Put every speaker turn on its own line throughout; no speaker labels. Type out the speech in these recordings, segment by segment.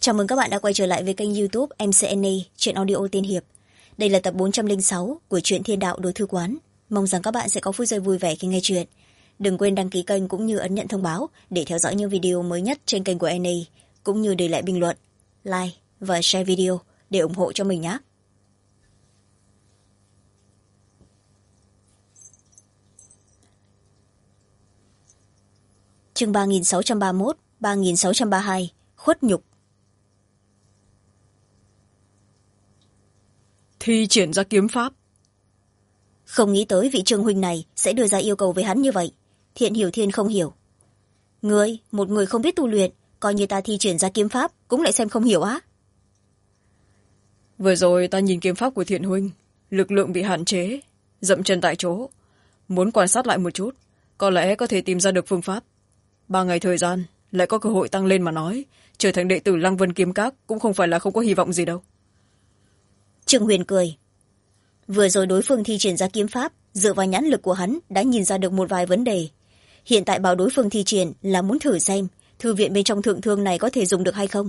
Chào mừng các bạn đã quay trở lại với kênh YouTube MCNA Truyện Audio Tiên Hiệp. Đây là tập 406 của truyện Thiên Đạo Đối Thư Quán. Mong rằng các bạn sẽ có phút giây vui vẻ khi nghe chuyện. Đừng quên đăng ký kênh cũng như ấn nhận thông báo để theo dõi những video mới nhất trên kênh của NA, cũng như để lại bình luận, like và share video để ủng hộ cho mình nhé. Chương 3631, 3632, Khuất Nhục.
Thi triển ra kiếm pháp.
Không nghĩ tới vị Trương huynh này sẽ đưa ra yêu cầu với hắn như vậy. Thiện Hiểu Thiên không hiểu. Ngươi, một người không biết tu luyện, coi như ta thi triển ra kiếm pháp cũng lại xem không hiểu á.
Vừa rồi ta nhìn kiếm pháp của Thiện huynh, lực lượng bị hạn chế, dậm chân tại chỗ. Muốn quan sát lại một chút, có lẽ có thể tìm ra được phương pháp. 3 ngày thời gian, lại có cơ hội tăng lên mà nói, trở thành đệ tử Lăng Vân Kiếm Các cũng không phải là không có hy vọng gì đâu.
Trương Huyền cười. Vừa rồi đối phương thi triển ra kiếm pháp, dựa vào nhãn lực của hắn đã nhìn ra được một vài vấn đề. Hiện tại bảo đối phương thi triển là muốn thử xem thư viện bên trong thượng thương này có thể dùng được hay không.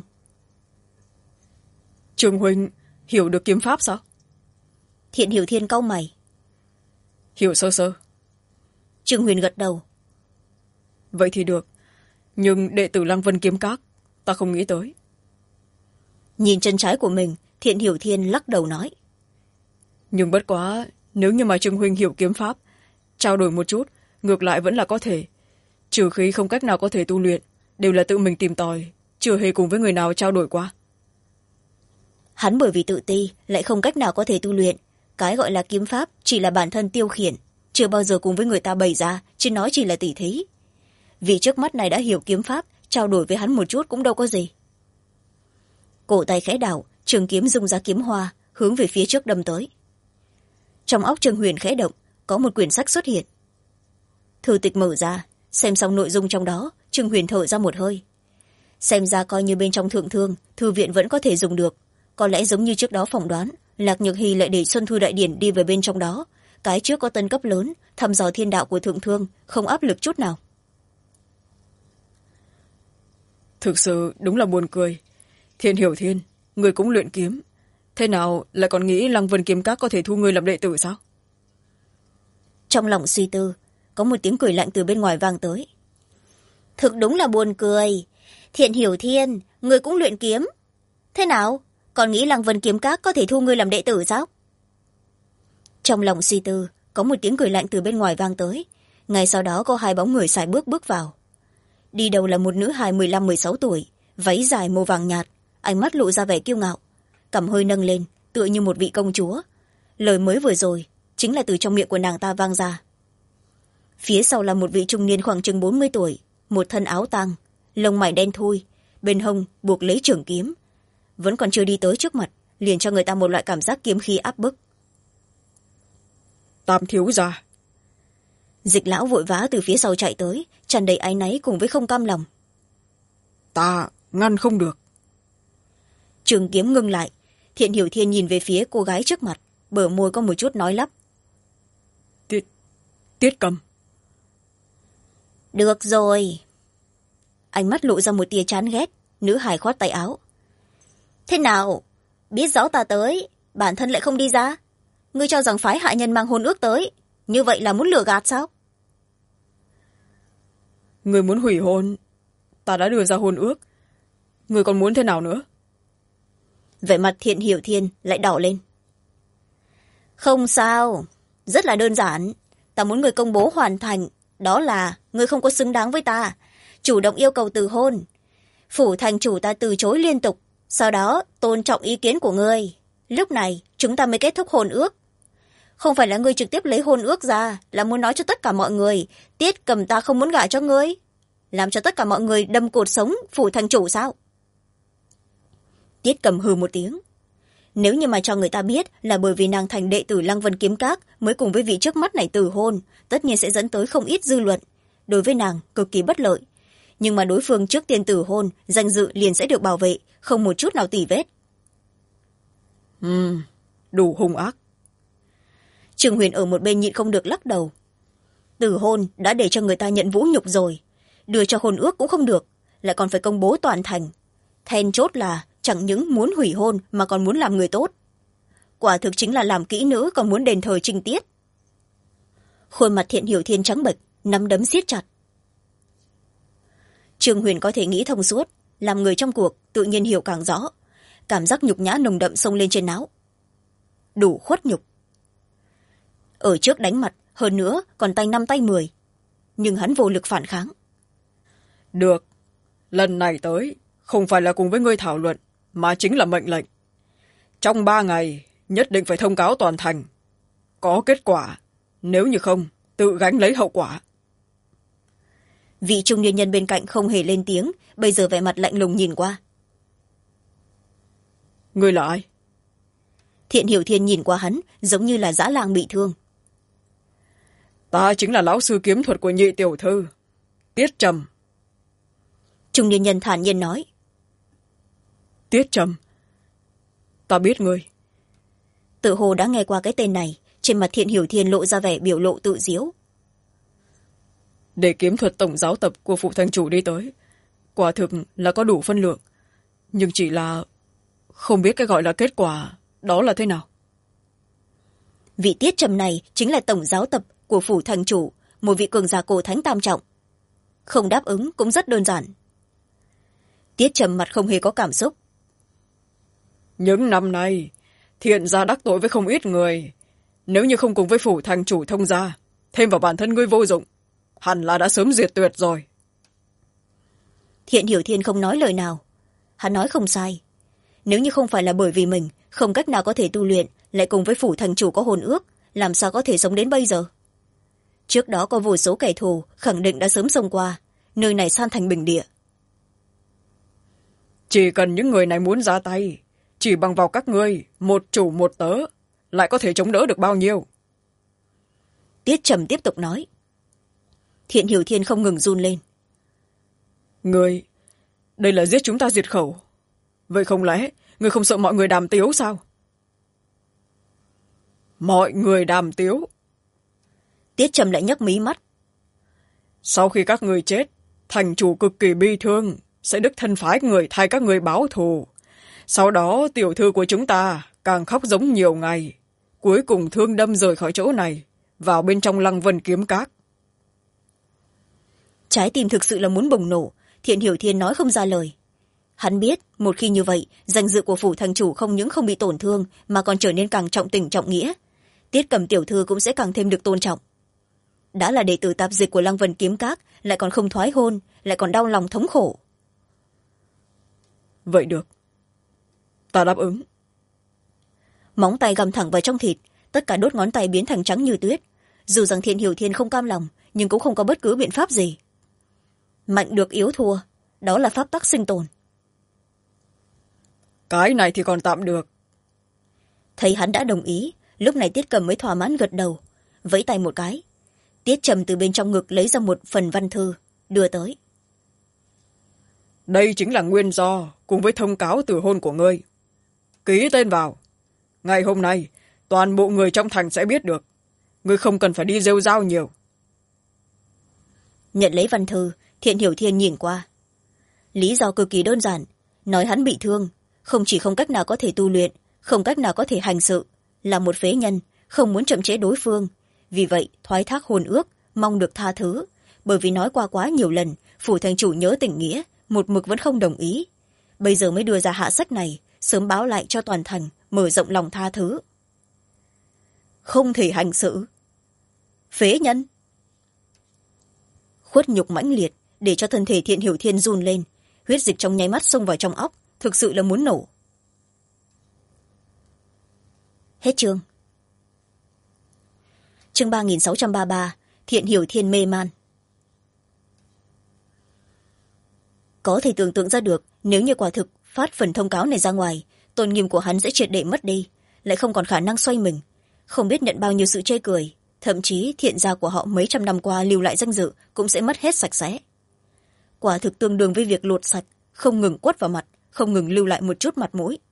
Trương huynh hiểu được kiếm pháp sao?
Thiện Hiểu Thiên cau mày.
Hiểu sơ sơ.
Trương Huyền gật đầu.
Vậy thì được, nhưng đệ tử Lăng Vân Kiếm Các ta không nghĩ tới.
Nhìn chân trái của mình, Thiện Hiểu Thiên lắc đầu nói.
Nhưng bất quá, nếu như mà Trương huynh hiểu kiếm pháp, trao đổi một chút, ngược lại vẫn là có thể. Trừ khi không cách nào có thể tu luyện, đều là tự mình tìm tòi, chưa hề cùng với người nào trao đổi qua.
Hắn bởi vì tự ti, lại không cách nào có thể tu luyện. Cái gọi là kiếm pháp chỉ là bản thân tiêu khiển, chưa bao giờ cùng với người ta bày ra, chứ nói chỉ là tỉ thí. Vì trước mắt này đã hiểu kiếm pháp, trao đổi với hắn một chút cũng đâu có gì. Cổ tay khẽ đảo, trường kiếm rung ra kiếm hoa, hướng về phía trước đâm tới. Trong óc Trương Huyền khẽ động, có một quyển sách xuất hiện. Thư tịch mở ra, xem xong nội dung trong đó, Trương Huyền thở ra một hơi. Xem ra coi như bên trong thượng thương, thư viện vẫn có thể dùng được. Có lẽ giống như trước đó phỏng đoán, Lạc Nhược Hy lại để Xuân Thư Đại Điển đi về bên trong đó. Cái trước có tân cấp lớn, thăm dò thiên đạo của thượng thương, không áp lực chút nào.
Thực sự đúng là buồn cười. Thiên Hiểu Thiên, người cũng luyện kiếm, thế nào lại còn nghĩ Lăng Vân Kiếm Các có thể thu ngươi làm đệ tử sao?
Trong lòng suy tư, có một tiếng cười lạnh từ bên ngoài vang tới. Thực đúng là buồn cười. Thiện Hiểu Thiên, người cũng luyện kiếm, thế nào còn nghĩ Lăng Vân Kiếm Các có thể thu ngươi làm đệ tử sao? Trong lòng suy tư, có một tiếng cười lạnh từ bên ngoài vang tới. Ngay sau đó có 2 bóng người sải bước vào. Đi đầu là một nữ hài 15-16 tuổi, váy dài màu vàng nhạt, ánh mắt lộ ra vẻ kiêu ngạo, cằm hơi nâng lên, tựa như một vị công chúa. Lời mới vừa rồi chính là từ trong miệng của nàng ta vang ra. Phía sau là một vị trung niên khoảng chừng 40 tuổi, một thân áo tang, lông mày đen thui, bên hông buộc lấy trường kiếm. Vẫn còn chưa đi tới trước mặt, liền cho người ta một loại cảm giác kiếm khí áp bức.
Tam thiếu gia.
Dịch lão vội vã từ phía sau chạy tới, tràn đầy áy náy cùng với không cam lòng.
Ta ngăn không được.
Trường kiếm ngưng lại, Thiện Hiểu Thiên nhìn về phía cô gái trước mặt, bờ môi có một chút nói lắp.
Tiết Cầm.
Được rồi. Ánh mắt lộ ra một tia chán ghét, nữ hài khoát tay áo. Thế nào, biết rõ ta tới, bản thân lại không đi ra? Ngươi cho rằng phái hạ nhân mang hôn ước tới, như vậy là muốn lừa gạt sao?
Người muốn hủy hôn, ta đã đưa ra hôn ước, người còn muốn thế nào nữa?
Vẻ mặt Thiện Hiểu Thiên lại đỏ lên. Không sao, rất là đơn giản. Ta muốn người công bố hoàn thành, đó là người không có xứng đáng với ta, chủ động yêu cầu từ hôn. Phủ thành chủ ta từ chối liên tục, sau đó tôn trọng ý kiến của ngươi. Lúc này chúng ta mới kết thúc hôn ước. Không phải là ngươi trực tiếp lấy hôn ước ra, là muốn nói cho tất cả mọi người Tiết Cầm ta không muốn gả cho ngươi, làm cho tất cả mọi người đâm cột sống phủ thành chủ sao? Tiết Cầm hừ một tiếng. Nếu như mà cho người ta biết là bởi vì nàng thành đệ tử Lăng Vân Kiếm Các mới cùng với vị trước mắt này từ hôn, tất nhiên sẽ dẫn tới không ít dư luận, đối với nàng cực kỳ bất lợi. Nhưng mà đối phương trước tiên từ hôn, danh dự liền sẽ được bảo vệ, không một chút nào tỉ vết.
Đủ hung ác.
Trương Huyền ở một bên nhịn không được lắc đầu. Từ hôn đã để cho người ta nhận vũ nhục rồi, đưa cho hôn ước cũng không được, lại còn phải công bố toàn thành. then chốt là chẳng những muốn hủy hôn mà còn muốn làm người tốt. Quả thực chính là làm kỹ nữ còn muốn đền thờ trinh tiết. Khuôn mặt Thiện Hiểu Thiên trắng bệch, nắm đấm siết chặt. Trương Huyền có thể nghĩ thông suốt, làm người trong cuộc tự nhiên hiểu càng rõ. Cảm giác nhục nhã nồng đậm xông lên trên não. Đủ khuất nhục. Ở trước đánh mặt, hơn nữa còn tay 5 tay 10. Nhưng hắn vô lực phản kháng.
Được, lần này tới không phải là cùng với ngươi thảo luận, mà chính là mệnh lệnh. Trong 3 ngày nhất định phải thông cáo toàn thành. Có kết quả, nếu như không tự gánh lấy hậu quả.
Vị trung niên nhân bên cạnh không hề lên tiếng, bây giờ vẻ mặt lạnh lùng nhìn qua.
Ngươi là ai?
Thiện Hiểu Thiên nhìn qua hắn giống như là dã lang bị thương.
Ta chính là lão sư kiếm thuật của nhị tiểu thư, Tiết Trầm.
Trung niên nhân thản nhiên nói.
Tiết Trầm? Ta biết ngươi.
Tự hồ đã nghe qua cái tên này, trên mặt Thiện Hiểu Thiên lộ ra vẻ biểu lộ tự diếu.
Để kiếm thuật tổng giáo tập của phụ thành chủ đi tới, quả thực là có đủ phân lượng, nhưng chỉ là không biết cái gọi là kết quả đó là thế nào.
Vị Tiết Trầm này chính là tổng giáo tập của phủ thành chủ, một vị cường giả cổ thánh tam trọng. Không đáp ứng cũng rất đơn giản. Tiết Trầm mặt không hề có cảm xúc.
Những năm nay Thiện gia đắc tội với không ít người, nếu như không cùng với phủ thành chủ thông gia, thêm vào bản thân ngươi vô dụng, hẳn là đã sớm diệt tuyệt rồi.
Thiện Hiểu Thiên không nói lời nào. Hắn nói không sai. Nếu như không phải là bởi vì mình không cách nào có thể tu luyện, lại cùng với phủ thành chủ có hôn ước, làm sao có thể sống đến bây giờ? Trước đó có vô số kẻ thù khẳng định đã sớm xông qua, nơi này san thành bình địa.
Chỉ cần những người này muốn ra tay, chỉ bằng vào các ngươi một chủ một tớ, lại có thể chống đỡ được bao nhiêu?
Tiết Trầm tiếp tục nói. Thiện Hiểu Thiên không ngừng run lên.
Ngươi, đây là giết chúng ta diệt khẩu. Vậy không lẽ ngươi không sợ mọi người đàm tiếu sao? Mọi người đàm tiếu?
Tiết Trầm lại nhấc mí mắt.
Sau khi các người chết, thành chủ cực kỳ bi thương, sẽ đích thân phái người thay các người báo thù. Sau đó tiểu thư của chúng ta càng khóc giống nhiều ngày, cuối cùng thương đâm rời khỏi chỗ này, vào bên trong Lăng Vân Kiếm Các.
Trái tim thực sự là muốn bùng nổ. Thiện Hiểu Thiên nói không ra lời. Hắn biết một khi như vậy, danh dự của phủ thành chủ không những không bị tổn thương mà còn trở nên càng trọng tình trọng nghĩa. Tiết Cầm tiểu thư cũng sẽ càng thêm được tôn trọng. Đã là đệ tử tạp dịch của Lăng Vân Kiếm Các, lại còn không thoái hôn, lại còn đau lòng thống khổ.
Vậy được, ta đáp ứng.
Móng tay găm thẳng vào trong thịt, tất cả đốt ngón tay biến thành trắng như tuyết. Dù rằng Thiện Hiểu Thiên không cam lòng, nhưng cũng không có bất cứ biện pháp gì. Mạnh được yếu thua, đó là pháp tắc sinh tồn.
Cái này thì còn tạm được.
Thấy hắn đã đồng ý, lúc này Tiết Cầm mới thỏa mãn gật đầu, vẫy tay một cái. Tiết Trầm từ bên trong ngực lấy ra một phần văn thư, đưa tới.
Đây chính là nguyên do cùng với thông cáo từ hôn của ngươi. Ký tên vào. Ngày hôm nay, toàn bộ người trong thành sẽ biết được. Ngươi không cần phải đi rêu rao nhiều.
Nhận lấy văn thư, Thiện Hiểu Thiên nhìn qua. Lý do cực kỳ đơn giản, nói hắn bị thương, không chỉ không cách nào có thể tu luyện, không cách nào có thể hành sự, là một phế nhân, không muốn chậm trễ đối phương. Vì vậy, thoái thác hôn ước, mong được tha thứ. Bởi vì nói qua quá nhiều lần, phủ thành chủ nhớ tình nghĩa, một mực vẫn không đồng ý. Bây giờ mới đưa ra hạ sách này, sớm báo lại cho toàn thành, mở rộng lòng tha thứ. Không thể hành sự. Phế nhân. Khuất nhục mãnh liệt, để cho thân thể Thiện Hiểu Thiên run lên. Huyết dịch trong nháy mắt xông vào trong óc, thực sự là muốn nổ. Hết chương. Chương 3633, Thiện Hiểu Thiên mê man. Có thể tưởng tượng ra được, nếu như quả thực phát phần thông cáo này ra ngoài, tôn nghiêm của hắn sẽ triệt để mất đi, lại không còn khả năng xoay mình, không biết nhận bao nhiêu sự chê cười, thậm chí thiện gia của họ mấy trăm năm qua lưu lại danh dự cũng sẽ mất hết sạch sẽ. Quả thực tương đương với việc lột sạch, không ngừng quất vào mặt, không ngừng lưu lại một chút mặt mũi.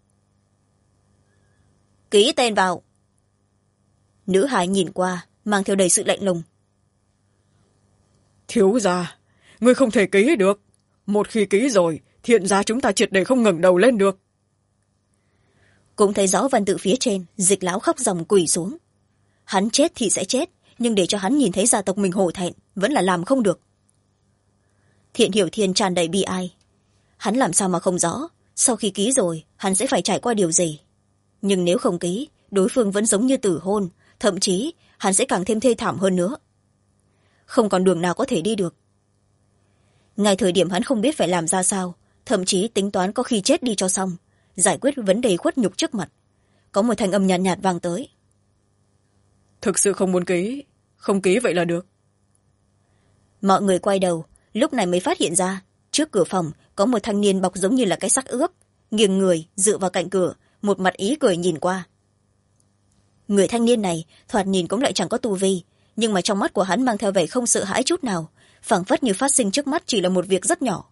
Ký tên vào. Nữ hài nhìn qua, mang theo đầy sự lạnh lùng.
Thiếu gia, ngươi không thể ký được. Một khi ký rồi Thiện gia chúng ta triệt để không ngẩng đầu lên được.
Cũng thấy rõ văn tự phía trên, Dịch lão khóc ròng quỳ xuống. Hắn chết thì sẽ chết, nhưng để cho hắn nhìn thấy gia tộc mình hổ thẹn vẫn là làm không được. Thiện Hiểu Thiên tràn đầy bi ai. Hắn làm sao mà không rõ, sau khi ký rồi hắn sẽ phải trải qua điều gì. Nhưng nếu không ký, đối phương vẫn giống như tử hôn, thậm chí hắn sẽ càng thêm thê thảm hơn nữa. Không còn đường nào có thể đi được. Ngay thời điểm hắn không biết phải làm ra sao, thậm chí tính toán có khi chết đi cho xong, giải quyết vấn đề khuất nhục trước mặt, có một thanh âm nhàn nhạt vang tới.
Thực sự không muốn ký, không ký vậy là được.
Mọi người quay đầu, lúc này mới phát hiện ra trước cửa phòng có một thanh niên bọc giống như là cái xác ướp, nghiêng người dựa vào cạnh cửa, một mặt ý cười nhìn qua. Người thanh niên này thoạt nhìn cũng lại chẳng có tu vi, nhưng mà trong mắt của hắn mang theo vẻ không sợ hãi chút nào, phảng phất như phát sinh trước mắt chỉ là một việc rất nhỏ.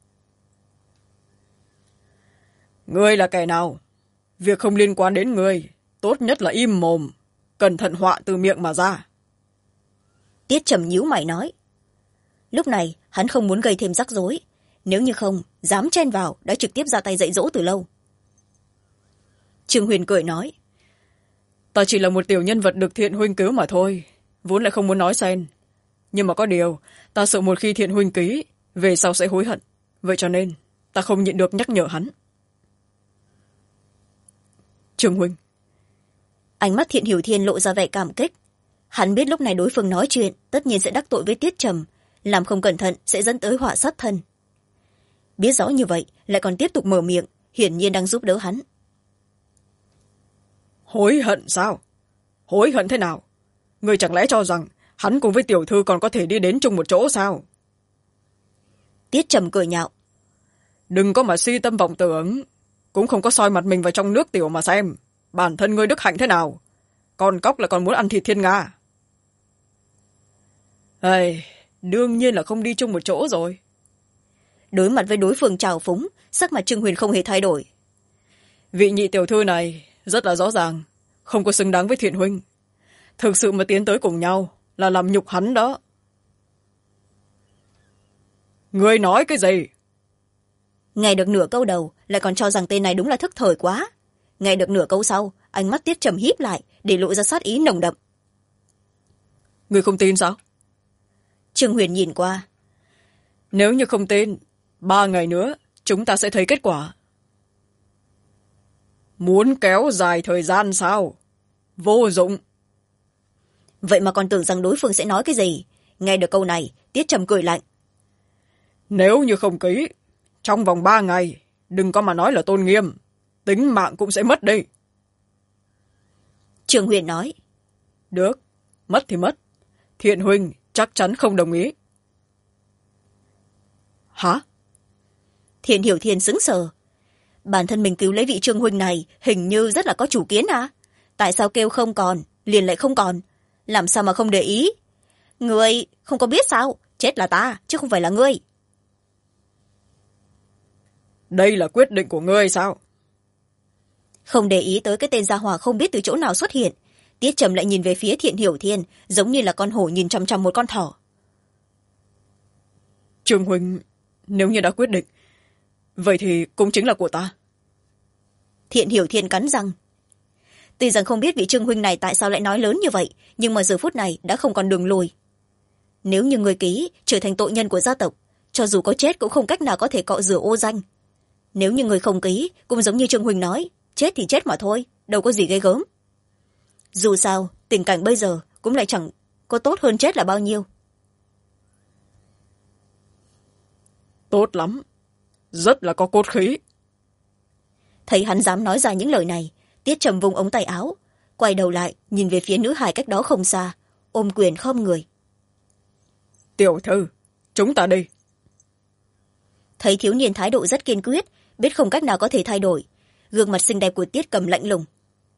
Ngươi là kẻ nào? Việc không liên quan đến ngươi, tốt nhất là im mồm, cẩn thận họa từ miệng mà ra.
Tiết Trầm nhíu mày nói. Lúc này hắn không muốn gây thêm rắc rối, nếu như không dám chen vào đã trực tiếp ra tay dạy dỗ từ lâu. Trương Huyền cười nói.
Ta chỉ là một tiểu nhân vật được Thiện huynh cứu mà thôi, vốn lại không muốn nói xen. Nhưng mà có điều, ta sợ một khi Thiện huynh ký, về sau sẽ hối hận. Vậy cho nên, ta không nhịn được nhắc nhở hắn. Trương huynh.
Ánh mắt Thiện Hiểu Thiên lộ ra vẻ cảm kích. Hắn biết lúc này đối phương nói chuyện tất nhiên sẽ đắc tội với Tiết Trầm, làm không cẩn thận sẽ dẫn tới họa sát thân. Biết rõ như vậy lại còn tiếp tục mở miệng, hiển nhiên đang giúp đỡ hắn.
Hối hận sao? Hối hận thế nào? Ngươi chẳng lẽ cho rằng hắn cùng với tiểu thư còn có thể đi đến chung một chỗ sao?
Tiết Trầm cười nhạo.
Đừng có mà si tâm vọng tưởng, cũng không có soi mặt mình vào trong nước tiểu mà xem bản thân ngươi đức hạnh thế nào. Con cóc là còn muốn ăn thịt thiên nga. Ây, đương nhiên là không đi chung một chỗ rồi.
Đối mặt với đối phương trào phúng, sắc mặt Trương Huyền không hề thay đổi.
Vị nhị tiểu thư này rất là rõ ràng, không có xứng đáng với Thiện huynh. Thực sự mà tiến tới cùng nhau là làm nhục hắn đó. Ngươi nói cái gì?
Nghe được nửa câu đầu lại còn cho rằng tên này đúng là thức thời quá. Nghe được nửa câu sau, ánh mắt Tiết Trầm híp lại để lộ ra sát ý nồng đậm.
Ngươi không tin sao?
Trương Huyền nhìn qua.
Nếu như không tin, 3 ngày nữa chúng ta sẽ thấy kết quả. Muốn kéo dài thời gian sao? Vô dụng.
Vậy mà còn tưởng rằng đối phương sẽ nói cái gì. Nghe được câu này, Tiết Trầm cười lạnh.
Nếu như không ký, trong vòng 3 ngày, đừng có mà nói là tôn nghiêm, tính mạng cũng sẽ mất đi.
Trương Huyền nói.
Được, mất thì mất. Thiện huynh chắc chắn không đồng ý. Hả?
Thiện Hiểu Thiên sững sờ. Bản thân mình cứu lấy vị Trương huynh này hình như rất là có chủ kiến à? Tại sao kêu không còn, liền lại không còn? Làm sao mà không để ý? Ngươi không có biết sao? Chết là ta, chứ không phải là ngươi.
Đây là quyết định của ngươi sao?
Không để ý tới cái tên gia hỏa không biết từ chỗ nào xuất hiện, Tiết Trầm lại nhìn về phía Thiện Hiểu Thiên, giống như là con hổ nhìn chằm chằm một con thỏ.
Trương huynh, nếu như đã quyết định, vậy thì cũng chính là của ta.
Thiện Hiểu Thiên cắn răng. Tuy rằng không biết vị Trương huynh này tại sao lại nói lớn như vậy, nhưng mà giờ phút này đã không còn đường lùi. Nếu như người ký trở thành tội nhân của gia tộc, cho dù có chết cũng không cách nào có thể cọ rửa ô danh. Nếu như người không ký, cũng giống như Trương huynh nói, chết thì chết mà thôi, đâu có gì ghê gớm. Dù sao, tình cảnh bây giờ cũng lại chẳng có tốt hơn chết là bao nhiêu.
Tốt lắm, rất là có cốt khí.
Thấy hắn dám nói ra những lời này, Tiết Trầm vùng ống tay áo, quay đầu lại nhìn về phía nữ hài cách đó không xa, ôm quyền khom người.
Tiểu thư, chúng ta đi.
Thấy thiếu niên thái độ rất kiên quyết, biết không cách nào có thể thay đổi, gương mặt xinh đẹp của Tiết Cầm lạnh lùng.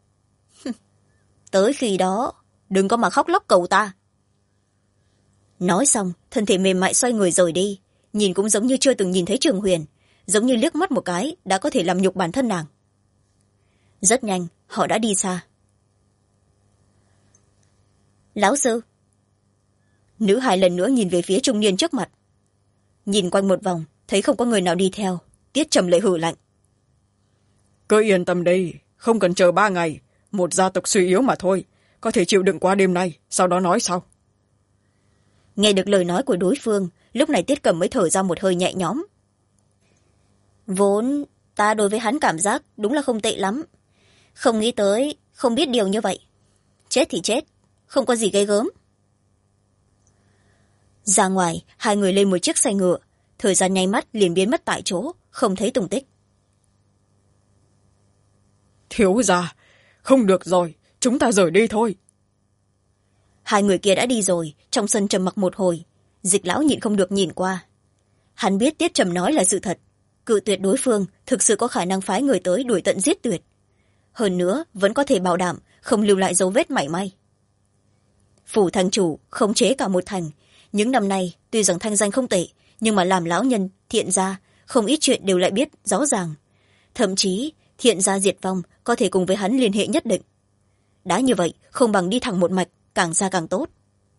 Tới khi đó đừng có mà khóc lóc cầu ta. Nói xong, thân thể mềm mại xoay người rời đi, nhìn cũng giống như chưa từng nhìn thấy Trường Huyền, giống như liếc mắt một cái đã có thể làm nhục bản thân nàng. Rất nhanh họ đã đi xa. Lão sư. Nữ hài lần nữa nhìn về phía trung niên trước mặt, nhìn quanh một vòng thấy không có người nào đi theo, Tiết Trầm lại hử lạnh.
Cứ yên tâm đi, không cần chờ 3 ngày, một gia tộc suy yếu mà thôi, có thể chịu đựng qua đêm nay, sau đó nói sau.
Nghe được lời nói của đối phương, lúc này Tiết Cẩm mới thở ra một hơi nhẹ nhõm. Vốn ta đối với hắn cảm giác đúng là không tệ lắm, không nghĩ tới không biết điều như vậy. Chết thì chết, không có gì ghê gớm. Ra ngoài, hai người lên một chiếc xe ngựa, thời gian nháy mắt liền biến mất tại chỗ, không thấy tung tích.
Thiếu gia, không được rồi, chúng ta rời đi thôi.
Hai người kia đã đi rồi, trong sân trầm mặc một hồi. Dịch lão nhịn không được nhìn qua. Hắn biết Tiết Trầm nói là sự thật, cự tuyệt đối phương thực sự có khả năng phái người tới đuổi tận giết tuyệt. Hơn nữa vẫn có thể bảo đảm không lưu lại dấu vết mảy may. Phủ thành chủ khống chế cả một thành, những năm nay tuy rằng thanh danh không tệ, nhưng mà làm lão nhân thiện gia không ít chuyện đều lại biết rõ ràng. Thậm chí thiện gia diệt vong có thể cùng với hắn liên hệ nhất định. đã như vậy không bằng đi thẳng một mạch, càng xa càng tốt.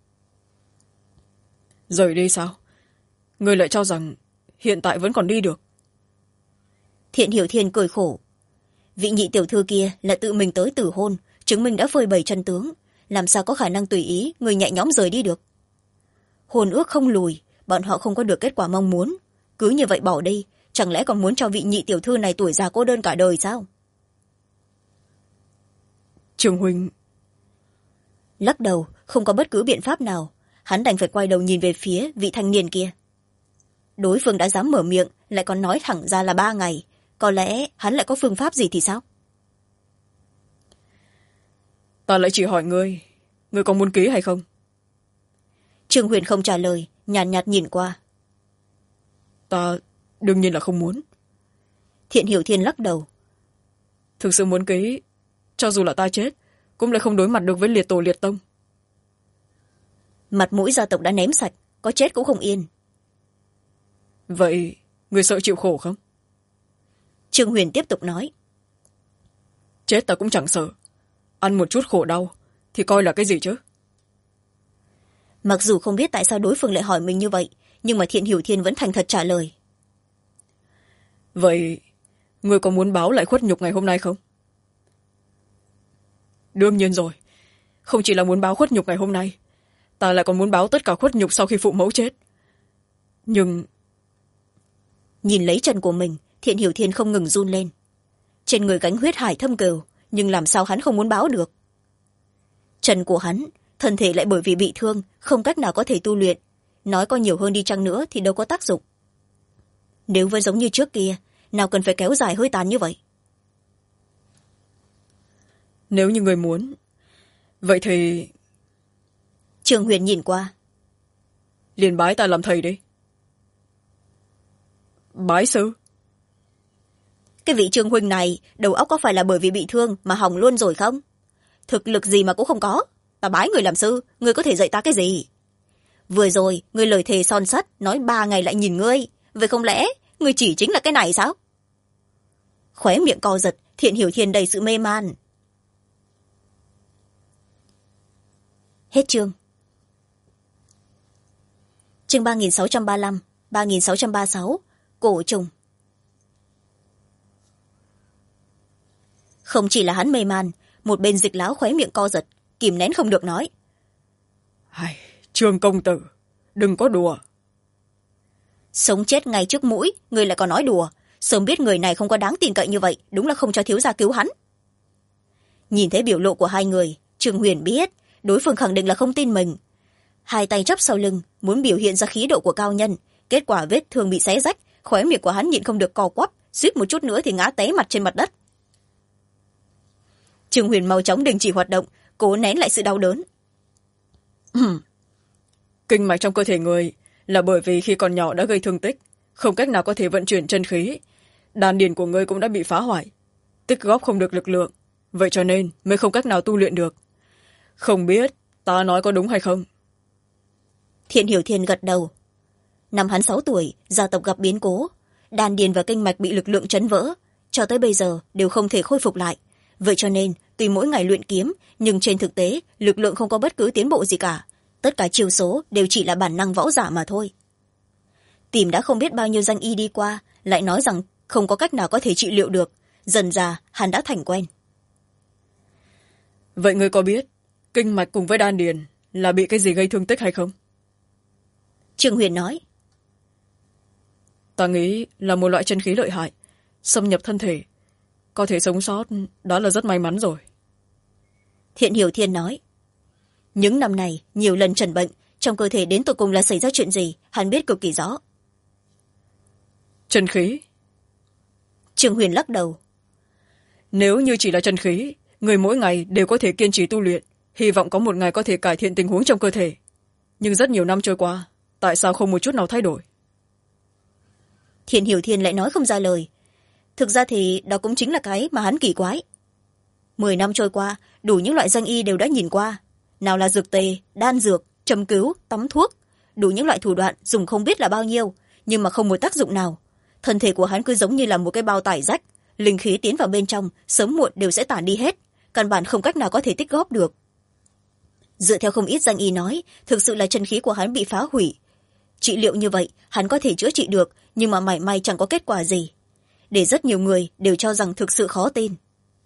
Rời đi sao? Ngươi lại cho rằng hiện tại vẫn còn đi được?
Thiện Hiểu Thiên cười khổ. Vị nhị tiểu thư kia là tự mình tới tử hôn, chứng minh đã phơi bày chân tướng, làm sao có khả năng tùy ý người nhẹ nhõm rời đi được. Hôn ước không lùi, bọn họ không có được kết quả mong muốn, cứ như vậy bỏ đi, chẳng lẽ còn muốn cho vị nhị tiểu thư này tuổi già cô đơn cả đời sao?
Trường huynh
lắc đầu, không có bất cứ biện pháp nào, hắn đành phải quay đầu nhìn về phía vị thanh niên kia. Đối phương đã dám mở miệng, lại còn nói thẳng ra là 3 ngày, có lẽ hắn lại có phương pháp gì thì sao?
Ta lại chỉ hỏi ngươi có muốn ký hay không?
Trương Huyền không trả lời, nhàn nhạt nhìn qua.
Ta đương nhiên là không muốn.
Thiện Hiểu Thiên lắc đầu.
Thực sự muốn ký, cho dù là ta chết cũng lại không đối mặt được với liệt tổ liệt tông.
Mặt mũi gia tộc đã ném sạch, có chết cũng không yên.
Vậy người sợ chịu khổ không?
Trương Huyền tiếp tục nói.
Chết ta cũng chẳng sợ, ăn một chút khổ đau thì coi là cái gì chứ?
Mặc dù không biết tại sao đối phương lại hỏi mình như vậy, nhưng mà Thiện Hiểu Thiên vẫn thành thật trả lời.
Vậy người có muốn báo lại khuất nhục ngày hôm nay không? Đương nhiên rồi, không chỉ là muốn báo khuất nhục ngày hôm nay, ta lại còn muốn báo tất cả khuất nhục sau khi phụ mẫu chết. Nhưng
nhìn lấy chân của mình, Thiện Hiểu Thiên không ngừng run lên. Trên người gánh huyết hải thâm cừu, nhưng làm sao hắn không muốn báo được? Chân của hắn, thân thể lại bởi vì bị thương, không cách nào có thể tu luyện, nói có nhiều hơn đi chăng nữa thì đâu có tác dụng. Nếu vẫn giống như trước kia, nào cần phải kéo dài hơi tàn như vậy?
nếu như người muốn, vậy thì
Trương Huyền nhìn qua.
liền bái ta làm thầy đi. Bái sư?
Cái vị Trương huynh này đầu óc có phải là bởi vì bị thương mà hỏng luôn rồi không? Thực lực gì mà cũng không có, ta bái người làm sư, người có thể dạy ta cái gì? Vừa rồi người lời thề son sắt nói 3 ngày lại nhìn ngươi, vậy không lẽ người chỉ chính là cái này sao? Khóe miệng co giật, Thiện Hiểu Thiên đầy sự mê man. Hết chương. Chương 3635, 3636, cổ trùng. Không chỉ là hắn mê man, một bên Dịch lão khóe miệng co giật, kìm nén không được nói.
Hay, Trương công tử, đừng có đùa.
Sống chết ngay trước mũi, người lại còn nói đùa, sớm biết người này không có đáng tin cậy như vậy, đúng là không cho thiếu gia cứu hắn. Nhìn thấy biểu lộ của hai người, Trương Huyền biết đối phương khẳng định là không tin mình. Hai tay chắp sau lưng, muốn biểu hiện ra khí độ của cao nhân, kết quả vết thương bị xé rách, khóe miệng của hắn nhịn không được co quắp, suýt một chút nữa thì ngã té mặt trên mặt đất. Trương Huyền mau chóng đình chỉ hoạt động, cố nén lại sự đau đớn.
Kinh mạch trong cơ thể người là bởi vì khi còn nhỏ đã gây thương tích, không cách nào có thể vận chuyển chân khí, đan điền của ngươi cũng đã bị phá hoại, tích góp không được lực lượng, vậy cho nên mới không cách nào tu luyện được. Không biết ta nói có đúng hay không?
Thiện Hiểu Thiên gật đầu. Năm hắn 6 tuổi, gia tộc gặp biến cố, đan điền và kinh mạch bị lực lượng chấn vỡ, cho tới bây giờ đều không thể khôi phục lại. Vậy cho nên tuy mỗi ngày luyện kiếm, nhưng trên thực tế lực lượng không có bất cứ tiến bộ gì cả, tất cả chiêu số đều chỉ là bản năng võ giả mà thôi. Tìm đã không biết bao nhiêu danh y đi qua, lại nói rằng không có cách nào có thể trị liệu được, dần dà hắn đã thành quen.
Vậy ngươi có biết kinh mạch cùng với đan điền là bị cái gì gây thương tích hay không?
Trương Huyền nói.
Ta nghĩ là một loại chân khí lợi hại xâm nhập thân thể, có thể sống sót đó là rất may mắn rồi.
Thiện Hiểu Thiên nói. Những năm này nhiều lần trần bệnh, trong cơ thể đến tột cùng là xảy ra chuyện gì hắn biết cực kỳ rõ.
Chân khí?
Trương Huyền lắc đầu.
Nếu như chỉ là chân khí, người mỗi ngày đều có thể kiên trì tu luyện, hy vọng có một ngày có thể cải thiện tình huống trong cơ thể. Nhưng rất nhiều năm trôi qua, tại sao không một chút nào thay đổi?
Thiện Hiểu Thiên lại nói không ra lời. Thực ra thì đó cũng chính là cái mà hắn kỳ quái. 10 năm trôi qua, đủ những loại danh y đều đã nhìn qua. Nào là dược tề, đan dược, châm cứu, tắm thuốc, đủ những loại thủ đoạn dùng không biết là bao nhiêu, nhưng mà không một tác dụng nào. Thân thể của hắn cứ giống như là một cái bao tải rách, linh khí tiến vào bên trong sớm muộn đều sẽ tản đi hết, căn bản không cách nào có thể tích góp được. Dựa theo không ít danh y nói, thực sự là chân khí của hắn bị phá hủy. Trị liệu như vậy hắn có thể chữa trị được, nhưng mà mảy may chẳng có kết quả gì, để rất nhiều người đều cho rằng thực sự khó tin.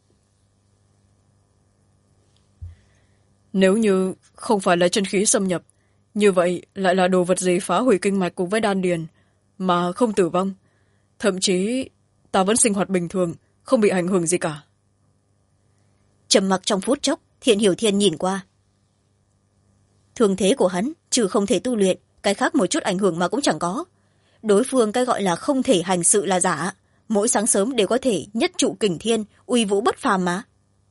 Nếu như không phải là chân khí xâm nhập, như vậy lại là đồ vật gì phá hủy kinh mạch cùng với đan điền mà không tử vong, thậm chí ta vẫn sinh hoạt bình thường, không bị ảnh hưởng gì cả?
Trầm mặc trong phút chốc, Thiện Hiểu Thiên nhìn qua. Thương thế của hắn trừ không thể tu luyện, cái khác một chút ảnh hưởng mà cũng chẳng có. Đối phương cái gọi là không thể hành sự là giả, mỗi sáng sớm đều có thể nhất trụ kình thiên, uy vũ bất phàm mà.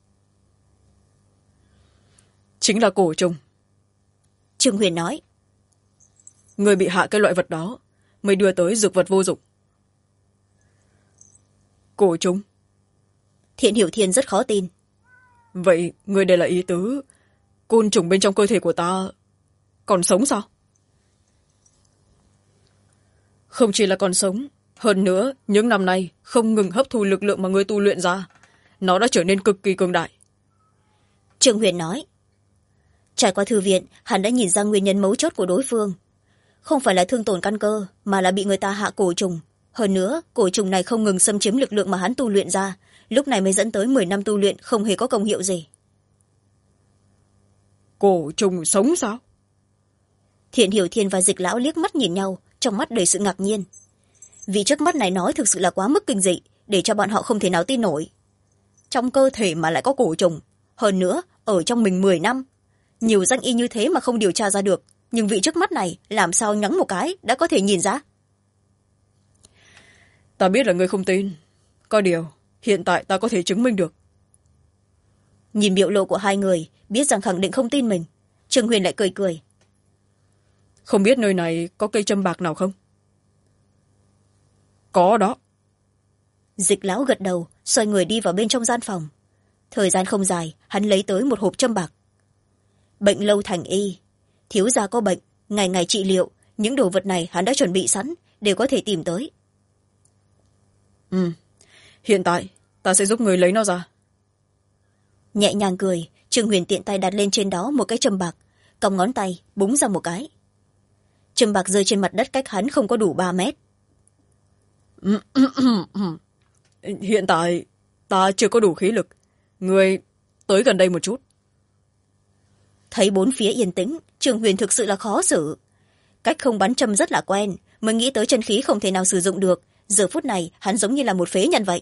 Chính là cổ trùng.
Trương Huyền nói.
Người bị hạ cái loại vật đó mới đưa tới dược vật vô dụng. Cổ trùng?
Thiện Hiểu Thiên rất khó tin.
Vậy người đây là ý tứ côn trùng bên trong cơ thể của ta còn sống sao? Không chỉ là còn sống, hơn nữa những năm nay không ngừng hấp thu lực lượng mà người tu luyện ra, nó đã trở nên cực kỳ cường đại.
Trương Huyền nói. Trải qua thư viện, hắn đã nhìn ra nguyên nhân mấu chốt của đối phương. Không phải là thương tổn căn cơ, mà là bị người ta hạ cổ trùng. Hơn nữa, cổ trùng này không ngừng xâm chiếm lực lượng mà hắn tu luyện ra, lúc này mới dẫn tới 10 năm tu luyện không hề có công hiệu gì.
Cổ trùng sống sao?
Thiện Hiểu Thiên và Dịch Lão liếc mắt nhìn nhau, trong mắt đầy sự ngạc nhiên. Vị trước mắt này nói thực sự là quá mức kinh dị, để cho bọn họ không thể nào tin nổi. Trong cơ thể mà lại có cổ trùng, hơn nữa ở trong mình 10 năm. Nhiều danh y như thế mà không điều tra ra được, nhưng vị trước mắt này làm sao nhắng một cái đã có thể nhìn ra.
Ta biết là ngươi không tin, có điều hiện tại ta có thể chứng minh được.
Nhìn biểu lộ của hai người, biết rằng khẳng định không tin mình, Trương Huyền lại cười cười.
Không biết nơi này có cây châm bạc nào không? Có đó.
Dịch Lão gật đầu, xoay người đi vào bên trong gian phòng. Thời gian không dài, hắn lấy tới một hộp châm bạc. Bệnh lâu thành y, thiếu gia có bệnh, ngày ngày trị liệu, những đồ vật này hắn đã chuẩn bị sẵn, đều có thể tìm tới.
Hiện tại ta sẽ giúp người lấy nó ra.
Nhẹ nhàng cười, Trương Huyền tiện tay đặt lên trên đó một cái châm bạc, cong ngón tay búng ra một cái. Châm bạc rơi trên mặt đất cách hắn không có đủ 3 mét.
Hiện tại ta chưa có đủ khí lực, người tới gần đây một chút.
Thấy bốn phía yên tĩnh, Trương Huyền thực sự là khó xử. Cách không bắn châm rất là quen, mới nghĩ tới chân khí không thể nào sử dụng được, giờ phút này hắn giống như là một phế nhân vậy.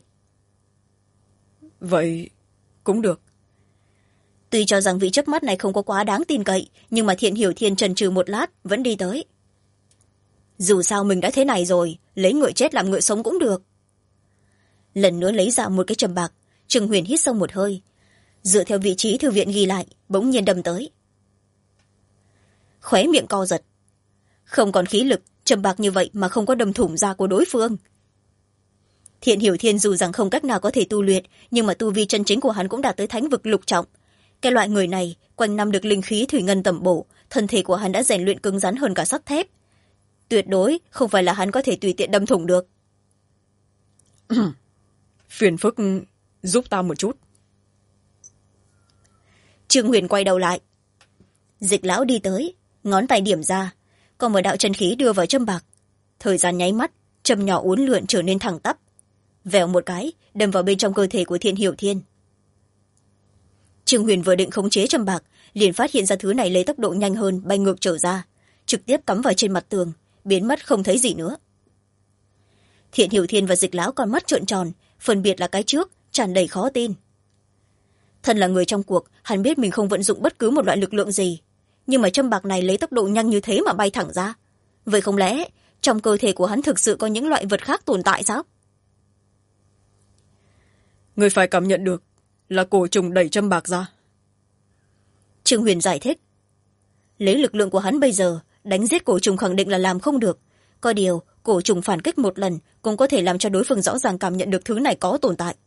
Vậy cũng được.
Tuy cho rằng vị trước mắt này không có quá đáng tin cậy, nhưng mà Thiện Hiểu Thiên chần chừ một lát vẫn đi tới. Dù sao mình đã thế này rồi, lấy ngựa chết làm ngựa sống cũng được. Lần nữa lấy ra một cái châm bạc, Trương Huyền hít sâu một hơi, dựa theo vị trí thư viện ghi lại, bỗng nhiên đâm tới. Khóe miệng co giật, không còn khí lực, châm bạc như vậy mà không có đâm thủng da của đối phương. Thiện Hiểu Thiên dù rằng không cách nào có thể tu luyện, nhưng mà tu vi chân chính của hắn cũng đạt tới thánh vực lục trọng. Cái loại người này quanh năm được linh khí thủy ngân tẩm bổ, thân thể của hắn đã rèn luyện cứng rắn hơn cả sắt thép, tuyệt đối không phải là hắn có thể tùy tiện đâm thủng được.
Phiền phức giúp ta một chút.
Trương Huyền quay đầu lại. Dịch Lão đi tới, ngón tay điểm ra, còn một đạo chân khí đưa vào châm bạc. Thời gian nháy mắt, châm nhỏ uốn lượn trở nên thẳng tắp. vèo một cái đâm vào bên trong cơ thể của Thiện Hiểu Thiên. Trương Huyền vừa định khống chế châm bạc liền phát hiện ra thứ này lấy tốc độ nhanh hơn bay ngược trở ra, trực tiếp cắm vào trên mặt tường, biến mất không thấy gì nữa. Thiện Hiểu Thiên và Dịch lão con mắt trợn tròn, phân biệt là cái trước tràn đầy khó tin. Thân là người trong cuộc, hắn biết mình không vận dụng bất cứ một loại lực lượng gì, nhưng mà châm bạc này lấy tốc độ nhanh như thế mà bay thẳng ra, vậy không lẽ trong cơ thể của hắn thực sự có những loại vật khác tồn tại sao?
Người phải cảm nhận được là cổ trùng đẩy châm bạc ra.
Trương Huyền giải thích. Lấy lực lượng của hắn bây giờ, đánh giết cổ trùng khẳng định là làm không được, có điều cổ trùng phản kích một lần cũng có thể làm cho đối phương rõ ràng cảm nhận được thứ này có tồn tại.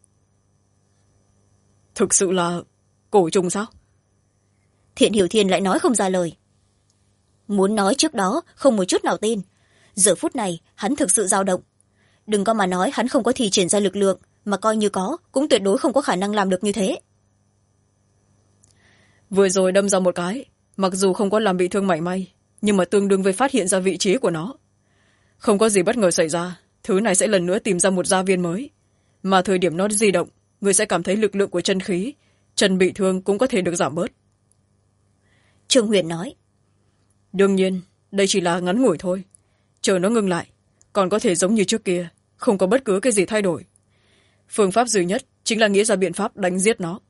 Thực sự là cổ trùng sao?
Thiện Hiểu Thiên lại nói không ra lời. Muốn nói trước đó không một chút nào tin, giờ phút này hắn thực sự dao động. Đừng có mà nói hắn không có thi triển ra lực lượng, mà coi như có cũng tuyệt đối không có khả năng làm được như thế.
Vừa rồi đâm ra một cái, mặc dù không có làm bị thương mảy may, nhưng mà tương đương với phát hiện ra vị trí của nó. Không có gì bất ngờ xảy ra, thứ này sẽ lần nữa tìm ra một gia viên mới, mà thời điểm nó di động, người sẽ cảm thấy lực lượng của chân khí, chân bị thương cũng có thể được giảm bớt.
Trương Huyền nói.
Đương nhiên đây chỉ là ngắn ngủi thôi, chờ nó ngưng lại còn có thể giống như trước kia, không có bất cứ cái gì thay đổi. Phương pháp duy nhất chính là nghĩ ra biện pháp đánh giết nó.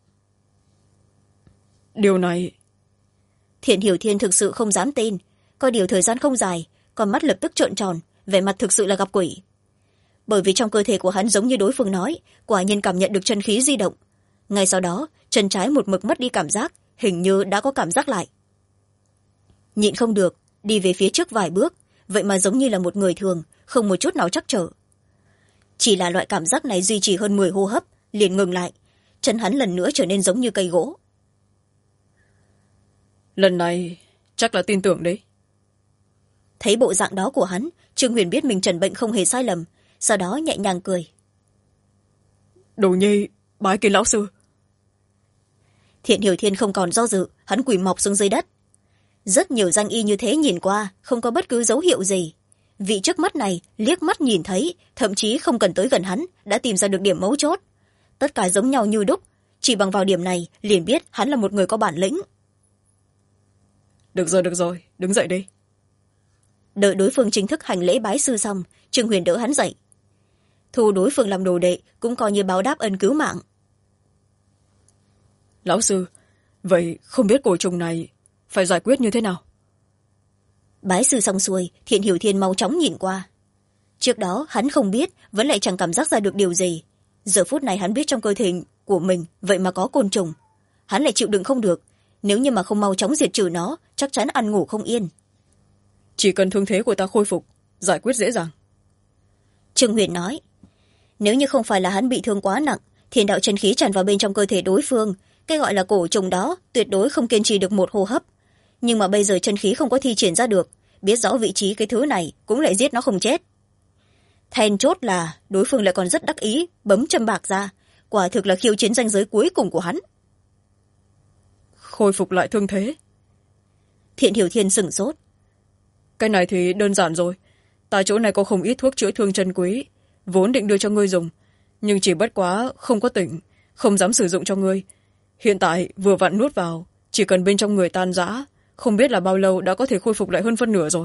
Điều này...
Thiện Hiểu Thiên thực sự không dám tin, có điều thời gian không dài, con mắt lập tức trợn tròn, vẻ mặt thực sự là gặp quỷ. Bởi vì trong cơ thể của hắn giống như đối phương nói, quả nhiên cảm nhận được chân khí di động. Ngay sau đó chân trái một mực mất đi cảm giác, hình như đã có cảm giác lại. Nhịn không được đi về phía trước vài bước, vậy mà giống như là một người thường, không một chút nào trắc trở. Chỉ là loại cảm giác này duy trì hơn 10 hô hấp liền ngừng lại, chân hắn lần nữa trở nên giống như cây gỗ.
Lần này chắc là tin tưởng đấy.
Thấy bộ dạng đó của hắn, Trương Huyền biết mình trần bệnh không hề sai lầm, sau đó nhẹ nhàng cười.
Đồ nhi bái kiến lão sư.
Thiện Hiểu Thiên không còn do dự, hắn quỳ mọc xuống dưới đất. Rất nhiều danh y như thế nhìn qua không có bất cứ dấu hiệu gì, vị trước mắt này liếc mắt nhìn thấy, thậm chí không cần tới gần hắn đã tìm ra được điểm mấu chốt. Tất cả giống nhau như đúc, chỉ bằng vào điểm này liền biết hắn là một người có bản lĩnh.
Được rồi, đứng dậy đi.
Đợi đối phương chính thức hành lễ bái sư xong, Trương Huyền đỡ hắn dậy. Thu đối phương làm đồ đệ cũng coi như báo đáp ân cứu mạng.
Lão sư, vậy không biết cổ trùng này phải giải quyết như thế nào?
Bái sư xong xuôi, Thiện Hiểu Thiên mau chóng nhìn qua. Trước đó hắn không biết, vẫn lại chẳng cảm giác ra được điều gì. Giờ phút này hắn biết trong cơ thể của mình vậy mà có côn trùng, hắn lại chịu đựng không được, nếu như mà không mau chóng diệt trừ nó chắc chắn ăn ngủ không yên.
Chỉ cần thương thế của ta khôi phục, giải quyết dễ dàng.
Trương Huyền nói. Nếu như không phải là hắn bị thương quá nặng, thiên đạo chân khí tràn vào bên trong cơ thể đối phương, cái gọi là cổ trùng đó tuyệt đối không kiên trì được một hô hấp. Nhưng mà bây giờ chân khí không có thi triển ra được, biết rõ vị trí cái thứ này cũng lại giết nó không chết. Then chốt là đối phương lại còn rất đắc ý bấm châm bạc ra, quả thực là khiêu chiến ranh giới cuối cùng của hắn.
Khôi phục lại thương thế?
Thiện Hiểu Thiên sửng sốt.
Cái này thì đơn giản rồi, tại chỗ này có không ít thuốc chữa thương chân quý, vốn định đưa cho ngươi dùng, nhưng chỉ bất quá không có tỉnh, không dám sử dụng cho ngươi. Hiện tại vừa vặn nuốt vào, chỉ cần bên trong người tan rã, không biết là bao lâu đã có thể khôi phục lại hơn phân nửa rồi.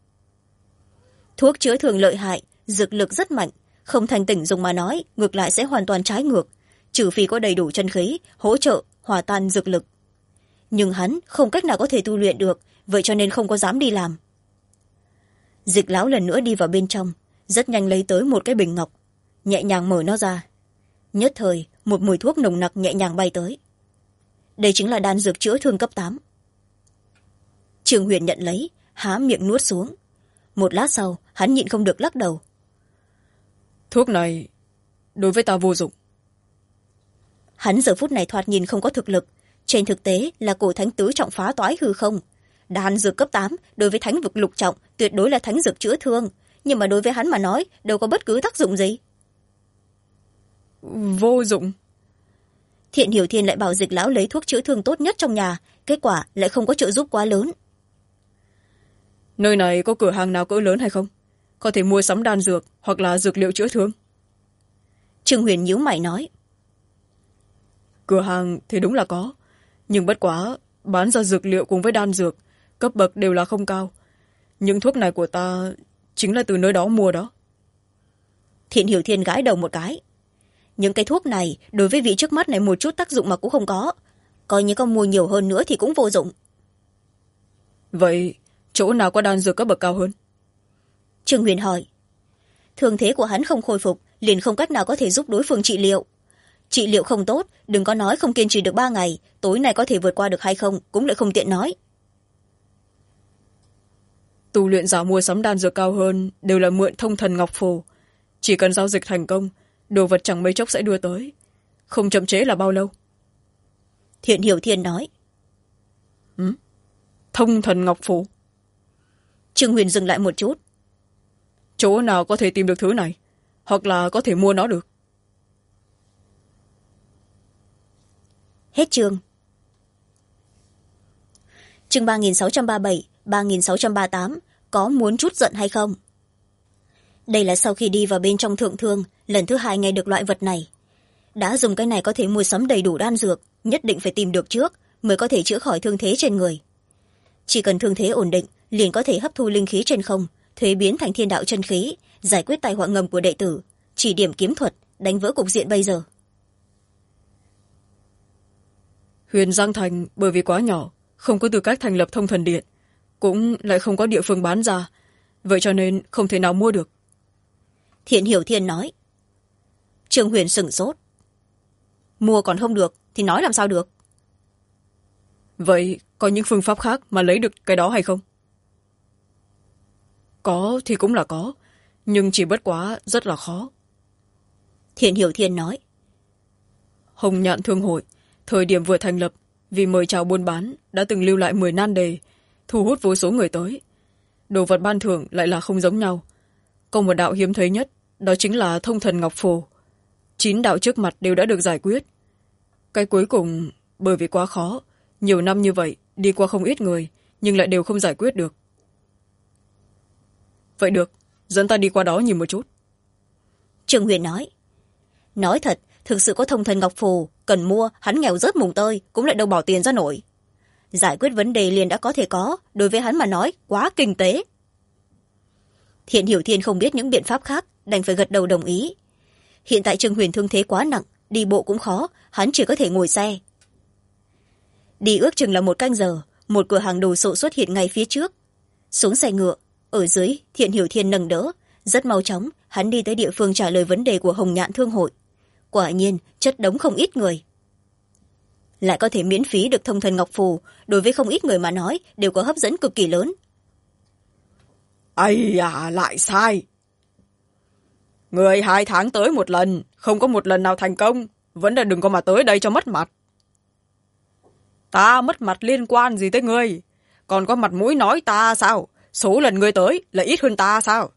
Thuốc chữa thương lợi hại, dược lực rất mạnh, không thành tỉnh dùng mà nói, ngược lại sẽ hoàn toàn trái ngược, trừ phi có đầy đủ chân khí hỗ trợ hòa tan dược lực. Nhưng hắn không cách nào có thể tu luyện được, vậy cho nên không có dám đi làm. Dịch lão lần nữa đi vào bên trong, rất nhanh lấy tới một cái bình ngọc, nhẹ nhàng mở nó ra. Nhất thời một mùi thuốc nồng nặc nhẹ nhàng bay tới. Đây chính là đan dược chữa thương cấp 8. Trương Huyền nhận lấy, há miệng nuốt xuống. Một lát sau hắn nhịn không được lắc đầu.
Thuốc này đối với ta vô dụng.
Hắn giờ phút này thoạt nhìn không có thực lực, trên thực tế là cổ thánh tứ trọng phá toái hư không. Đan dược cấp 8 đối với thánh vực lục trọng tuyệt đối là thánh dược chữa thương, nhưng mà đối với hắn mà nói đâu có bất cứ tác dụng gì.
Vô dụng?
Thiện Hiểu Thiên lại bảo Dịch lão lấy thuốc chữa thương tốt nhất trong nhà, kết quả lại không có trợ giúp quá lớn.
Nơi này có cửa hàng nào cỡ lớn hay không? Có thể mua sắm đan dược hoặc là dược liệu chữa thương?
Trương Huyền nhíu mày nói.
Cửa hàng thì đúng là có, nhưng bất quá bán ra dược liệu cùng với đan dược cấp bậc đều là không cao. Những thuốc này của ta chính là từ nơi đó mua đó.
Thiện Hiểu Thiên gãi đầu một cái. Những cái thuốc này đối với vị trước mắt này một chút tác dụng mà cũng không có, coi như có mua nhiều hơn nữa thì cũng vô dụng.
Vậy chỗ nào có đan dược cấp bậc cao hơn?
Trương Huyền hỏi. Thương thế của hắn không khôi phục, liền không cách nào có thể giúp đối phương trị liệu. Trị liệu không tốt, đừng có nói không kiên trì được 3 ngày, tối nay có thể vượt qua được hay không cũng lại không tiện nói.
Tu luyện giả mua sắm đan dược cao hơn đều là mượn thông thần ngọc phù, chỉ cần giao dịch thành công, đồ vật chẳng mấy chốc sẽ đưa tới, không chậm chế là bao lâu?
Thiện Hiểu Thiên nói.
Thông thần ngọc phù?
Trương Huyền dừng lại một chút.
Chỗ nào có thể tìm được thứ này, hoặc là có thể mua nó được?
Hết chương. Chương 3637, 3638, có muốn chút giận hay không? Đây là sau khi đi vào bên trong thượng thương, lần thứ 2 nghe được loại vật này. Đã dùng cái này có thể mua sắm đầy đủ đan dược, nhất định phải tìm được trước mới có thể chữa khỏi thương thế trên người. Chỉ cần thương thế ổn định, liền có thể hấp thu linh khí trên không, thuế biến thành thiên đạo chân khí, giải quyết tai họa ngầm của đệ tử, chỉ điểm kiếm thuật, đánh vỡ cục diện bây giờ.
Huyền Giang Thành bởi vì quá nhỏ, không có tư cách thành lập thông thần điện, cũng lại không có địa phương bán ra, vậy cho nên không thể nào mua được.
Thiện Hiểu Thiên nói. Trương Huyền sửng sốt. Mua còn không được thì nói làm sao được?
Vậy có những phương pháp khác mà lấy được cái đó hay không? Có thì cũng là có, nhưng chỉ bất quá rất là khó.
Thiện Hiểu Thiên nói.
Hồng Nhạn Thương hội thời điểm vừa thành lập, vì mời chào buôn bán đã từng lưu lại 10 nan đề, thu hút vô số người tới. Đồ vật ban thưởng lại là không giống nhau. Có một đạo hiếm thấy nhất, đó chính là thông thần ngọc phù. 9 đạo trước mặt đều đã được giải quyết. Cái cuối cùng bởi vì quá khó, nhiều năm như vậy đi qua không ít người, nhưng lại đều không giải quyết được. Vậy được, dẫn ta đi qua đó nhìn một chút.
Trương Huyền nói. Nói thật, thực sự có thông thần ngọc phù, cần mua, hắn nghèo rớt mùng tơi, cũng lại đâu bỏ tiền ra nổi. Giải quyết vấn đề liền đã có thể có, đối với hắn mà nói, quá kinh tế. Thiện Hiểu Thiên không biết những biện pháp khác, đành phải gật đầu đồng ý. Hiện tại Trương Huyền thương thế quá nặng, đi bộ cũng khó, hắn chỉ có thể ngồi xe. Đi ước chừng là 1 canh giờ, một cửa hàng đồ sộ xuất hiện ngay phía trước. Xuống xe ngựa, ở dưới Thiện Hiểu Thiên nâng đỡ, rất mau chóng hắn đi tới địa phương trả lời vấn đề của Hồng Nhạn Thương hội. Quả nhiên chất đống không ít người, lại có thể miễn phí được thông thần ngọc phù, đối với không ít người mà nói đều có hấp dẫn cực kỳ lớn.
Ây à, lại sai. Người 2 tháng tới một lần, không có một lần nào thành công, vẫn là đừng có mà tới đây cho mất mặt. Ta mất mặt liên quan gì tới ngươi? Còn có mặt mũi nói ta sao? Số lần ngươi tới là ít hơn ta sao?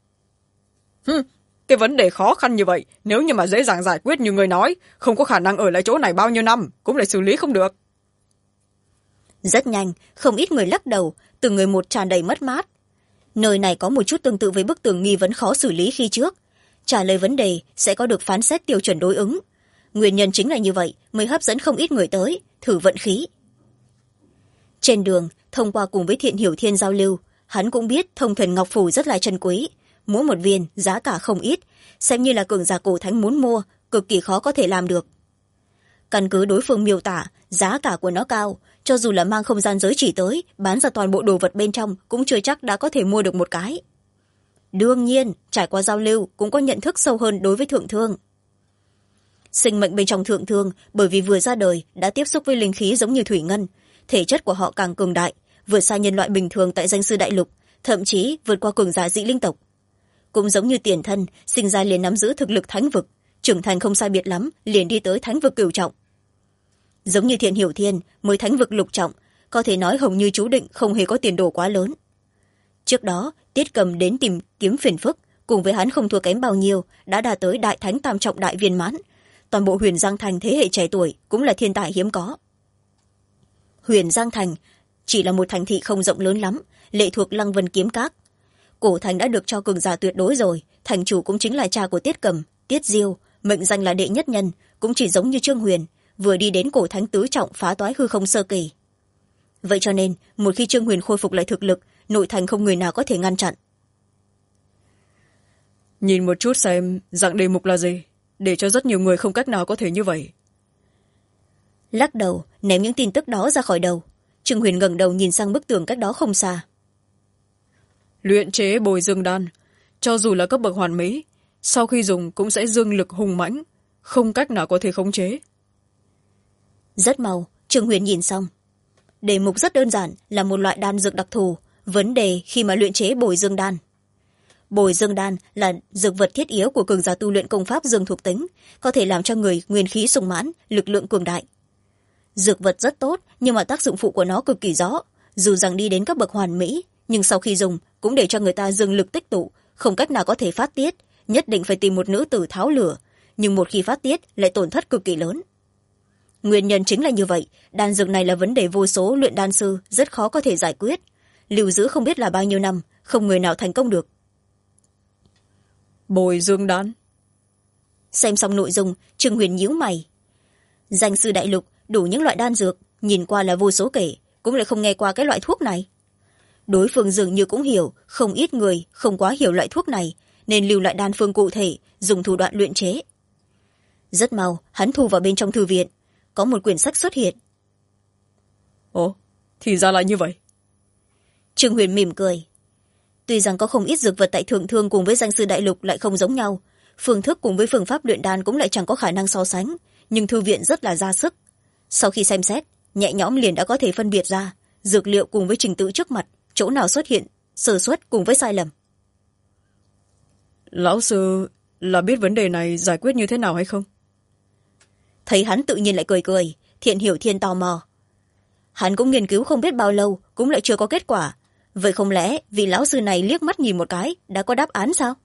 Cái vấn đề khó khăn như vậy, nếu như mà dễ dàng giải quyết như ngươi nói, không có khả năng ở lại chỗ này bao nhiêu năm, cũng lại xử lý không được.
Rất nhanh, không ít người lắc đầu, từng người một tràn đầy mất mát. Nơi này có một chút tương tự với bức tường nghi vấn khó xử lý khi trước. Trả lời vấn đề sẽ có được phán xét tiêu chuẩn đối ứng. Nguyên nhân chính là như vậy mới hấp dẫn không ít người tới, thử vận khí. Trên đường, thông qua cùng với Thiện Hiểu Thiên giao lưu, hắn cũng biết thông thần ngọc phù rất là chân quý. Mỗi một viên giá cả không ít, xem như là cường giả cổ thánh muốn mua, cực kỳ khó có thể làm được. Căn cứ đối phương miêu tả, giá cả của nó cao, cho dù là mang không gian giới chỉ tới, bán ra toàn bộ đồ vật bên trong cũng chưa chắc đã có thể mua được một cái. Đương nhiên, trải qua giao lưu cũng có nhận thức sâu hơn đối với thượng thương. Sinh mệnh bên trong thượng thương bởi vì vừa ra đời đã tiếp xúc với linh khí giống như thủy ngân, thể chất của họ càng cường đại, vượt xa nhân loại bình thường tại danh sư đại lục, thậm chí vượt qua cường giả dị linh tộc. Cũng giống như Tiền Thân, sinh ra liền nắm giữ thực lực thánh vực, trưởng thành không sai biệt lắm liền đi tới thánh vực cửu trọng. Giống như Thiện Hiểu Thiên mới thánh vực lục trọng, có thể nói hầu như chú định không hề có tiền đồ quá lớn. Trước đó Tiết Cầm đến tìm kiếm phiền phức, cùng với hắn không thua kém bao nhiêu, đã đạt tới đại thánh tam trọng đại viên mãn. Toàn bộ Huyền Giang Thành thế hệ trẻ tuổi cũng là thiên tài hiếm có. Huyền Giang Thành chỉ là một thành thị không rộng lớn lắm, lệ thuộc Lăng Vân Kiếm Các. Cổ thành đã được cho cường giả tuyệt đối rồi, thành chủ cũng chính là cha của Tiết Cầm, Tiết Diêu, mệnh danh là đệ nhất nhân, cũng chỉ giống như Trương Huyền vừa đi đến cổ thánh tứ trọng phá toái hư không sơ kỳ. Vậy cho nên một khi Trương Huyền khôi phục lại thực lực, nội thành không người nào có thể ngăn chặn.
Nhìn một chút xem dạng đề mục là gì, để cho rất nhiều người không cách nào có thể như vậy.
Lắc đầu ném những tin tức đó ra khỏi đầu, Trương Huyền ngẩng đầu nhìn sang bức tường cách đó không xa.
Luyện chế bồi dương đan, cho dù là cấp bậc hoàn mỹ, sau khi dùng cũng sẽ dương lực hùng mãnh, không cách nào có thể khống chế.
Rất mau Trương Huyền nhìn xong. Đề mục rất đơn giản, là một loại đan dược đặc thù, vấn đề khi mà luyện chế bồi dương đan. Bồi dương đan là dược vật thiết yếu của cường giả tu luyện công pháp dương thuộc tính, có thể làm cho người nguyên khí sung mãn, lực lượng cường đại. Dược vật rất tốt, nhưng mà tác dụng phụ của nó cực kỳ rõ, dù rằng đi đến cấp bậc hoàn mỹ, nhưng sau khi dùng cũng để cho người ta dương lực tích tụ, không cách nào có thể phát tiết, nhất định phải tìm một nữ tử tháo lửa, nhưng một khi phát tiết lại tổn thất cực kỳ lớn. Nguyên nhân chính là như vậy, đan dược này là vấn đề vô số luyện đan sư rất khó có thể giải quyết, lưu giữ không biết là bao nhiêu năm, không người nào thành công được.
Bồi dương đan.
Xem xong nội dung, Trương Huyền nhíu mày. Danh sư đại lục đủ những loại đan dược, nhìn qua là vô số kể, cũng lại không nghe qua cái loại thuốc này. Đối phương dường như cũng hiểu, không ít người không quá hiểu loại thuốc này, nên lưu lại đan phương cụ thể, dùng thủ đoạn luyện chế. Rất mau hắn thu vào bên trong thư viện, có một quyển sách xuất hiện.
Ồ, thì ra là như vậy.
Trương Huyền mỉm cười. Tuy rằng có không ít dược vật tại thượng thương cùng với danh sư đại lục lại không giống nhau, phương thức cùng với phương pháp luyện đan cũng lại chẳng có khả năng so sánh, nhưng thư viện rất là ra sức. Sau khi xem xét, nhẹ nhõm liền đã có thể phân biệt ra dược liệu cùng với trình tự trước mặt, chỗ nào xuất hiện sơ suất cùng với sai lầm.
Lão sư là biết vấn đề này giải quyết như thế nào hay không?
Thấy hắn tự nhiên lại cười cười, Thiện Hiểu Thiên tò mò. Hắn cũng nghiên cứu không biết bao lâu, cũng lại chưa có kết quả. Vậy không lẽ vị lão sư này liếc mắt nhìn một cái đã có đáp án sao?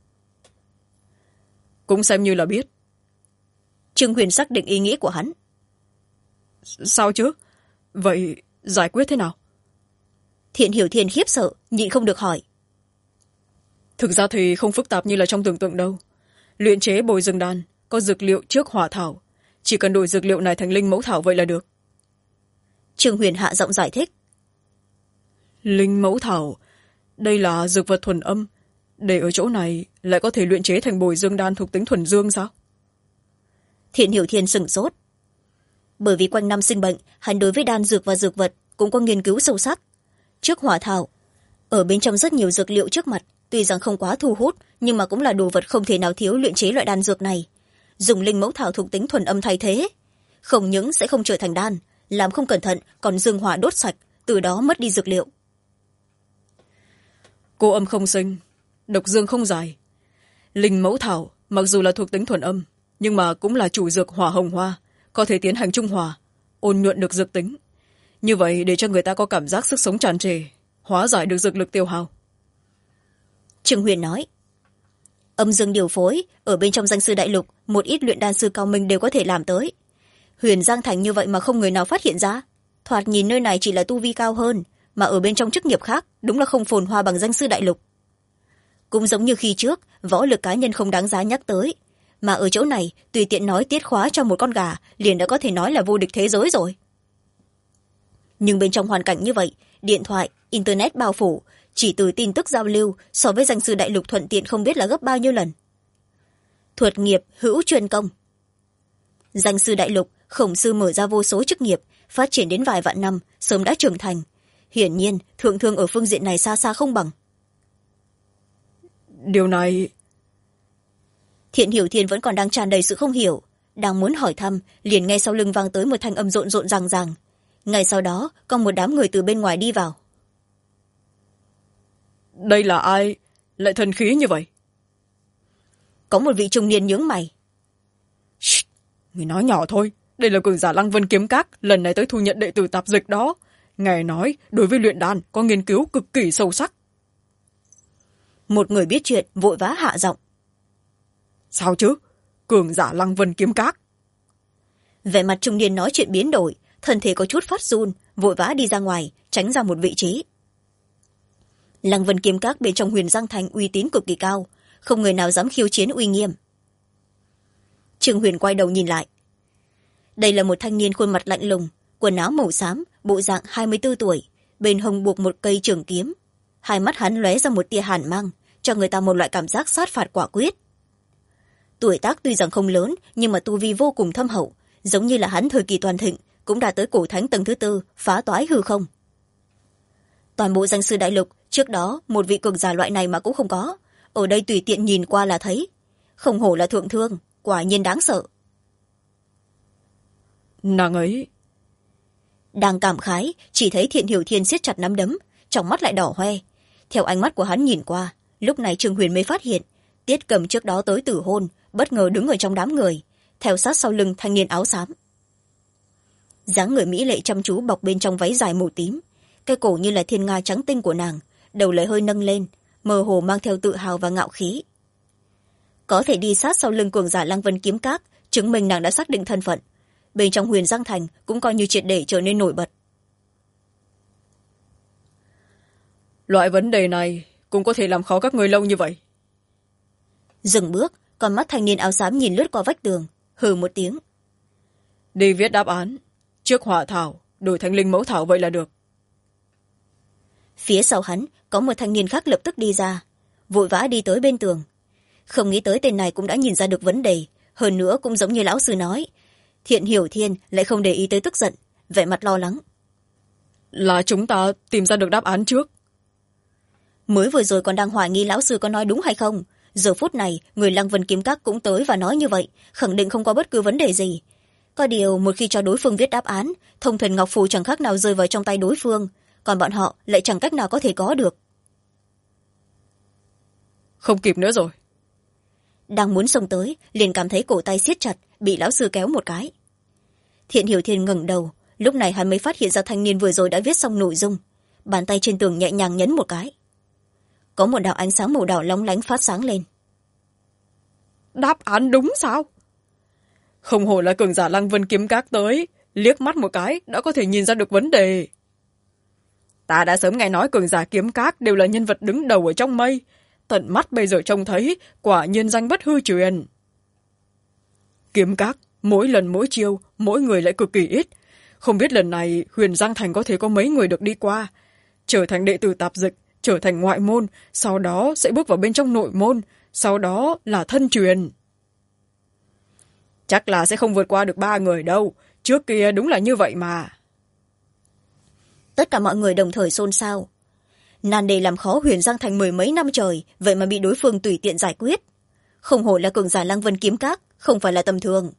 Cũng xem như là biết.
Trương Huyền xác định ý nghĩ của hắn.
Sao chứ? Vậy giải quyết thế nào?
Thiện Hiểu Thiên khiếp sợ, nhịn không được hỏi.
Thực ra thì không phức tạp như là trong tưởng tượng đâu. Luyện chế bồi dương đan có dược liệu trước hỏa thảo, chỉ cần đổi dược liệu này thành linh mẫu thảo vậy là được.
Trương Huyền hạ giọng giải thích.
Linh mẫu thảo, đây là dược vật thuần âm, để ở chỗ này lại có thể luyện chế thành bồi dương đan thuộc tính thuần dương sao?
Thiện Hiểu Thiên sửng sốt. Bởi vì quanh năm sinh bệnh, hắn đối với đan dược và dược vật cũng có nghiên cứu sâu sắc. Trước hỏa thảo, ở bên trong rất nhiều dược liệu trước mặt, tuy rằng không quá thu hút, nhưng mà cũng là đồ vật không thể nào thiếu luyện chế loại đan dược này. Dùng linh mẫu thảo thuộc tính thuần âm thay thế, không những sẽ không trở thành đan, làm không cẩn thận còn dương hỏa đốt sạch, từ đó mất đi dược liệu.
Cô âm không sinh, độc dương không giải. Linh mẫu thảo mặc dù là thuộc tính thuần âm, nhưng mà cũng là chủ dược hỏa hồng hoa, có thể tiến hành trung hòa, ôn nhuận được dược tính. Như vậy để cho người ta có cảm giác sức sống tràn trề, hóa giải được dược lực tiêu hao.
Trương Huyền nói. Âm dương điều phối, ở bên trong danh sư đại lục, một ít luyện đan sư cao minh đều có thể làm tới. Huyền Giang Thành như vậy mà không người nào phát hiện ra. Thoạt nhìn nơi này chỉ là tu vi cao hơn, mà ở bên trong chức nghiệp khác đúng là không phồn hoa bằng danh sư đại lục. Cũng giống như khi trước, võ lực cá nhân không đáng giá nhắc tới, mà ở chỗ này tùy tiện nói tiết khóa cho một con gà liền đã có thể nói là vô địch thế giới rồi. Nhưng bên trong hoàn cảnh như vậy, điện thoại, internet bao phủ, chỉ từ tin tức giao lưu so với danh sư đại lục thuận tiện không biết là gấp bao nhiêu lần. Thuật nghiệp hữu chuyên công. Danh sư đại lục, khổng sư mở ra vô số chức nghiệp, phát triển đến vài vạn năm, sớm đã trưởng thành. Hiển nhiên thượng thương ở phương diện này xa xa không bằng.
Điều này...
Thiện Hiểu Thiên vẫn còn đang tràn đầy sự không hiểu, đang muốn hỏi thăm, liền nghe sau lưng vang tới một thanh âm rộn rộn ràng ràng. Ngay sau đó có một đám người từ bên ngoài đi vào.
Đây là ai lại thần khí như vậy?
Có một vị trung niên nhướng mày.
Người nói nhỏ thôi, đây là cường giả Lăng Vân Kiếm Các, lần này tới thu nhận đệ tử tạp dịch đó. Ngài nói đối với luyện đan có nghiên cứu cực kỳ sâu sắc.
Một người biết chuyện vội vã hạ giọng.
Sao chứ? Cường giả Lăng Vân Kiếm Các.
Vẻ mặt trung niên nói chuyện biến đổi, thân thể có chút phát run, vội vã đi ra ngoài, tránh ra một vị trí. Lăng Vân Kiếm Các bên trong Huyền Giang Thành uy tín cực kỳ cao, không người nào dám khiêu chiến uy nghiêm. trương huyền quay đầu nhìn lại. Đây là một thanh niên khuôn mặt lạnh lùng, quần áo màu xám, bộ dạng 24 tuổi, bên hông buộc một cây trường kiếm. Hai mắt hắn lóe ra một tia hàn mang, cho người ta một loại cảm giác sát phạt quả quyết. Tuổi tác tuy rằng không lớn, nhưng mà tu vi vô cùng thâm hậu, giống như là hắn thời kỳ toàn thịnh, cũng đã tới cổ thánh tầng thứ 4, phá toái hư không. Toàn bộ danh sư đại lục, trước đó một vị cường giả loại này mà cũng không có, ở đây tùy tiện nhìn qua là thấy. Không hổ là thượng thương, quả nhiên đáng sợ.
Nàng ấy.
Đang cảm khái, chỉ thấy Thiện Hiểu Thiên siết chặt nắm đấm, trong mắt lại đỏ hoe. Theo ánh mắt của hắn nhìn qua, lúc này Trương Huyền mới phát hiện Tiết Cầm trước đó tới tử hôn, bất ngờ đứng ở trong đám người, theo sát sau lưng thanh niên áo xám. Dáng người mỹ lệ chăm chú bọc bên trong váy dài màu tím, cái cổ như là thiên nga trắng tinh của nàng, đầu lại hơi nâng lên, mơ hồ mang theo tự hào và ngạo khí. Có thể đi sát sau lưng cường giả Lăng Vân Kiếm Các, chứng minh nàng đã xác định thân phận. Bên trong Huyền Giang Thành cũng coi như triệt để trở nên nổi bật.
Loại vấn đề này cũng có thể làm khó các người lâu như vậy.
Dừng bước, con mắt thanh niên áo xám nhìn lướt qua vách tường, hừ một tiếng.
Đi viết đáp án, trước hỏa thảo, đổi thành linh mẫu thảo vậy là được.
Phía sau hắn có một thanh niên khác lập tức đi ra, vội vã đi tới bên tường. Không nghĩ tới tên này cũng đã nhìn ra được vấn đề, hơn nữa cũng giống như lão sư nói, Thiện Hiểu Thiên lại không để ý tới tức giận, vẻ mặt lo lắng.
Là chúng ta tìm ra được đáp án trước.
Mới vừa rồi còn đang hoài nghi lão sư có nói đúng hay không, giờ phút này người Lăng Vân Kiếm Các cũng tới và nói như vậy, khẳng định không có bất cứ vấn đề gì. Có điều một khi cho đối phương viết đáp án, thông thần ngọc phù chẳng khác nào rơi vào trong tay đối phương, còn bọn họ lại chẳng cách nào có thể có được.
Không kịp nữa rồi.
Đang muốn xông tới, liền cảm thấy cổ tay siết chặt, bị lão sư kéo một cái. Thiện Hiểu Thiên ngẩng đầu, lúc này hắn mới phát hiện ra thanh niên vừa rồi đã viết xong nội dung, bàn tay trên tường nhẹ nhàng nhấn một cái, có một đạo ánh sáng màu đỏ lóng lánh phát sáng lên.
Đáp án đúng sao? Không hổ là cường giả Lăng Vân Kiếm Các tới, liếc mắt một cái đã có thể nhìn ra được vấn đề. Ta đã sớm nghe nói cường giả kiếm các đều là nhân vật đứng đầu ở trong mây, tận mắt bây giờ trông thấy, quả nhiên danh bất hư truyền. Kiếm các, mỗi lần mỗi chiêu, mỗi người lại cực kỳ ít. Không biết lần này Huyền Giang Thành có thể có mấy người được đi qua, trở thành đệ tử tạp dịch, trở thành ngoại môn, sau đó sẽ bước vào bên trong nội môn, sau đó là thân truyền. Chắc là sẽ không vượt qua được 3 người đâu, trước kia đúng là như vậy mà.
Tất cả mọi người đồng thời xôn xao. Nan đề làm khó Huyền Giang Thành 10 mấy năm trời, vậy mà bị đối phương tùy tiện giải quyết. Không hổ là cường giả Lăng Vân Kiếm Các, không phải là tầm thường.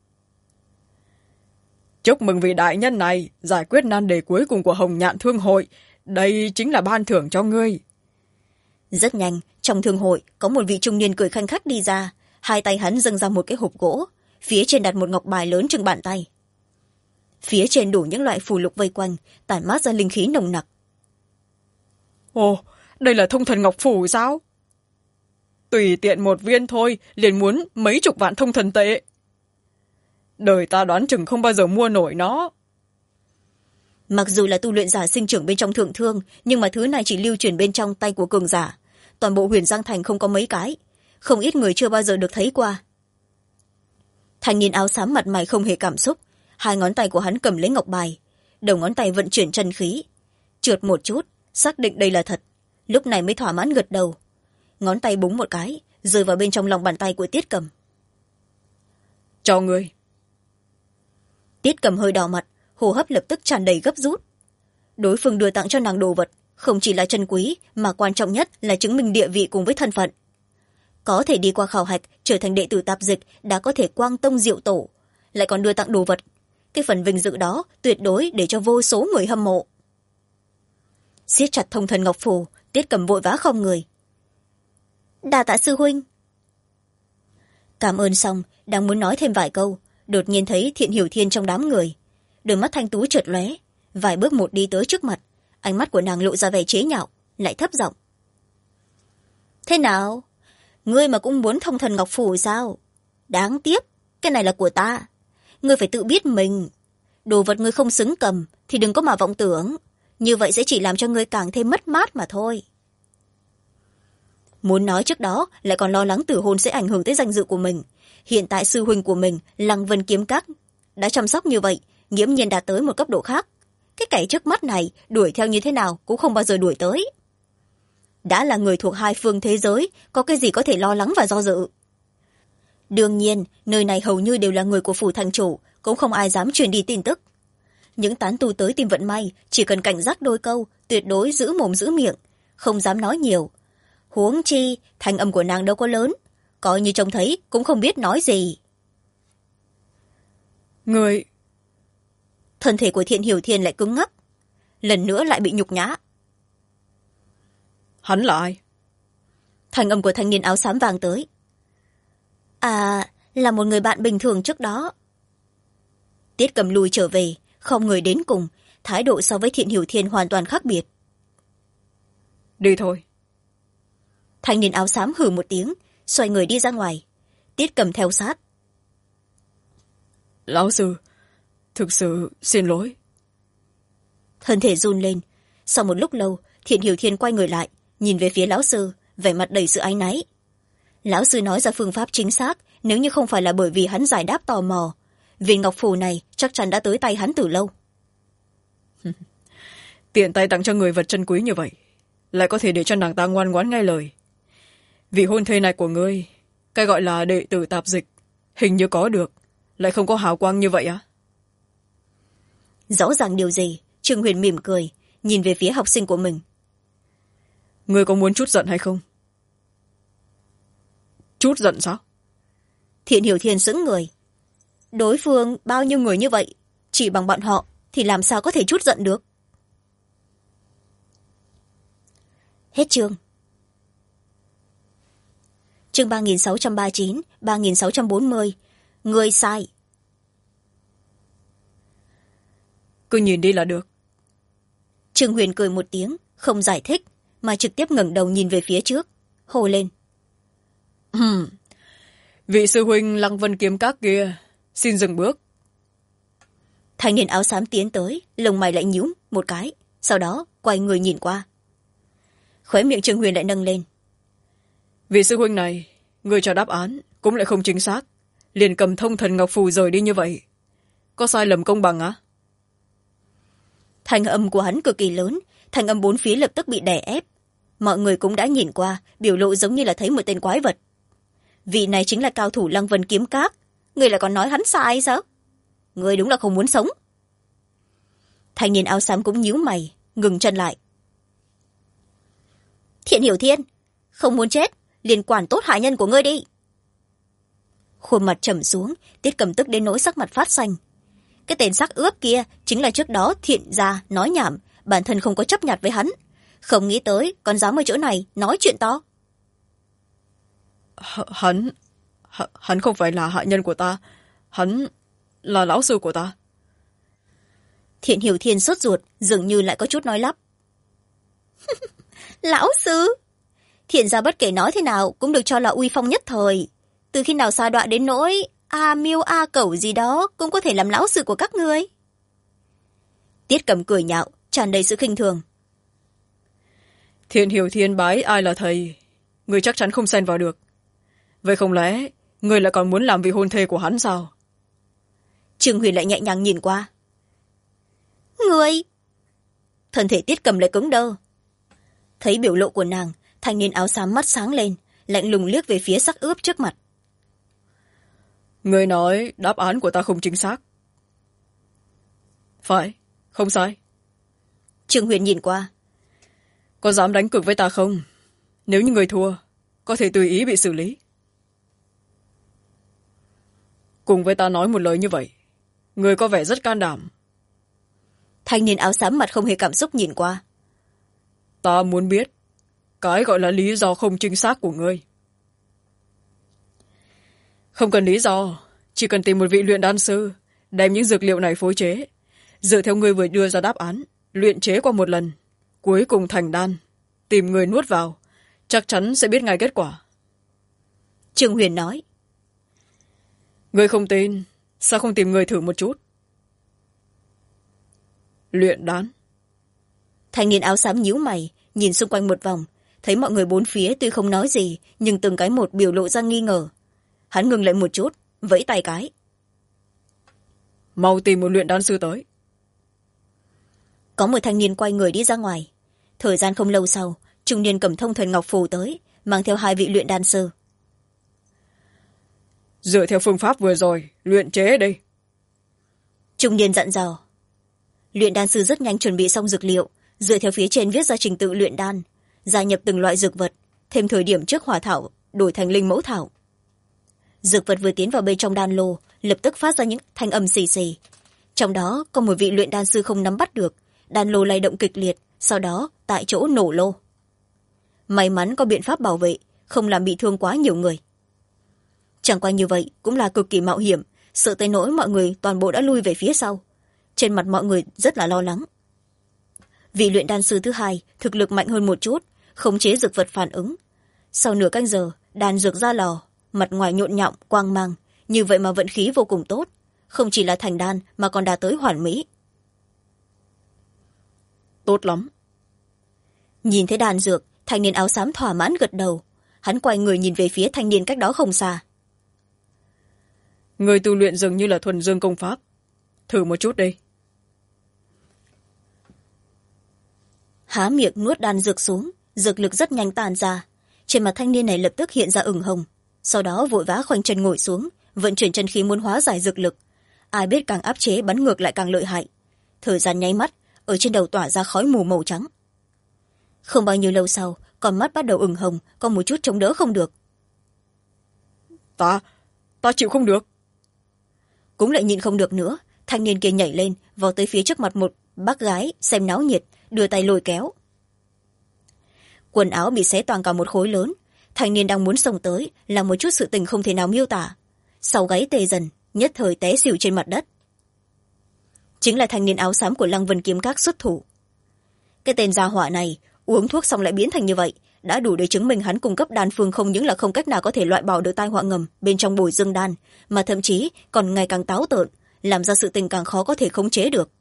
Chúc mừng vị đại nhân này giải quyết nan đề cuối cùng của Hồng Nhạn Thương Hội, đây chính là ban thưởng cho ngươi.
Rất nhanh, trong thương hội có một vị trung niên cười khanh khách đi ra, hai tay hắn dâng ra một cái hộp gỗ, phía trên đặt một ngọc bài lớn chừng bàn tay. Phía trên đủ những loại phù lục vây quanh, tản mát ra linh khí nồng nặc.
Ồ, đây là thông thần ngọc phù sao? Tùy tiện một viên thôi, liền muốn mấy chục vạn thông thần tệ. Đời ta đoán chừng không bao giờ mua nổi nó.
Mặc dù là tu luyện giả sinh trưởng bên trong thượng thương, nhưng mà thứ này chỉ lưu truyền bên trong tay của cường giả. Toàn bộ Huyền Giang Thành không có mấy cái, không ít người chưa bao giờ được thấy qua. Thanh niên áo xám mặt mày không hề cảm xúc, hai ngón tay của hắn cầm lấy ngọc bài, đầu ngón tay vận chuyển chân khí, trượt một chút, xác định đây là thật, lúc này mới thỏa mãn gật đầu. Ngón tay búng một cái, rơi vào bên trong lòng bàn tay của Tiết Cầm.
Cho ngươi.
Tiết Cầm hơi đỏ mặt, hô hấp lập tức tràn đầy gấp rút. Đối phương đưa tặng cho nàng đồ vật, không chỉ là chân quý, mà quan trọng nhất là chứng minh địa vị cùng với thân phận. Có thể đi qua khảo hạch, trở thành đệ tử tạp dịch, đã có thể quang tông diệu tổ, lại còn đưa tặng đồ vật. Cái phần vinh dự đó tuyệt đối để cho vô số người hâm mộ. Siết chặt thông thần ngọc phù, Tiết Cầm vội vã không người. Đa tạ sư huynh. Cảm ơn xong, đang muốn nói thêm vài câu, đột nhiên thấy Thiện Hiểu Thiên trong đám người. Đôi mắt thanh tú chợt lóe, vài bước một đi tới trước mặt, ánh mắt của nàng lộ ra vẻ chế nhạo, lại thấp giọng. Thế nào? Ngươi mà cũng muốn thông thần ngọc phù sao? Đáng tiếc, cái này là của ta. Ngươi phải tự biết mình. Đồ vật ngươi không xứng cầm thì đừng có mà vọng tưởng, như vậy sẽ chỉ làm cho ngươi càng thêm mất mát mà thôi. Muốn nói trước đó lại còn lo lắng tử hôn sẽ ảnh hưởng tới danh dự của mình, hiện tại sư huynh của mình Lăng Vân Kiếm Các đã chăm sóc như vậy, nghiễm nhiên đạt tới một cấp độ khác. Cái kẻ trước mắt này đuổi theo như thế nào cũng không bao giờ đuổi tới. Đã là người thuộc hai phương thế giới, có cái gì có thể lo lắng và do dự. Đương nhiên nơi này hầu như đều là người của phủ thành chủ, cũng không ai dám truyền đi tin tức. Những tán tu tới tìm vận may chỉ cần cảnh giác đôi câu, tuyệt đối giữ mồm giữ miệng, không dám nói nhiều. Huống chi thanh âm của nàng đâu có lớn, coi như trông thấy cũng không biết nói gì.
Người...
Thân thể của Thiện Hiểu Thiên lại cứng ngắc, lần nữa lại bị nhục nhã.
Hắn là ai?
Thanh âm của thanh niên áo xám vàng tới. À, là một người bạn bình thường trước đó. Tiết Cầm lùi trở về, không người đến cùng, thái độ so với Thiện Hiểu Thiên hoàn toàn khác biệt.
Đi thôi.
Thanh niên áo xám hừ một tiếng, xoay người đi ra ngoài. Tiết Cầm theo sát.
Lão sư, thực sự xin lỗi.
Thân thể run lên. Sau một lúc lâu, Thiện Hiểu Thiên quay người lại, nhìn về phía lão sư, vẻ mặt đầy sự áy náy. Lão sư nói ra phương pháp chính xác, nếu như không phải là bởi vì hắn giải đáp tò mò, viên ngọc phù này chắc chắn đã tới tay hắn từ lâu.
Tiện tay tặng cho người vật chân quý như vậy, lại có thể để cho nàng ta ngoan ngoãn nghe lời. Vì hôn thê này của ngươi, cái gọi là đệ tử tạp dịch, hình như có được, lại không có hào quang như vậy á?
Rõ ràng điều gì, Trương Huyền mỉm cười, nhìn về phía học sinh của mình.
Ngươi có muốn chút giận hay không? Chút giận sao?
Thiện Hiểu Thiên sững người. Đối phương bao nhiêu người như vậy, chỉ bằng bọn họ thì làm sao có thể chút giận được. Hết chương. Chương 3639, 3640. Người sai.
Cứ nhìn đi là được.
Trương Huyền cười một tiếng, không giải thích, mà trực tiếp ngẩng đầu nhìn về phía trước, hô lên.
Vị sư huynh Lăng Vân Kiếm Các kia, xin dừng bước.
Thanh niên áo xám tiến tới, lông mày lại nhíu một cái, sau đó quay người nhìn qua. Khóe miệng Trương Huyền lại nâng lên.
Vị sư huynh này, người cho đáp án cũng lại không chính xác, liền cầm thông thần ngọc phù rời đi như vậy, có sai lầm công bằng á?
Thanh âm của hắn cực kỳ lớn, thanh âm bốn phía lập tức bị đè ép. Mọi người cũng đã nhìn qua, biểu lộ giống như là thấy một tên quái vật. Vị này chính là cao thủ Lăng Vân Kiếm Các, người lại còn nói hắn sai sao? Người đúng là không muốn sống. Thanh niên áo xám cũng nhíu mày, ngừng chân lại. Thiện Hiểu Thiên, không muốn chết, liền quản tốt hạ nhân của ngươi đi. Khuôn mặt trầm xuống, Tiết Cầm tức đến nỗi sắc mặt phát xanh. Cái tên xác ướp kia chính là trước đó Thiện gia nói nhảm, bản thân không có chấp nhặt với hắn, không nghĩ tới còn dám ở chỗ này nói chuyện to.
Hắn không phải là hạ nhân của ta, hắn là lão sư của ta.
Thiện Hiểu Thiên sốt ruột, dường như lại có chút nói lắp. Lão sư? Thiện gia bất kể nói thế nào cũng được cho là uy phong nhất thời, từ khi nào sa đọa đến nỗi a miêu a cẩu gì đó cũng có thể làm lão sư của các ngươi. Tiết Cầm cười nhạo, tràn đầy sự khinh thường.
Thiện Hiểu Thiên bái ai là thầy, người chắc chắn không xen vào được. Vậy không lẽ người lại còn muốn làm vị hôn thê của hắn sao?
Trương Huyền lại nhẹ nhàng nhìn qua. Người! Thân thể Tiết Cầm lại cứng đơ. Thấy biểu lộ của nàng, thanh niên áo xám mắt sáng lên, lạnh lùng liếc về phía sắc ướp trước mặt.
Người nói đáp án của ta không chính xác. Phải, không sai.
Trương Huyền nhìn qua.
Có dám đánh cược với ta không? Nếu như người thua, có thể tùy ý bị xử lý. Cùng với ta nói một lời như vậy, người có vẻ rất can đảm.
Thanh niên áo xám mặt không hề cảm xúc nhìn qua.
Ta muốn biết cái gọi là lý do không chính xác của ngươi. Không cần lý do, chỉ cần tìm một vị luyện đan sư, đem những dược liệu này phối chế, dựa theo ngươi vừa đưa ra đáp án, luyện chế qua một lần, cuối cùng thành đan, tìm người nuốt vào, chắc chắn sẽ biết ngay kết quả.
Trương Huyền nói.
Ngươi không tin, sao không tìm người thử một chút? Luyện đan.
Thanh niên áo xám nhíu mày, nhìn xung quanh một vòng, thấy mọi người bốn phía tuy không nói gì, nhưng từng cái một biểu lộ ra nghi ngờ. Hắn ngừng lại một chút, vẫy tay cái.
Mau tìm một luyện đan sư tới.
Có một thanh niên quay người đi ra ngoài. Thời gian không lâu sau, trung niên cầm thông thần ngọc phù tới, mang theo 2 vị luyện đan sư.
Dựa theo phương pháp vừa rồi, luyện chế đi.
Trung niên dặn dò. Luyện đan sư rất nhanh chuẩn bị xong dược liệu, dựa theo phía trên viết ra trình tự luyện đan, gia nhập từng loại dược vật, thêm thời điểm trước hỏa thảo đổi thành linh mẫu thảo. Dược vật vừa tiến vào bên trong đan lô, lập tức phát ra những thanh âm xì xì. Trong đó có một vị luyện đan sư không nắm bắt được, đan lô lay động kịch liệt, sau đó tại chỗ nổ lô. May mắn có biện pháp bảo vệ, không làm bị thương quá nhiều người. Chẳng qua như vậy cũng là cực kỳ mạo hiểm, sợ tới nỗi mọi người toàn bộ đã lui về phía sau. Trên mặt mọi người rất là lo lắng. Vị luyện đan sư thứ 2 thực lực mạnh hơn một chút, khống chế dược vật phản ứng. Sau nửa canh giờ, đan dược ra lò, mặt ngoài nhộn nhạo quang mang, như vậy mà vận khí vô cùng tốt, không chỉ là thành đan mà còn đạt tới hoàn mỹ.
Tốt lắm.
Nhìn thấy đan dược, thanh niên áo xám thỏa mãn gật đầu. Hắn quay người nhìn về phía thanh niên cách đó không xa.
Người tu luyện dường như là thuần dương công pháp, thử một chút đi.
Há miệng nuốt đan dược xuống, dược lực rất nhanh tàn ra. Trên mặt thanh niên này lập tức hiện ra ửng hồng, sau đó vội vã khoanh chân ngồi xuống, vận chuyển chân khí muốn hóa giải dược lực. Ai biết càng áp chế bắn ngược lại càng lợi hại. Thời gian nháy mắt, ở trên đầu tỏa ra khói mù màu trắng. Không bao nhiêu lâu sau, con mắt bắt đầu ửng hồng, còn một chút chống đỡ không được.
Ta chịu không được.
Cũng lại nhịn không được nữa, thanh niên kia nhảy lên, vào tới phía trước mặt một bác gái xem náo nhiệt, đưa tay lôi kéo. Quần áo bị xé toang cả một khối lớn, thanh niên đang muốn xông tới, là một chút sự tình không thể nào miêu tả. Sau gáy tê dần, nhất thời té xỉu trên mặt đất. Chính là thanh niên áo xám của Lăng Vân Kiếm Các xuất thủ. Cái tên gia hỏa này uống thuốc xong lại biến thành như vậy, đã đủ để chứng minh hắn cung cấp đan phương không những là không cách nào có thể loại bỏ được tai họa ngầm bên trong bồi dương đan, mà thậm chí còn ngày càng táo tợn, làm ra sự tình càng khó có thể khống chế được.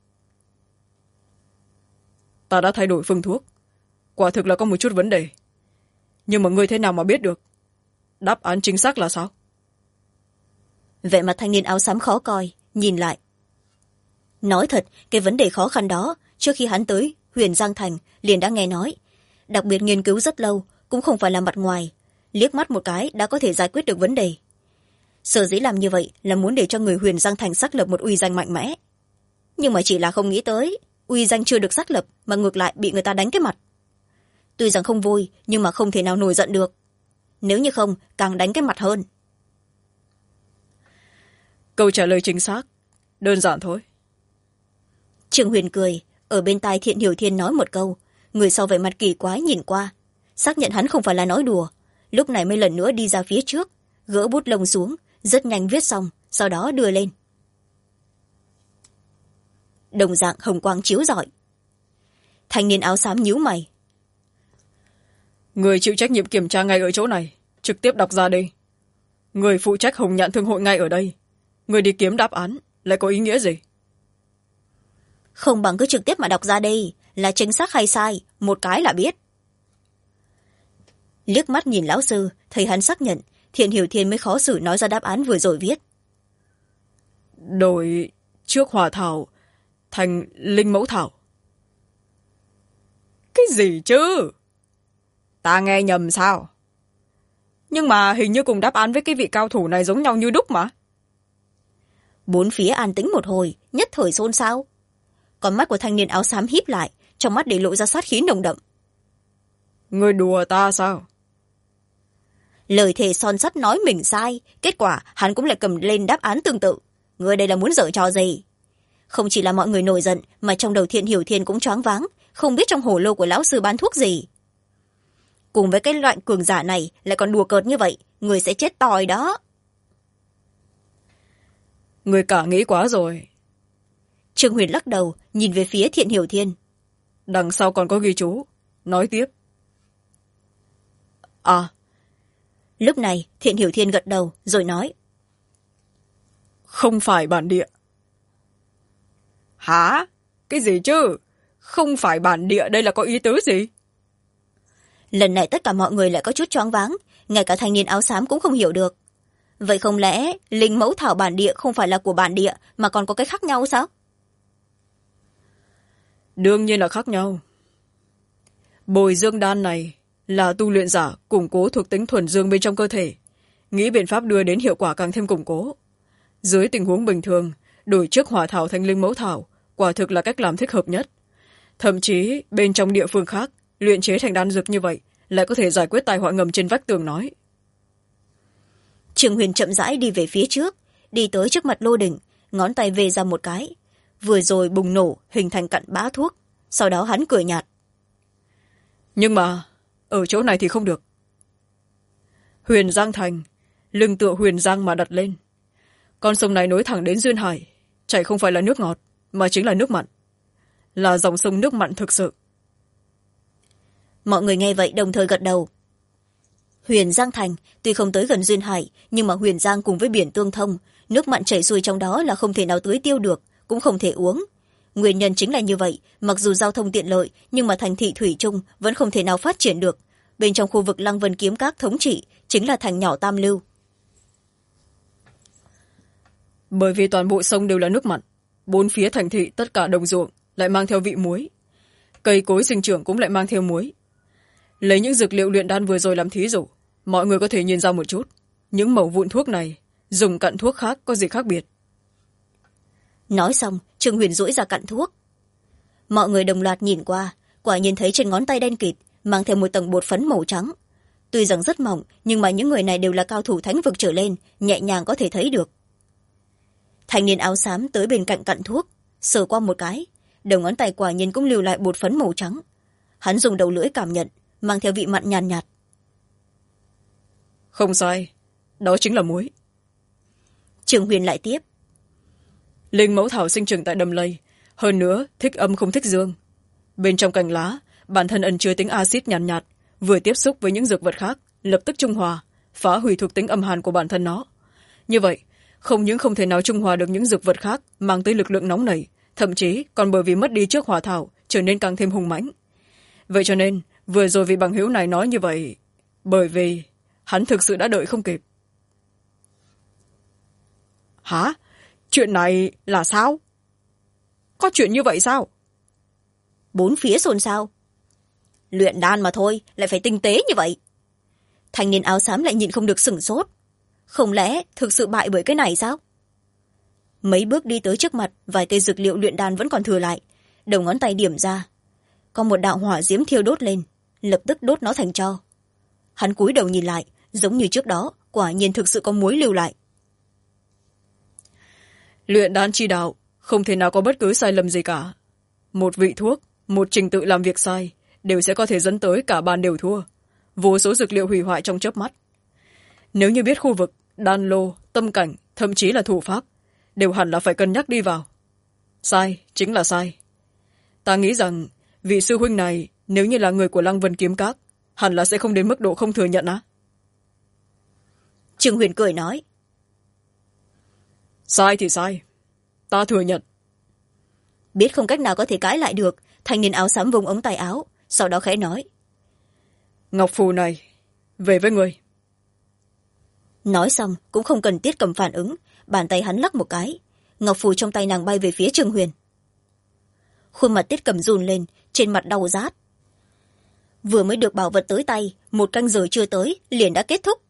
Ta đã thay đổi phương thuốc, quả thực là có một chút vấn đề, nhưng mà ngươi thế nào mà biết được? Đáp án chính xác là sao?
Vẻ mặt thanh niên áo xám khó coi, nhìn lại. Nói thật, cái vấn đề khó khăn đó trước khi hắn tới Huyền Giang Thành liền đã nghe nói, đặc biệt nghiên cứu rất lâu, cũng không phải là mặt ngoài, liếc mắt một cái đã có thể giải quyết được vấn đề. Sở dĩ làm như vậy là muốn để cho người Huyền Giang Thành xác lập một uy danh mạnh mẽ, nhưng mà chỉ là không nghĩ tới uy danh chưa được xác lập mà ngược lại bị người ta đánh cái mặt. Tuy rằng không vui, nhưng mà không thể nào nổi giận được, nếu như không càng đánh cái mặt hơn.
Câu trả lời chính xác, đơn giản thôi.
Trương Huyền cười, ở bên tai Thiện Hiểu Thiên nói một câu, người sau vẻ mặt kỳ quái nhìn qua, xác nhận hắn không phải là nói đùa, lúc này mới lần nữa đi ra phía trước, gỡ bút lông xuống, rất nhanh viết xong, sau đó đưa lên. Đồng dạng hồng quang chiếu rọi. Thanh niên áo xám nhíu mày.
Người chịu trách nhiệm kiểm tra ngay ở chỗ này, trực tiếp đọc ra đi. Người phụ trách Hồng Nhạn Thương hội ngay ở đây, người đi kiếm đáp án lại có ý nghĩa gì?
Không bằng cứ trực tiếp mà đọc ra đây, là chính xác hay sai một cái là biết. Liếc mắt nhìn lão sư, thấy hắn xác nhận, Thiện Hiểu Thiên mới khó xử nói ra đáp án vừa rồi viết.
Đổi trước hỏa thảo thành linh mẫu thảo. Cái gì chứ? Ta nghe nhầm sao? Nhưng mà hình như cùng đáp án với cái vị cao thủ này giống nhau như đúc mà.
Bốn phía an tĩnh một hồi, nhất thời xôn xao. Con mắt của thanh niên áo xám híp lại, trong mắt để lộ ra sát khí nồng đậm.
Ngươi đùa ta sao?
Lời thề son sắt nói mình sai, kết quả hắn cũng lại cầm lên đáp án tương tự. Ngươi đây là muốn giở trò gì? Không chỉ là mọi người nổi giận, mà trong đầu Thiện Hiểu Thiên cũng choáng váng, không biết trong hồ lô của lão sư bán thuốc gì. Cùng với cái loại cường giả này lại còn đùa cợt như vậy, người sẽ chết tòi đó.
Người cả nghĩ quá rồi.
Trương Huyền lắc đầu, nhìn về phía Thiện Hiểu Thiên.
Đằng sau còn có ghi chú, nói tiếp. À.
Lúc này Thiện Hiểu Thiên gật đầu rồi nói.
Không phải bản địa. Hả? Cái gì chứ? Không phải bản địa đây là có ý tứ gì?
Lần này tất cả mọi người lại có chút choáng váng, ngay cả thanh niên áo xám cũng không hiểu được. vậy không lẽ linh mẫu thảo bản địa không phải là của bản địa mà còn có cái khác nhau sao?
Đương nhiên là khác nhau. Bồi dương đan này là tu luyện giả củng cố thuộc tính thuần dương bên trong cơ thể, nghĩ biện pháp đưa đến hiệu quả càng thêm củng cố. Dưới tình huống bình thường, đổi trước hỏa thảo thành linh mẫu thảo quả thực là cách làm thích hợp nhất. Thậm chí bên trong địa phương khác luyện chế thành đan dược như vậy lại có thể giải quyết tai họa ngầm trên vách tường nói.
Trương Huyền chậm rãi đi về phía trước, đi tới trước mặt Lô Đỉnh, ngón tay về ra một cái, vừa rồi bùng nổ hình thành cặn bã thuốc. Sau đó hắn cười nhạt.
Nhưng mà ở chỗ này thì không được. Huyền Giang Thành, lưng tựa Huyền Giang mà đặt lên. Con sông này nối thẳng đến Duyên Hải, chảy không phải là nước ngọt mà chính là nước mặn, là dòng sông nước mặn thực sự.
Mọi người nghe vậy đồng thời gật đầu. Huyền Giang Thành tuy không tới gần Duyên Hải, nhưng mà Huyền Giang cùng với biển tương thông, nước mặn chảy xuôi trong đó là không thể nào tưới tiêu được, cũng không thể uống. Nguyên nhân chính là như vậy, mặc dù giao thông tiện lợi nhưng mà thành thị thủy chung vẫn không thể nào phát triển được. Bên trong khu vực Lăng Vân Kiếm Các thống trị chính là thành nhỏ tam lưu.
Bởi vì toàn bộ sông đều là nước mặn, bốn phía thành thị tất cả đồng ruộng lại mang theo vị muối, cây cối sinh trưởng cũng lại mang theo muối. Lấy những dược liệu luyện đan vừa rồi làm thí dụ, mọi người có thể nhìn ra một chút, những mẩu vụn thuốc này dùng cặn thuốc khác có gì khác biệt.
Nói xong, Trương Huyền duỗi ra cặn thuốc. Mọi người đồng loạt nhìn qua, quả nhiên thấy trên ngón tay đen kịt mang theo một tầng bột phấn màu trắng. Tuy rằng rất mỏng, nhưng mà những người này đều là cao thủ thánh vực trở lên, nhẹ nhàng có thể thấy được. Thanh niên áo xám tới bên cạnh cặn thuốc, sờ qua một cái, đầu ngón tay quả nhiên cũng lưu lại bột phấn màu trắng. Hắn dùng đầu lưỡi cảm nhận, mang theo vị mặn nhàn nhạt.
Không sai, đó chính là muối.
Trương Huyền lại tiếp.
Linh mẫu thảo sinh trưởng tại đầm lầy, hơn nữa thích âm không thích dương. Bên trong cành lá, bản thân ẩn chứa tính axit nhàn nhạt, vừa tiếp xúc với những dược vật khác lập tức trung hòa, phá hủy thuộc tính âm hàn của bản thân nó. Như vậy, không những không thể nào trung hòa được những dược vật khác mang tới lực lượng nóng nảy, thậm chí còn bởi vì mất đi trước hỏa thảo trở nên càng thêm hùng mãnh. Vậy cho nên vừa rồi vị bằng hữu này nói như vậy, bởi vì hắn thực sự đã đợi không kịp. Hả? Chuyện này là sao? Có chuyện như vậy sao?
Bốn phía xôn xao. Luyện đan mà thôi, lại phải tinh tế như vậy. Thanh niên áo xám lại nhịn không được sửng sốt. Không lẽ thực sự bại bởi cái này sao? Mấy bước đi tới trước mặt, vài cây dược liệu luyện đan vẫn còn thừa lại. Đầu ngón tay điểm ra. Có một đạo hỏa diễm thiêu đốt lên, lập tức đốt nó thành tro. Hắn cúi đầu nhìn lại, giống như trước đó, quả nhiên thực sự có muối lưu lại.
Luyện đan chi đạo không thể nào có bất cứ sai lầm gì cả. Một vị thuốc, một trình tự làm việc sai đều sẽ có thể dẫn tới cả bàn đều thua, vô số dược liệu hủy hoại trong chớp mắt. Nếu như biết khu vực, đan lô, tâm cảnh, thậm chí là thủ pháp, đều hẳn là phải cân nhắc đi vào. Sai chính là sai. Ta nghĩ rằng vị sư huynh này nếu như là người của Lăng Vân Kiếm Các, hẳn là sẽ không đến mức độ không thừa nhận á.
Trương Huyền cười nói.
Sai thì sai, ta thừa nhận.
Biết không cách nào có thể cãi lại được, thanh niên áo xám vùng ống tay áo, sau đó khẽ nói.
Ngọc phù này, về với người.
Nói xong cũng không cần Tiết Cầm phản ứng, bàn tay hắn lắc một cái, ngọc phù trong tay nàng bay về phía Trương Huyền. Khuôn mặt Tiết Cầm run lên, trên mặt đau rát. Vừa mới được bảo vật tới tay, một canh giờ chưa tới liền đã kết thúc.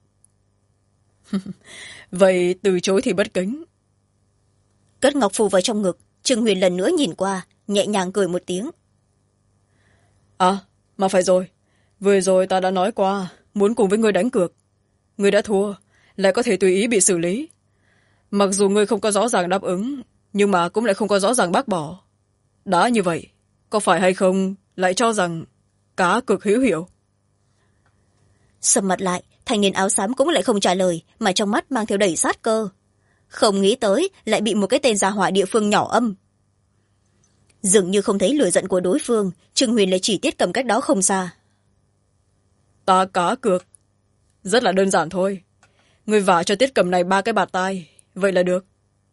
Vậy từ chối thì bất kính.
Cất ngọc phù vào trong ngực, Trương Huyền lần nữa nhìn qua, nhẹ nhàng cười một tiếng.
À, mà phải rồi, vừa rồi ta đã nói qua muốn cùng với ngươi đánh cược. Ngươi đã thua, lại có thể tùy ý bị xử lý. Mặc dù ngươi không có rõ ràng đáp ứng, nhưng mà cũng lại không có rõ ràng bác bỏ. Đã như vậy, có phải hay không lại cho rằng cá cực hữu hiệu?
Sầm mặt lại, thanh niên áo xám cũng lại không trả lời, mà trong mắt mang theo đầy sát cơ. Không nghĩ tới lại bị một cái tên gia hỏa địa phương nhỏ âm. Dường như không thấy lửa giận của đối phương, Trương Huyền lại chỉ Tiết Cầm cách đó không xa.
Ta cá cược rất là đơn giản thôi, ngươi vả cho Tiết Cầm này 3 cái bạt tai, vậy là được.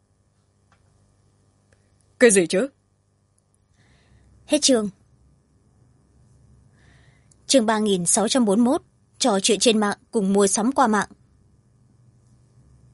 Cái gì chứ?
Hết chương. Chương 3641, trò chuyện trên mạng cùng mua sắm qua mạng.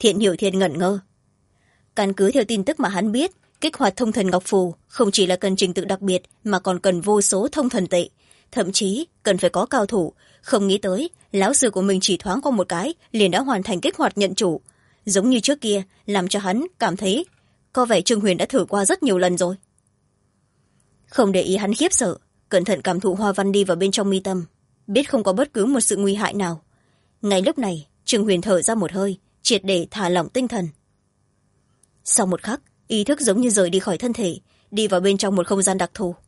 Thiện Hiểu Thiên ngẩn ngơ. Căn cứ theo tin tức mà hắn biết, kích hoạt thông thần ngọc phù không chỉ là cần trình tự đặc biệt mà còn cần vô số thông thần tệ, thậm chí cần phải có cao thủ. Không nghĩ tới lão sư của mình chỉ thoáng qua một cái liền đã hoàn thành kích hoạt nhận chủ, giống như trước kia, làm cho hắn cảm thấy có vẻ Trương Huyền đã thử qua rất nhiều lần rồi. Không để ý hắn khiếp sợ, cẩn thận cảm thụ hoa văn đi vào bên trong mi tâm, biết không có bất cứ một sự nguy hại nào. Ngay lúc này Trương Huyền thở ra một hơi, triệt để thả lỏng tinh thần. Sau một khắc, ý thức giống như rời đi khỏi thân thể, đi vào bên trong một không gian đặc thù.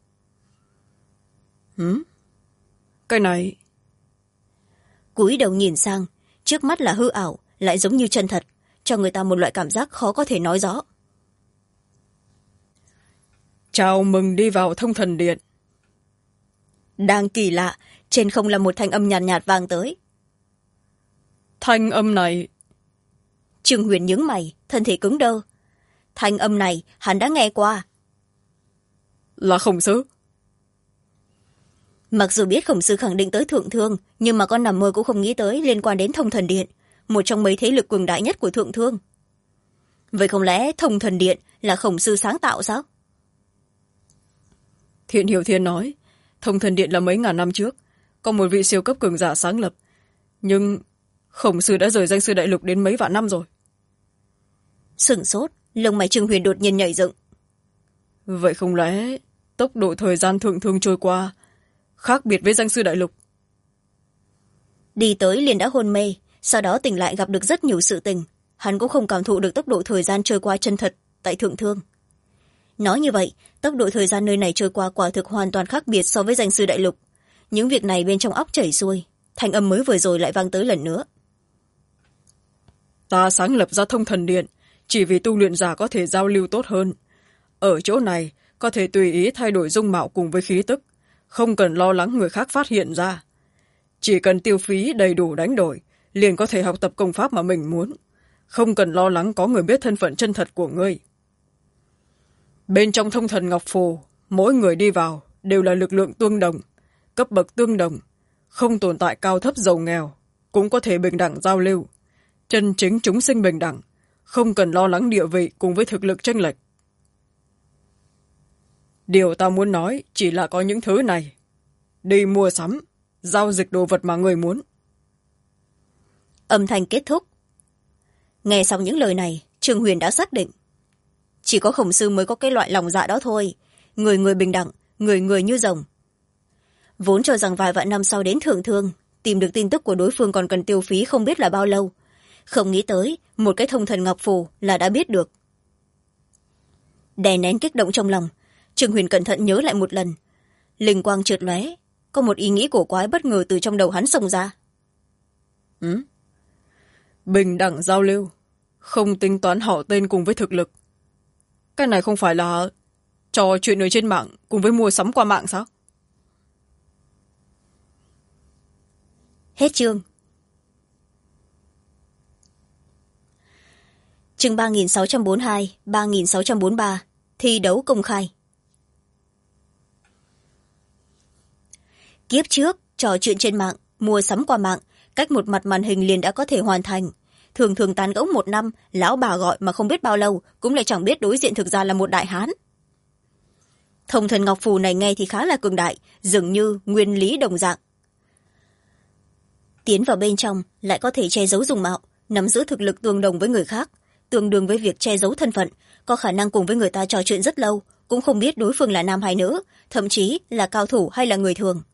Cái này...
Cúi đầu nhìn sang, trước mắt là hư ảo, lại giống như chân thật, cho người ta một loại cảm giác khó có thể nói rõ.
Chào mừng đi vào thông thần điện.
Đang kỳ lạ, trên không là một thanh âm nhàn nhạt vang tới.
Thanh âm này...
Trương Huyền nhướng mày, thân thể cứng đơ. Thanh âm này hắn đã nghe qua.
Là Khổng Sư.
Mặc dù biết Khổng Sư khẳng định tới Thượng Thương, nhưng mà con nằm mơ cũng không nghĩ tới liên quan đến Thông Thần Điện, một trong mấy thế lực cường đại nhất của Thượng Thương. Vậy không lẽ Thông Thần Điện là Khổng Sư sáng tạo sao?
Thiện Hiểu Thiên nói, Thông Thần Điện là mấy ngàn năm trước có một vị siêu cấp cường giả sáng lập, nhưng Khổng Sư đã rời danh sư đại lục đến mấy vạn năm rồi.
Sửng sốt, lông mày Trương Huyền đột nhiên nhảy dựng.
Vậy không lẽ tốc độ thời gian Thượng Thương trôi qua khác biệt với danh sư đại lục?
Đi tới liền đã hôn mê, sau đó tỉnh lại gặp được rất nhiều sự tình, hắn cũng không cảm thụ được tốc độ thời gian trôi qua chân thật tại Thượng Thương. Nói như vậy, tốc độ thời gian nơi này trôi qua quả thực hoàn toàn khác biệt so với danh sư đại lục. Những việc này bên trong óc chảy xuôi, thanh âm mới vừa rồi lại vang tới lần nữa.
Ta sáng lập ra Thông Thần Điện chỉ vì tu luyện giả có thể giao lưu tốt hơn. Ở chỗ này có thể tùy ý thay đổi dung mạo cùng với khí tức, không cần lo lắng người khác phát hiện ra. Chỉ cần tiêu phí đầy đủ đánh đổi, liền có thể học tập công pháp mà mình muốn, không cần lo lắng có người biết thân phận chân thật của ngươi. Bên trong Thông Thần Ngọc Phù, mỗi người đi vào đều là lực lượng tương đồng, cấp bậc tương đồng, không tồn tại cao thấp giàu nghèo, cũng có thể bình đẳng giao lưu. Chân chính chúng sinh bình đẳng, không cần lo lắng địa vị cùng với thực lực chênh lệch. Điều ta muốn nói chỉ là có những thứ này. Đi mua sắm, giao dịch đồ vật mà người muốn.
Âm thanh kết thúc. Nghe xong những lời này, Trương Huyền đã xác định. Chỉ có Khổng Sư mới có cái loại lòng dạ đó thôi. Người người bình đẳng, người người như rồng. Vốn cho rằng vài vạn năm sau đến Thượng Thương, tìm được tin tức của đối phương còn cần tiêu phí không biết là bao lâu. Không nghĩ tới, một cái Thông Thần Ngọc Phù là đã biết được. Đè nén kích động trong lòng, Trương Huyền cẩn thận nhớ lại một lần. Linh quang chợt lóe, có một ý nghĩ cổ quái bất ngờ từ trong đầu hắn xông ra.
Bình đẳng giao lưu, không tính toán họ tên cùng với thực lực. Cái này không phải là trò chuyện ở trên mạng cùng với mua sắm qua mạng sao?
Hết chương. Chương 3642, 3643, thi đấu công khai. Kiếp trước, trò chuyện trên mạng, mua sắm qua mạng, cách một mặt màn hình liền đã có thể hoàn thành. Thường thường tán gẫu một năm, lão bà gọi mà không biết bao lâu, cũng lại chẳng biết đối diện thực ra là một đại hán. Thông Thần Ngọc Phù này nghe thì khá là cường đại, dường như nguyên lý đồng dạng. Tiến vào bên trong, lại có thể che giấu dung mạo, nắm giữ thực lực tương đồng với người khác, tương đương với việc che giấu thân phận, có khả năng cùng với người ta trò chuyện rất lâu, cũng không biết đối phương là nam hay nữ, thậm chí là cao thủ hay là người thường.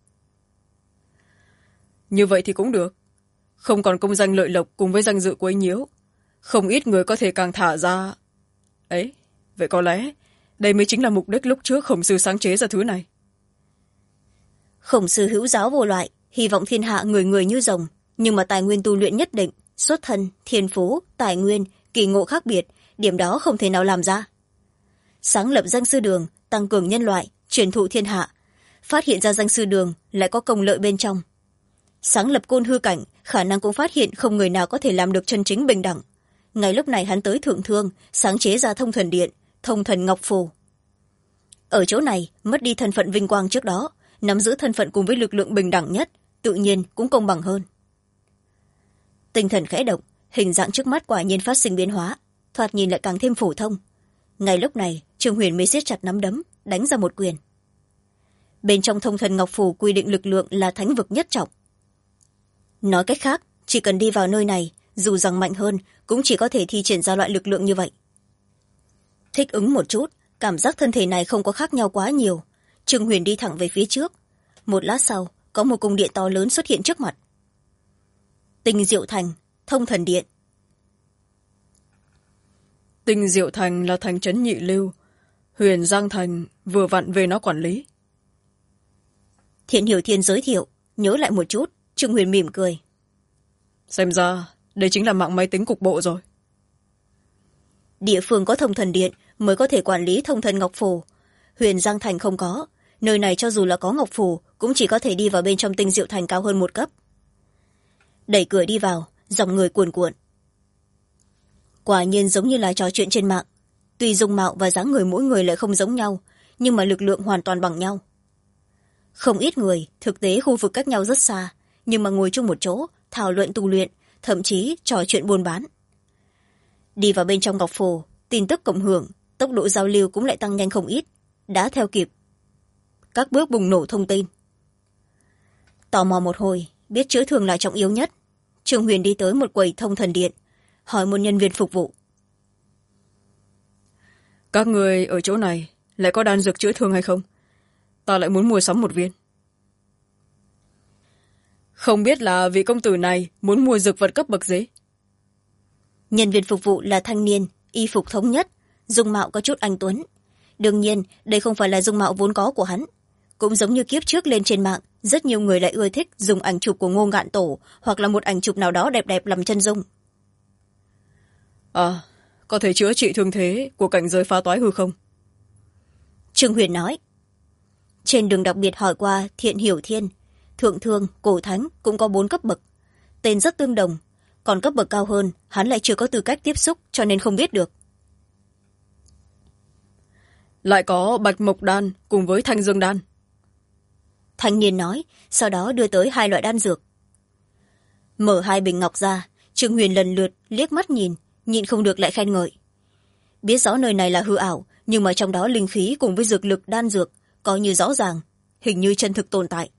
Như vậy thì cũng được, không còn công danh lợi lộc cùng với danh dự quấy nhiễu, không ít người có thể càng thả ra. Ấy, vậy có lẽ đây mới chính là mục đích lúc trước Khổng Sư sáng chế ra thứ này.
Khổng Sư hữu giáo vô loại, hy vọng thiên hạ người người như rồng, nhưng mà tài nguyên tu luyện nhất định, xuất thân, thiên phú, tài nguyên, kỳ ngộ khác biệt, điểm đó không thể nào làm ra. Sáng lập danh sư đường, tăng cường nhân loại, truyền thụ thiên hạ, phát hiện ra danh sư đường lại có công lợi bên trong. Sáng lập côn hư cảnh, khả năng cũng phát hiện không người nào có thể làm được chân chính bình đẳng. Ngay lúc này hắn tới Thượng Thương, sáng chế ra Thông Thần Điện, Thông Thần Ngọc Phù. Ở chỗ này, mất đi thân phận vinh quang trước đó, nắm giữ thân phận cùng với lực lượng bình đẳng nhất, tự nhiên cũng công bằng hơn. Tinh thần khẽ động, hình dạng trước mắt quả nhiên phát sinh biến hóa, thoạt nhìn lại càng thêm phổ thông. Ngay lúc này trương huyền mới siết chặt nắm đấm đánh ra một quyền. Bên trong thông thần ngọc phù quy định lực lượng là thánh vực nhất trọng. Nói cách khác, chỉ cần đi vào nơi này, dù rằng mạnh hơn cũng chỉ có thể thi triển ra loại lực lượng như vậy. Thích ứng một chút, cảm giác thân thể này không có khác nhau quá nhiều. Trương huyền đi thẳng về phía trước. Một lát sau, có một cung điện to lớn xuất hiện trước mặt. Tinh Diệu Thành, Thông Thần Điện.
Tinh Diệu Thành là thành trấn nhị lưu, Huyền Giang Thành vừa vặn về nó quản lý.
Thiện Hiểu Thiên giới thiệu, nhớ lại một chút. Trương huyền mỉm cười.
Xem ra đây chính là mạng máy tính cục bộ rồi.
Địa phương có Thông Thần Điện mới có thể quản lý thông thần ngọc phù. Huyền Giang Thành không có, nơi này cho dù là có ngọc phù cũng chỉ có thể đi vào bên trong Tinh Diệu Thành cao hơn một cấp. Đẩy cửa đi vào, dòng người cuồn cuộn. Quả nhiên giống như là trò chuyện trên mạng. Tuy dung mạo và dáng người mỗi người lại không giống nhau, nhưng mà lực lượng hoàn toàn bằng nhau. Không ít người, thực tế khu vực cách nhau rất xa, nhưng mà ngồi chung một chỗ, thảo luận tu luyện, thậm chí trò chuyện buôn bán. Đi vào bên trong ngọc phù, tin tức cộng hưởng, tốc độ giao lưu cũng lại tăng nhanh không ít, đã theo kịp các bước bùng nổ thông tin. Tò mò một hồi, biết chữa thương là trọng yếu nhất, Trương huyền đi tới một quầy thông thần điện, hỏi một nhân viên phục vụ.
Các người ở chỗ này lại có đan dược chữa thương hay không? Ta lại muốn mua sắm một viên. Không biết là vị công tử này muốn mua dược vật cấp bậc gì?
Nhân viên phục vụ là thanh niên, y phục thống nhất, dung mạo có chút anh tuấn. Đương nhiên đây không phải là dung mạo vốn có của hắn. Cũng giống như kiếp trước lên trên mạng, rất nhiều người lại ưa thích dùng ảnh chụp của Ngô Ngạn Tổ hoặc là một ảnh chụp nào đó đẹp đẹp làm chân dung.
Có thể chữa trị thương thế của cảnh giới phá toái hư không?
Trương huyền nói. Trên đường đặc biệt hỏi qua Thiện Hiểu Thiên, Thượng Thương, Cổ Thánh cũng có 4 cấp bậc. Tên rất tương đồng, còn cấp bậc cao hơn hắn lại chưa có tư cách tiếp xúc cho nên không biết được.
Lại có Bạch Mộc Đan cùng với Thanh Dương Đan.
Thanh niên nói, sau đó đưa tới 2 loại đan dược. Mở 2 bình ngọc ra, Trương huyền lần lượt liếc mắt nhìn, nhịn không được lại khen ngợi. Biết rõ nơi này là hư ảo, nhưng mà trong đó linh khí cùng với dược lực đan dược coi như rõ ràng, hình như chân thực tồn tại.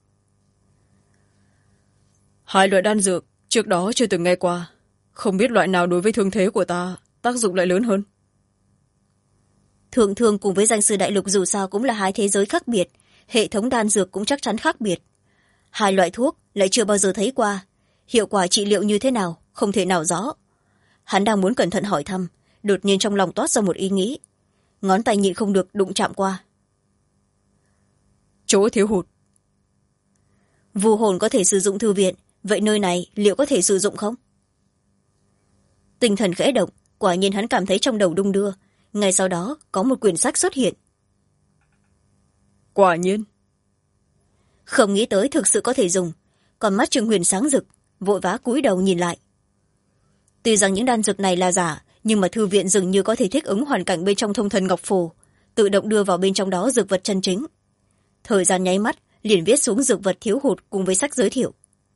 2 loại đan dược trước đó chưa từng nghe qua, không biết loại nào đối với thương thế của ta tác dụng lại lớn hơn.
Thượng Thương cùng với Danh Sư Đại Lục dù sao cũng là 2 thế giới khác biệt, hệ thống đan dược cũng chắc chắn khác biệt. 2 loại thuốc lại chưa bao giờ thấy qua, hiệu quả trị liệu như thế nào không thể nào rõ. Hắn đang muốn cẩn thận hỏi thăm, đột nhiên trong lòng toát ra một ý nghĩ, ngón tay nhịn không được đụng chạm qua.
Chỗ thiếu hụt.
Vu hồn có thể sử dụng thư viện, vậy nơi này liệu có thể sử dụng không? Tinh thần khẽ động, quả nhiên hắn cảm thấy trong đầu đung đưa, ngay sau đó có một quyển sách xuất hiện.
Quả nhiên.
Không nghĩ tới thực sự có thể dùng, còn mắt Trương huyền sáng rực, vội vã cúi đầu nhìn lại. Tuy rằng những đan dược này là giả, nhưng mà thư viện dường như có thể thích ứng hoàn cảnh bên trong thông thần ngọc phù, tự động đưa vào bên trong đó dược vật chân chính. Thời gian nháy mắt liền viết xuống dược vật thiếu hụt cùng với sách giới thiệu.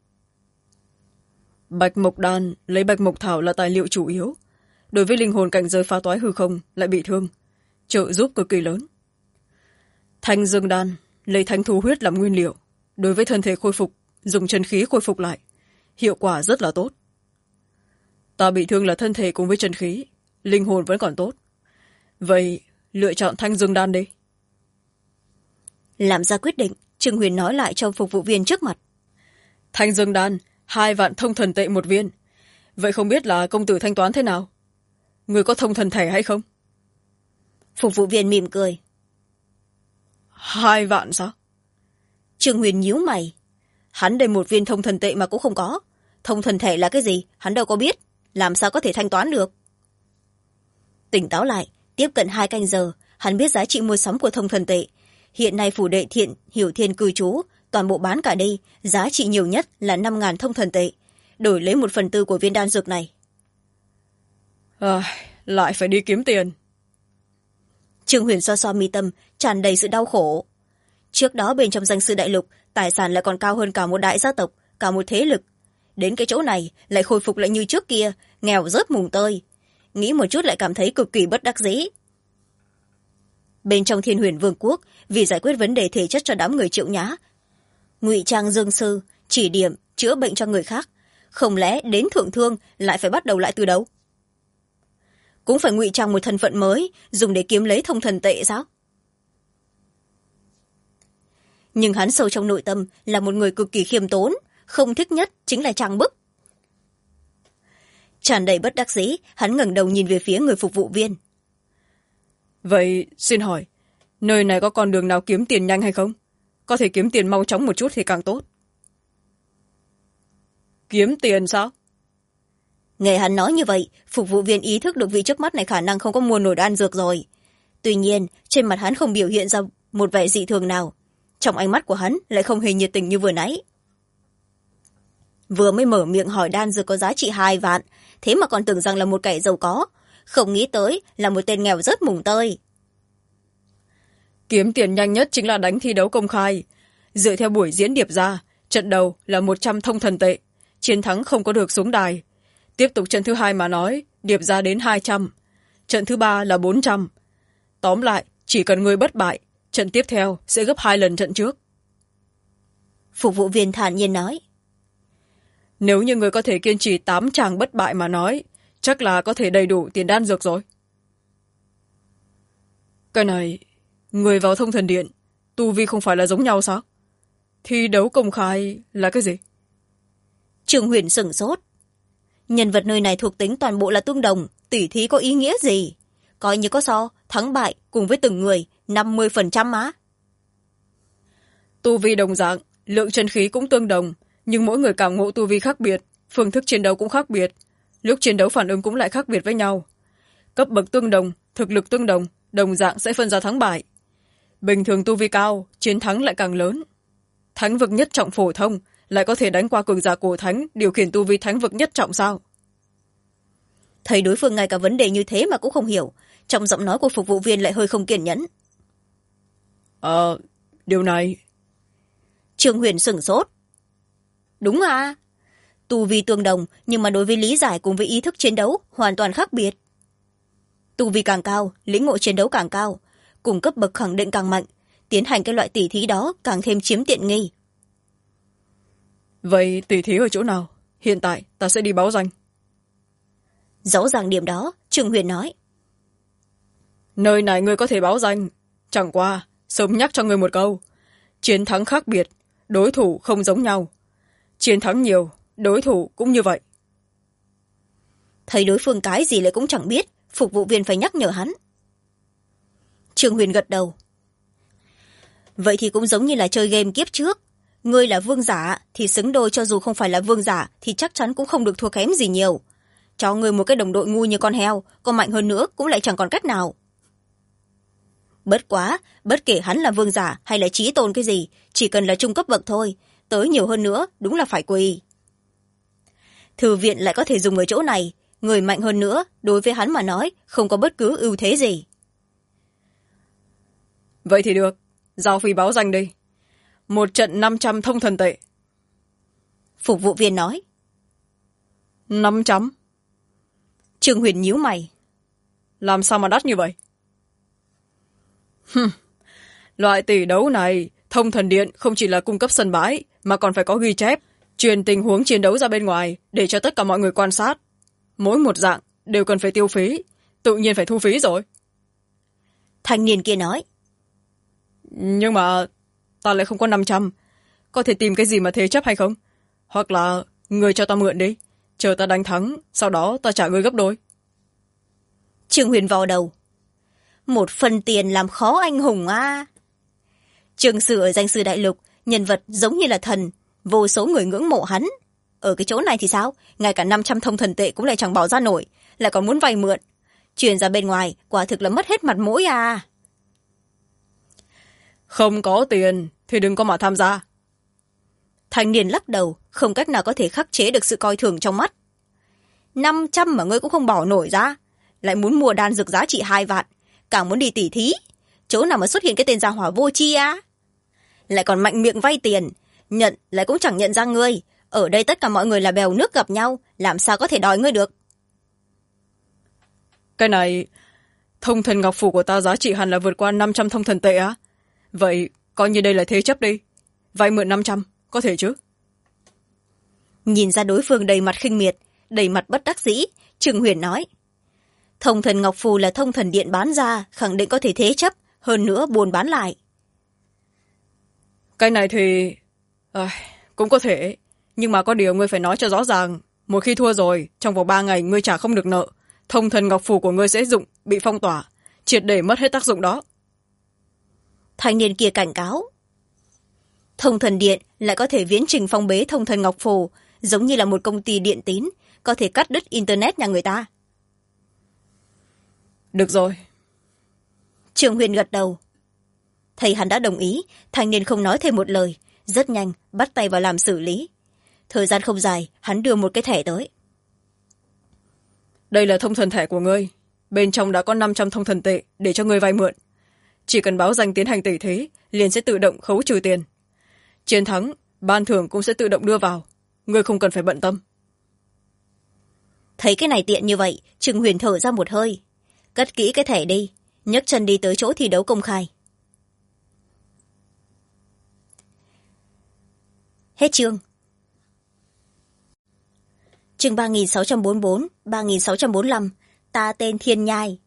Bạch Mộc Đan lấy Bạch Mộc Thảo là tài liệu chủ yếu, đối với linh hồn cảnh giới phá toái hư không lại bị thương, trợ giúp cực kỳ lớn. Thanh Dương Đan lấy thánh thú huyết làm nguyên liệu, đối với thân thể khôi phục dùng chân khí khôi phục lại, hiệu quả rất là tốt. Ta bị thương là thân thể cùng với chân khí, linh hồn vẫn còn tốt, vậy lựa chọn Thanh Dương Đan đi.
Làm ra quyết định, Trương huyền nói lại cho phục vụ viên trước mặt.
Thanh Dương Đan 2 vạn thông thần tệ một viên, vậy không biết là công tử thanh toán thế nào? Người có thông thần thẻ hay không?
Phục vụ viên mỉm cười.
2 vạn sao?
Trương huyền nhíu mày, hắn đây một viên thông thần tệ mà cũng không có, thông thần thẻ là cái gì hắn đâu có biết, làm sao có thể thanh toán được. Tỉnh táo lại, tiếp cận 2 canh giờ, hắn biết giá trị mua sắm của thông thần tệ. Hiện nay phủ đệ Thiện Hiểu Thiên cư trú, toàn bộ bán cả đây, giá trị nhiều nhất là 5.000 thông thần tệ, đổi lấy 1/4 của viên đan dược này.
Lại phải đi kiếm tiền.
Trương huyền xoa xoa mi tâm, tràn đầy sự đau khổ. Trước đó bên trong Danh Sư Đại Lục, tài sản lại còn cao hơn cả một đại gia tộc, cả một thế lực. đến cái chỗ này lại khôi phục lại như trước kia, nghèo rớt mùng tơi. Nghĩ một chút lại cảm thấy cực kỳ bất đắc dĩ. Bên trong Thiên Huyền Vương quốc, vì giải quyết vấn đề thể chất cho đám người Triệu Nhã, ngụy trang dương sư, chỉ điểm chữa bệnh cho người khác, không lẽ đến thượng thương lại phải bắt đầu lại từ đầu? Cũng phải ngụy trang một thân phận mới dùng để kiếm lấy thông thần tệ sao? Nhưng hắn sâu trong nội tâm là một người cực kỳ khiêm tốn, không thích nhất chính là trang bức. Tràn đầy bất đắc dĩ, hắn ngẩng đầu nhìn về phía người phục vụ viên.
Vậy xin hỏi, nơi này có con đường nào kiếm tiền nhanh hay không? Có thể kiếm tiền mau chóng một chút thì càng tốt. Kiếm tiền sao?
Nghe hắn nói như vậy, phục vụ viên ý thức được vị trước mắt này khả năng không có mua nổi đan dược rồi. Tuy nhiên, trên mặt hắn không biểu hiện ra một vẻ dị thường nào. Trong ánh mắt của hắn lại không hề nhiệt tình như vừa nãy. Vừa mới mở miệng hỏi đan dược có giá trị 2 vạn, thế mà còn tưởng rằng là một kẻ giàu có, không nghĩ tới là một tên nghèo rớt mùng tơi.
Kiếm tiền nhanh nhất chính là đánh thi đấu công khai. Dựa theo buổi diễn điệp ra, trận đầu là 100 thông thần tệ, chiến thắng không có được xuống đài. Tiếp tục trận thứ 2 mà nói, điệp ra đến 200. Trận thứ 3 là 400. Tóm lại, chỉ cần người bất bại, trận tiếp theo sẽ gấp 2 lần trận trước.
Phục vụ viên thản nhiên nói.
Nếu như người có thể kiên trì 8 tràng bất bại mà nói, chắc là có thể đầy đủ tiền đan dược rồi. Cái này, người vào thông thần điện, tu vi không phải là giống nhau sao? Thi đấu công khai là cái gì?
Trương Huyền sửng sốt. Nhân vật nơi này thuộc tính toàn bộ là tương đồng, tỉ thí có ý nghĩa gì? Coi như có so, thắng bại cùng với từng người 50% á.
Tu vi đồng dạng, lượng chân khí cũng tương đồng, nhưng mỗi người cảm ngộ tu vi khác biệt, phương thức chiến đấu cũng khác biệt, lúc chiến đấu phản ứng cũng lại khác biệt với nhau. Cấp bậc tương đồng, thực lực tương đồng, đồng dạng sẽ phân ra thắng bại. Bình thường tu vi cao, chiến thắng lại càng lớn. Thánh vực nhất trọng phổ thông lại có thể đánh qua cường giả cổ thánh điều khiển tu vi thánh vực nhất trọng sao?
Thấy đối phương ngay cả vấn đề như thế mà cũng không hiểu, trong giọng nói của phục vụ viên lại hơi không kiên nhẫn.
Điều này...
Trương Huyền sửng sốt. Đúng à, tu vi tương đồng nhưng mà đối với lý giải cùng với ý thức chiến đấu hoàn toàn khác biệt. Tu vi càng cao, lĩnh ngộ chiến đấu càng cao, cùng cấp bậc khẳng định càng mạnh, tiến hành cái loại tỉ thí đó càng thêm chiếm tiện nghi.
Vậy tỉ thí ở chỗ nào? Hiện tại ta sẽ đi báo danh.
Rõ ràng điểm đó, Trương Huyền nói.
Nơi này ngươi có thể báo danh, chẳng qua sớm nhắc cho ngươi một câu, chiến thắng khác biệt, đối thủ không giống nhau. Chiến thắng nhiều, đối thủ cũng như vậy.
Thấy đối phương cái gì lại cũng chẳng biết, phục vụ viên phải nhắc nhở hắn. Trương Huyền gật đầu. Vậy thì cũng giống như là chơi game kiếp trước. Ngươi là vương giả thì xứng đôi, cho dù không phải là vương giả thì chắc chắn cũng không được thua kém gì nhiều. Cho ngươi một cái đồng đội ngu như con heo, có mạnh hơn nữa cũng lại chẳng còn cách nào. Bất quá, bất kể hắn là vương giả hay là chí tôn cái gì, chỉ cần là trung cấp bậc thôi, tới nhiều hơn nữa đúng là phải quỳ. Thư viện lại có thể dùng ở chỗ này, người mạnh hơn nữa đối với hắn mà nói không có bất cứ ưu thế gì.
Vậy thì được, giao phí báo danh đi. 1 trận 500 thông thần tệ.
Phục vụ viên nói.
500?
Trương Huyền nhíu mày.
Làm sao mà đắt như vậy? Loại tỷ đấu này, thông thần điện không chỉ là cung cấp sân bãi mà còn phải có ghi chép, truyền tình huống chiến đấu ra bên ngoài để cho tất cả mọi người quan sát. Mỗi một dạng đều cần phải tiêu phí, tự nhiên phải thu phí rồi.
Thanh niên kia nói.
Nhưng mà ta lại không có 500, có thể tìm cái gì mà thế chấp hay không? Hoặc là người cho ta mượn đi, chờ ta đánh thắng, sau đó ta trả người gấp đôi.
Trương Huyền vào đầu. Một phần tiền làm khó anh hùng à. Trương Sử ở danh sư đại lục, nhân vật giống như là thần, vô số người ngưỡng mộ hắn. Ở cái chỗ này thì sao? Ngay cả 500 thông thần tệ cũng lại chẳng bỏ ra nổi, lại còn muốn vay mượn. Truyền ra bên ngoài, quả thực là mất hết mặt mũi à.
Không có tiền thì đừng có mà tham gia.
Thanh niên lắc đầu, không cách nào có thể khắc chế được sự coi thường trong mắt. 500 mà ngươi cũng không bỏ nổi ra, lại muốn mua đan dược giá trị 2 vạn, càng muốn đi tỉ thí, chỗ nào mà xuất hiện cái tên gia hỏa vô tri á. Lại còn mạnh miệng vay tiền, nhận lại cũng chẳng nhận ra ngươi, ở đây tất cả mọi người là bèo nước gặp nhau, làm sao có thể đòi ngươi được.
Cái này thông thần ngọc phù của ta giá trị hẳn là vượt qua 500 thông thần tệ á. Vậy coi như đây là thế chấp đi, vay mượn 500 có thể chứ?
Nhìn ra đối phương đầy mặt khinh miệt, đầy mặt bất đắc dĩ, Trương Huyền nói, thông thần ngọc phù là thông thần điện bán ra, khẳng định có thể thế chấp, hơn nữa buôn bán lại.
Cái này thì cũng có thể, nhưng mà có điều ngươi phải nói cho rõ ràng, một khi thua rồi trong vòng 3 ngày ngươi trả không được nợ, thông thần ngọc phù của ngươi sẽ bị phong tỏa, triệt để mất hết tác dụng đó.
Thanh niên kia cảnh cáo. Thông thần điện lại có thể viễn trình phong bế thông thần ngọc phù, giống như là một công ty điện tín, có thể cắt đứt internet nhà người ta.
Được rồi.
Trương Huyền gật đầu. Thấy hắn đã đồng ý, thanh niên không nói thêm một lời, rất nhanh bắt tay vào làm xử lý. Thời gian không dài, hắn đưa một cái thẻ tới.
Đây là thông thần thẻ của ngươi, bên trong đã có 500 thông thần tệ để cho ngươi vay mượn. Chỉ cần báo danh tiến hành tỷ thí, liền sẽ tự động khấu trừ tiền. Chiến thắng, ban thưởng cũng sẽ tự động đưa vào, ngươi không cần phải bận tâm.
Thấy cái này tiện như vậy, Trương Huyền thở ra một hơi, cất kỹ cái thẻ đi, nhấc chân đi tới chỗ thi đấu công khai. Hết chương. Chương 3644, 3645, ta tên Thiên Nhai.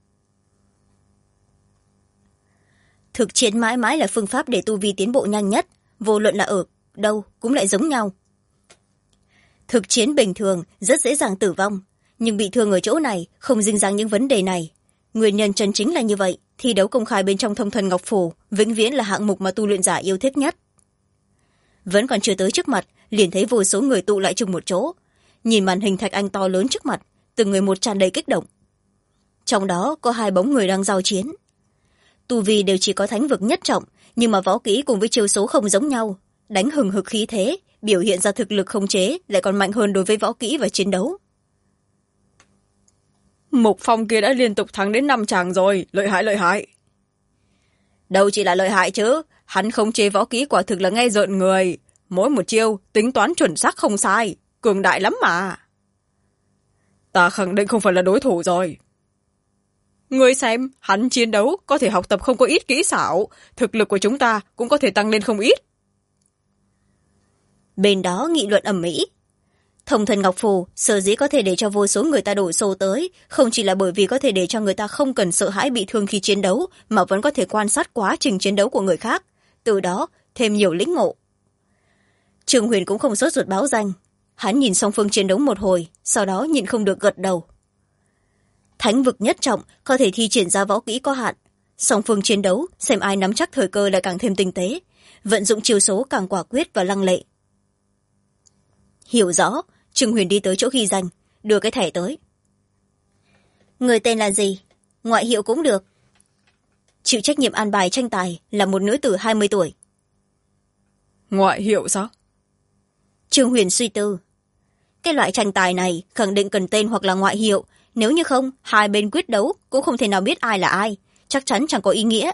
Thực chiến mãi mãi là phương pháp để tu vi tiến bộ nhanh nhất, vô luận là ở đâu cũng lại giống nhau. Thực chiến bình thường rất dễ dàng tử vong, nhưng bị thương ở chỗ này không dính dáng những vấn đề này. Nguyên nhân chân chính là như vậy, thi đấu công khai bên trong thông thần ngọc phù vĩnh viễn là hạng mục mà tu luyện giả yêu thích nhất. Vẫn còn chưa tới trước mặt, liền thấy vô số người tụ lại chung một chỗ, nhìn màn hình thạch anh to lớn trước mặt, từng người một tràn đầy kích động. Trong đó có 2 bóng người đang giao chiến. Tu vi đều chỉ có thánh vực nhất trọng, nhưng mà võ kỹ cùng với chiêu số không giống nhau, đánh hừng hực khí thế, biểu hiện ra thực lực khống chế lại còn mạnh hơn đối với võ kỹ và chiến đấu.
Mục Phong kia đã liên tục thắng đến 5 tràng rồi, lợi hại lợi hại.
Đâu chỉ là lợi hại chứ, hắn khống chế võ kỹ quả thực là nghe rợn người, mỗi một chiêu tính toán chuẩn xác không sai, cường đại lắm mà.
Ta khẳng định không phải là đối thủ rồi. Ngươi xem, hắn chiến đấu có thể học tập không có ít kỹ xảo, thực lực của chúng ta cũng có thể tăng lên không ít.
Bên đó nghị luận ầm ĩ. Thông thần ngọc phù sở dĩ có thể để cho vô số người ta đổ xô tới, không chỉ là bởi vì có thể để cho người ta không cần sợ hãi bị thương khi chiến đấu, mà vẫn có thể quan sát quá trình chiến đấu của người khác, từ đó thêm nhiều lĩnh ngộ. Trương Huyền cũng không sốt ruột báo danh, hắn nhìn song phương chiến đấu một hồi, sau đó nhịn không được gật đầu. Thánh vực nhất trọng có thể thi triển ra võ kỹ có hạn, song phương chiến đấu xem ai nắm chắc thời cơ lại càng thêm tinh tế, vận dụng chiêu số càng quả quyết và lăng lệ. Hiểu rõ, Trương Huyền đi tới chỗ ghi danh, đưa cái thẻ tới. Người tên là gì? Ngoại hiệu cũng được. Chịu trách nhiệm an bài tranh tài là một nữ tử 20 tuổi.
Ngoại hiệu sao?
Trương Huyền suy tư. Cái loại tranh tài này khẳng định cần tên hoặc là ngoại hiệu, nếu như không, hai bên quyết đấu cũng không thể nào biết ai là ai, chắc chắn chẳng có ý nghĩa.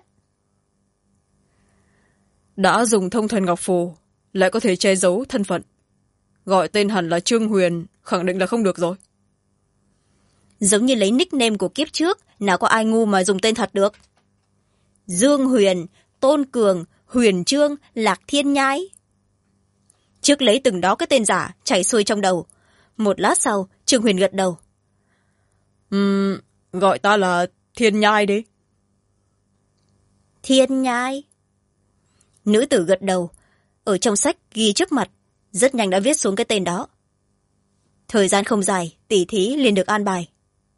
Đã dùng thông thần ngọc phù, lại có thể che giấu thân phận. Gọi tên hẳn là Trương Huyền, khẳng định là không được rồi.
Giống như lấy nickname của kiếp trước, nào có ai ngu mà dùng tên thật được. Dương Huyền, Tôn Cường, Huyền Trương, Lạc Thiên Nhai. Trước lấy từng đó cái tên giả chảy xuôi trong đầu. Một lát sau, Trương Huyền gật đầu.
Gọi ta là Thiên Nhai đi.
Thiên Nhai. Nữ tử gật đầu, ở trong sách ghi trước mặt, rất nhanh đã viết xuống cái tên đó. Thời gian không dài, tỷ thí liền được an bài.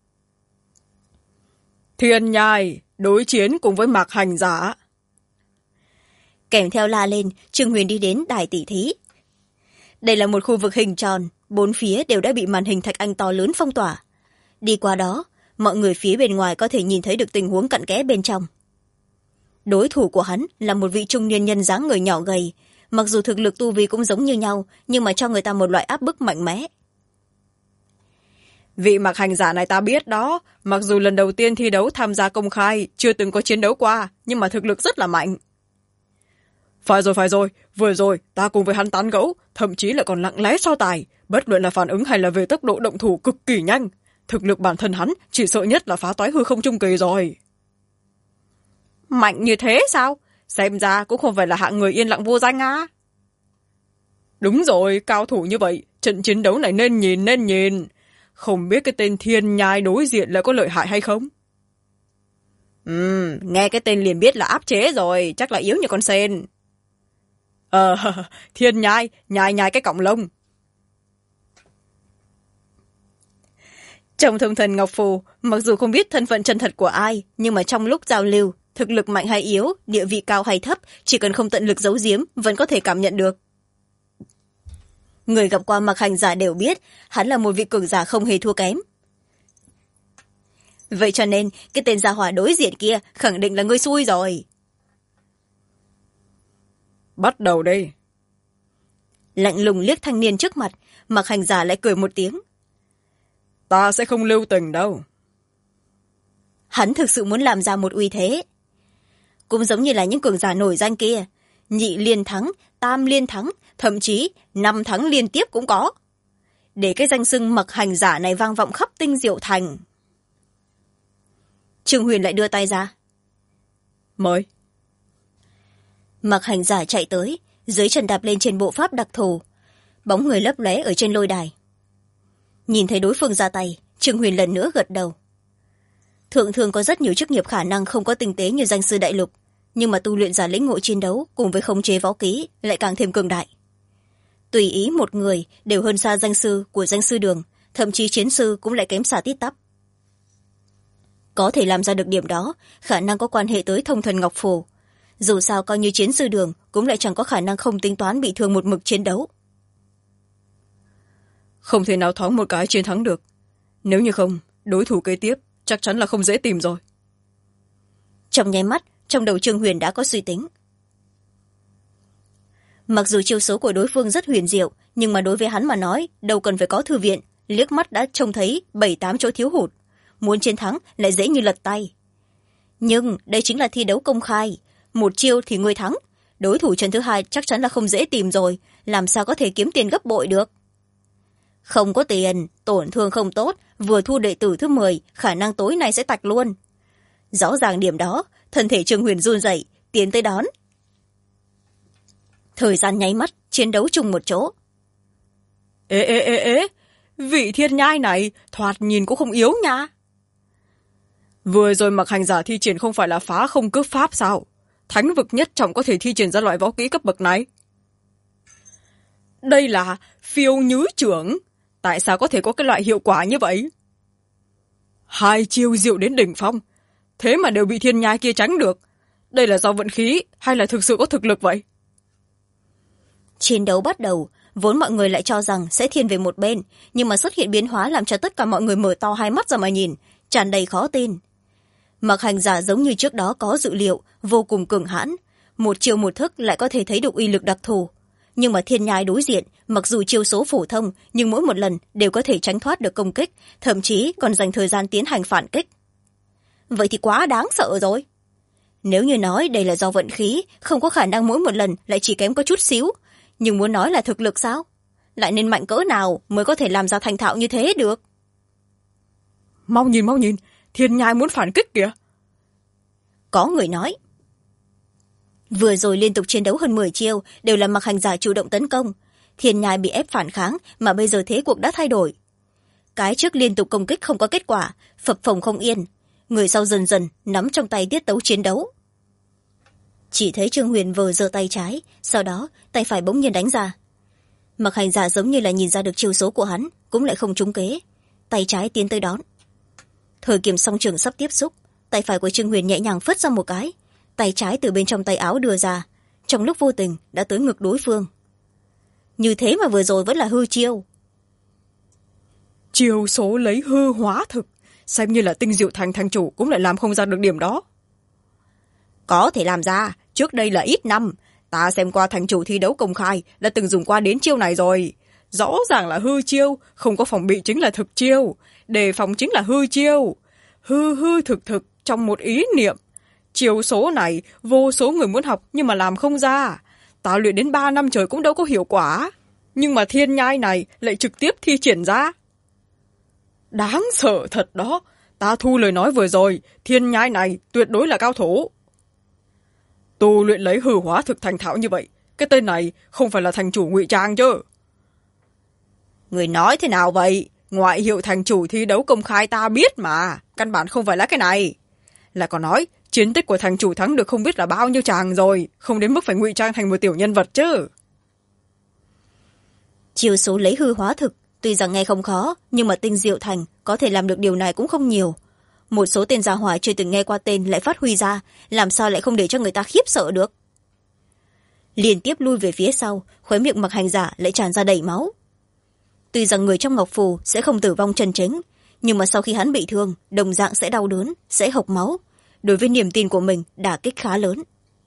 Thiên Nhai đối chiến cùng với Mạc Hành Giả.
Kèm theo la lên, Trương Huyền đi đến đài tỷ thí. Đây là một khu vực hình tròn, bốn phía đều đã bị màn hình thạch anh to lớn phong tỏa. Đi qua đó, mọi người phía bên ngoài có thể nhìn thấy được tình huống cặn kẽ bên trong. Đối thủ của hắn là một vị trung niên nhân dáng người nhỏ gầy, mặc dù thực lực tu vi cũng giống như nhau, nhưng mà cho người ta một loại áp bức mạnh mẽ.
Vị Mạc Hành Giả này ta biết đó, mặc dù lần đầu tiên thi đấu tham gia công khai, chưa từng có chiến đấu qua, nhưng mà thực lực rất là mạnh. Phải rồi, vừa rồi ta cùng với hắn tán gẫu, thậm chí là còn lặng lẽ so tài, bất luận là phản ứng hay là về tốc độ động thủ cực kỳ nhanh. Thực lực bản thân hắn chỉ sợ nhất là phá toái hư không trung kỳ rồi. Mạnh như thế sao? Xem ra cũng không phải là hạng người yên lặng vô danh à. Đúng rồi, cao thủ như vậy, trận chiến đấu này nên nhìn. Không biết cái tên thiên nhai đối diện là có lợi hại hay không? Nghe cái tên liền biết là áp chế rồi, chắc là yếu như con sên. Thiên nhai, nhai cái cọng lông.
Trong thông thần Ngọc Phù, mặc dù không biết thân phận chân thật của ai, nhưng mà trong lúc giao lưu, thực lực mạnh hay yếu, địa vị cao hay thấp, chỉ cần không tận lực giấu giếm, vẫn có thể cảm nhận được. Người gặp qua Mặc Hành Giả đều biết, hắn là một vị cường giả không hề thua kém. Vậy cho nên, cái tên gia hỏa đối diện kia khẳng định là người xui rồi.
Bắt đầu đi.
Lạnh lùng liếc thanh niên trước mặt, Mặc Hành Giả lại cười một tiếng.
Ta sẽ không lưu tình đâu.
Hắn thực sự muốn làm ra một uy thế. Cũng giống như là những cường giả nổi danh kia, nhị liên thắng, tam liên thắng, thậm chí 5 thắng liên tiếp cũng có. Để cái danh xưng Mặc Hành Giả này vang vọng khắp Tinh Diệu Thành. Trương Huyền lại đưa tay ra.
Mời.
Mặc Hành Giả chạy tới, dưới chân đạp lên trên bộ pháp đặc thù. Bóng người lấp lóe ở trên lôi đài. Nhìn thấy đối phương ra tay, Trương Huyền lần nữa gật đầu. Thượng thường có rất nhiều chức nghiệp khả năng không có tinh tế như danh sư đại lục, nhưng mà tu luyện giả lĩnh ngộ chiến đấu cùng với khống chế võ kỹ lại càng thêm cường đại. Tùy ý một người đều hơn xa danh sư của danh sư đường, thậm chí chiến sư cũng lại kém xa tít tắp. Có thể làm ra được điểm đó, khả năng có quan hệ tới thông thần Ngọc Phù. Dù sao coi như chiến sư đường cũng lại chẳng có khả năng không tính toán bị thương một mực chiến đấu.
Không thể nào thoáng một cái chiến thắng được. Nếu như không, đối thủ kế tiếp chắc chắn là không dễ tìm rồi.
Trong nháy mắt, trong đầu Trương Huyền đã có suy tính. Mặc dù chiêu số của đối phương rất huyền diệu, nhưng mà đối với hắn mà nói, đâu cần phải có thư viện, liếc mắt đã trông thấy 7-8 chỗ thiếu hụt. Muốn chiến thắng lại dễ như lật tay. Nhưng đây chính là thi đấu công khai, một chiêu thì người thắng, đối thủ trận thứ hai chắc chắn là không dễ tìm rồi, làm sao có thể kiếm tiền gấp bội được. Không có tiền, tổn thương không tốt, vừa thu đệ tử thứ 10, khả năng tối nay sẽ tạch luôn. Rõ ràng điểm đó, thân thể Trương Huyền run rẩy, tiến tới đón. Thời gian nháy mắt, chiến đấu chung một chỗ.
Ê, vị thiên nhai này thoạt nhìn cũng không yếu nha. Vừa rồi Mặc Hành Giả thi triển không phải là phá không cướp pháp sao? Thánh vực nhất trọng có thể thi triển ra loại võ kỹ cấp bậc này. Đây là phiêu nhứ trưởng. Tại sao có thể có cái loại hiệu quả như vậy? 2 chiêu diệu đến đỉnh phong, thế mà đều bị thiên nhai kia tránh được. Đây là do vận khí hay là thực sự có thực lực vậy?
Chiến đấu bắt đầu, vốn mọi người lại cho rằng sẽ thiên về một bên, nhưng mà xuất hiện biến hóa làm cho tất cả mọi người mở to hai mắt ra mà nhìn, tràn đầy khó tin. Mặc Hành Giả giống như trước đó có dự liệu, vô cùng cường hãn, một chiêu một thức lại có thể thấy được uy lực đặc thù. Nhưng mà thiên nhai đối diện, mặc dù chiêu số phổ thông, nhưng mỗi một lần đều có thể tránh thoát được công kích, thậm chí còn dành thời gian tiến hành phản kích. Vậy thì quá đáng sợ rồi. Nếu như nói đây là do vận khí, không có khả năng mỗi một lần lại chỉ kém có chút xíu, nhưng muốn nói là thực lực sao? Lại nên mạnh cỡ nào mới có thể làm ra thành thạo như thế được?
Mau nhìn, thiên nhai muốn phản kích kìa.
Có người nói. Vừa rồi liên tục chiến đấu hơn 10 chiêu đều là Mặc Hành Giả chủ động tấn công. Thiên nhai bị ép phản kháng mà bây giờ thế cuộc đã thay đổi. Cái trước liên tục công kích không có kết quả, phập phồng không yên. Người sau dần dần nắm trong tay tiết tấu chiến đấu. Chỉ thấy Trương Huyền vờ giơ tay trái, sau đó tay phải bỗng nhiên đánh ra. Mặc Hành Giả giống như là nhìn ra được chiêu số của hắn, cũng lại không trúng kế. Tay trái tiến tới đón. Thời kiếm song trường sắp tiếp xúc, tay phải của Trương Huyền nhẹ nhàng phất ra một cái, tay trái từ bên trong tay áo đưa ra, trong lúc vô tình đã tới ngực đối phương. Như thế mà vừa rồi vẫn là hư chiêu.
Chiêu số lấy hư hóa thực, xem như là Tinh Diệu Thành thành chủ cũng lại làm không ra được điểm đó.
Có thể làm ra, trước đây là ít năm, ta xem qua thành chủ thi đấu công khai đã từng dùng qua đến chiêu này rồi.
Rõ ràng là hư chiêu, không có phòng bị chính là thực chiêu, đề phòng chính là hư chiêu. Hư thực trong một ý niệm. Chiêu số này vô số người muốn học nhưng mà làm không ra. ta luyện đến 3 năm trời cũng đâu có hiệu quả, nhưng mà thiên nhai này lại trực tiếp thi triển ra. Đáng sợ thật đó, ta thu lời nói vừa rồi, thiên nhai này tuyệt đối là cao thủ. Tu luyện lấy hư hóa thực thành thạo như vậy, cái tên này không phải là thành chủ ngụy trang chứ? Người nói thế nào vậy? Ngoại hiệu thành chủ thi đấu công khai ta biết mà, căn bản không phải là cái này. Là còn nói, chiến tích của thành chủ thắng được không biết là bao nhiêu chàng rồi, không đến mức phải ngụy trang thành một tiểu nhân vật chứ.
Chiêu số lấy hư hóa thực, tuy rằng nghe không khó, nhưng mà Tinh Diệu Thành có thể làm được điều này cũng không nhiều. Một số tên gia hỏa chưa từng nghe qua tên lại phát huy ra, làm sao lại không để cho người ta khiếp sợ được. Liên tiếp lui về phía sau, khóe miệng Mặc Hành Giả lại tràn ra đầy máu. Tuy rằng người trong ngọc phù sẽ không tử vong chân chính, nhưng mà sau khi hắn bị thương, đồng dạng sẽ đau đớn, sẽ hộc máu. Đối với niềm tin của mình, đả kích khá lớn.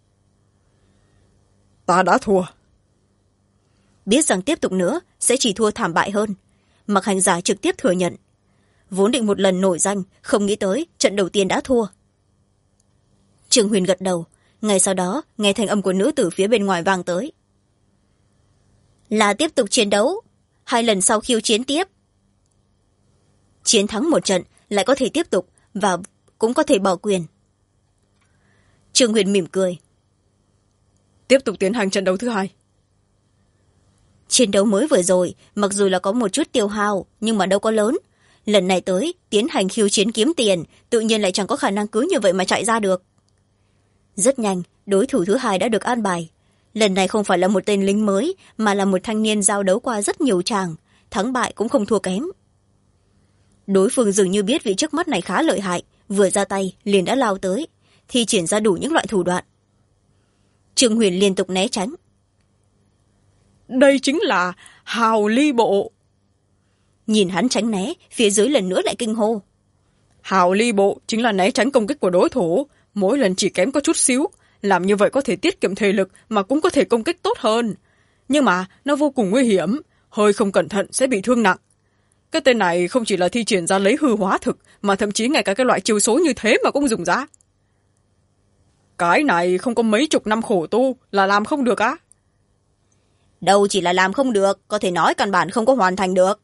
Ta đã thua.
Biết rằng tiếp tục nữa sẽ chỉ thua thảm bại hơn, Mặc Hành Giả trực tiếp thừa nhận. Vốn định một lần nổi danh, không nghĩ tới trận đầu tiên đã thua. Trường Huyền gật đầu, ngay sau đó nghe thanh âm của nữ tử phía bên ngoài vang tới. Là tiếp tục chiến đấu, 2 lần sau khiêu chiến tiếp. Chiến thắng một trận lại có thể tiếp tục và cũng có thể bỏ quyền. Trường Huyền mỉm cười.
Tiếp tục tiến hành trận đấu thứ 2.
Chiến đấu mới vừa rồi mặc dù là có một chút tiêu hao nhưng mà đâu có lớn. Lần này tới tiến hành khiêu chiến kiếm tiền, tự nhiên lại chẳng có khả năng cứ như vậy mà chạy ra được. Rất nhanh, đối thủ thứ 2 đã được an bài. Lần này không phải là một tên lính mới, mà là một thanh niên giao đấu qua rất nhiều tràng, thắng bại cũng không thua kém. Đối phương dường như biết vị trước mắt này khá lợi hại, vừa ra tay liền đã lao tới, thi triển ra đủ những loại thủ đoạn. Trương Huyền liên tục né tránh.
Đây chính là Hào Ly Bộ.
Nhìn hắn tránh né, phía dưới lần nữa lại kinh hô.
Hào Ly Bộ chính là né tránh công kích của đối thủ, mỗi lần chỉ kém có chút xíu, làm như vậy có thể tiết kiệm thể lực mà cũng có thể công kích tốt hơn. Nhưng mà nó vô cùng nguy hiểm, hơi không cẩn thận sẽ bị thương nặng. Cái tên này không chỉ là thi triển ra lấy hư hóa thực, mà thậm chí ngay cả cái loại chiêu số như thế mà cũng dùng ra. Cái này không có mấy chục năm khổ tu là làm không được á?
Đâu chỉ là làm không được, có thể nói căn bản không có hoàn thành được.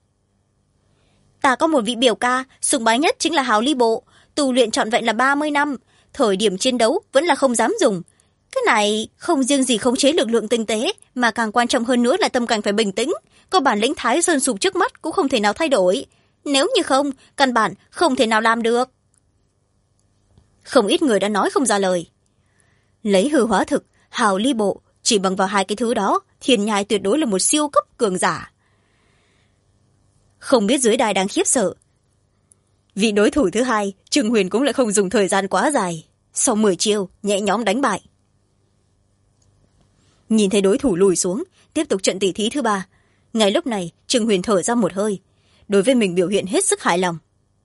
Ta có một vị biểu ca, sùng bái nhất chính là Hào Ly Bộ, tu luyện trọn vẹn là 30 năm, thời điểm chiến đấu vẫn là không dám dùng. Cái này không riêng gì khống chế lực lượng tinh tế, mà càng quan trọng hơn nữa là tâm cảnh phải bình tĩnh, có bản lĩnh Thái Sơn sụp trước mắt cũng không thể nào thay đổi. Nếu như không, căn bản không thể nào làm được. Không ít người đã nói không ra lời. Lấy hư hóa thực, Hào Ly Bộ, chỉ bằng vào 2 cái thứ đó, Thiên Nhai tuyệt đối là một siêu cấp cường giả. Không biết dưới đài đang khiếp sợ. Vị đối thủ thứ 2, Trương Huyền cũng lại không dùng thời gian quá dài. Sau 10 chiêu, nhẹ nhõm đánh bại. Nhìn thấy đối thủ lùi xuống, tiếp tục trận tỷ thí thứ 3. Ngay lúc này, Trương Huyền thở ra một hơi. Đối với mình biểu hiện hết sức hài lòng.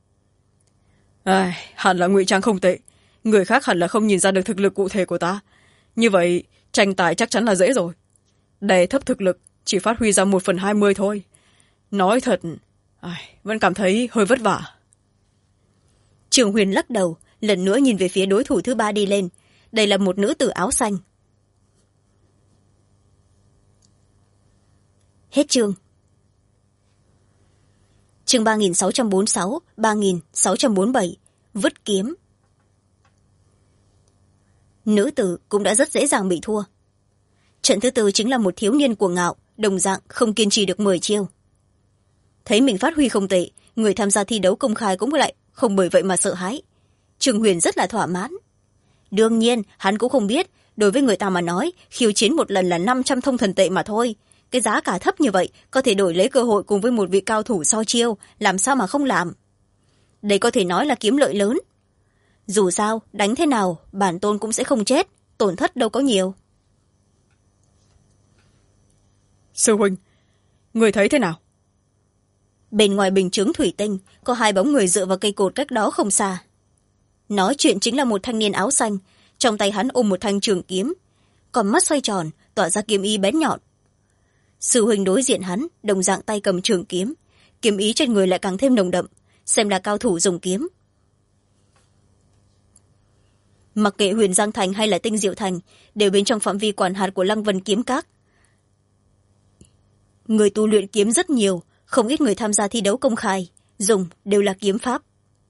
Hẳn là ngụy trang không tệ. Người khác hẳn là không nhìn ra được thực lực cụ thể của ta. Như vậy, tranh tài chắc chắn là dễ rồi. Đè thấp thực lực, chỉ phát huy ra 1/20 thôi. Nói thật, vẫn cảm thấy hơi vất vả.
Trường Huyền lắc đầu, lần nữa nhìn về phía đối thủ thứ 3 đi lên. Đây là một nữ tử áo xanh. Hết chương. Chương 3646, 3647, vứt kiếm. Nữ tử cũng đã rất dễ dàng bị thua. Trận thứ 4 chính là một thiếu niên cuồng ngạo, đồng dạng không kiên trì được 10 chiêu. Thấy mình phát huy không tệ, người tham gia thi đấu công khai cũng lại không bởi vậy mà sợ hãi. Trường Huyền rất là thỏa mãn. Đương nhiên, hắn cũng không biết, đối với người ta mà nói, khiêu chiến một lần là 500 thông thần tệ mà thôi. Cái giá cả thấp như vậy, có thể đổi lấy cơ hội cùng với một vị cao thủ so chiêu, làm sao mà không làm. Đây có thể nói là kiếm lợi lớn. Dù sao, đánh thế nào, bản tôn cũng sẽ không chết, tổn thất đâu có nhiều.
Sư huynh, người thấy thế nào?
Bên ngoài bình chướng thủy tinh, có 2 bóng người dựa vào cây cột cách đó không xa. Nói chuyện chính là một thanh niên áo xanh, trong tay hắn ôm một thanh trường kiếm, còn mắt xoay tròn, tỏa ra kiếm ý bén nhọn. Sư huynh đối diện hắn, đồng dạng tay cầm trường kiếm, kiếm ý trên người lại càng thêm nồng đậm, xem là cao thủ dùng kiếm. mặc kệ Huyền Giang Thành hay là Tinh Diệu Thành đều bên trong phạm vi quản hạt của Lăng Vân Kiếm Các. Người tu luyện kiếm rất nhiều, không ít người tham gia thi đấu công khai, dùng đều là kiếm pháp.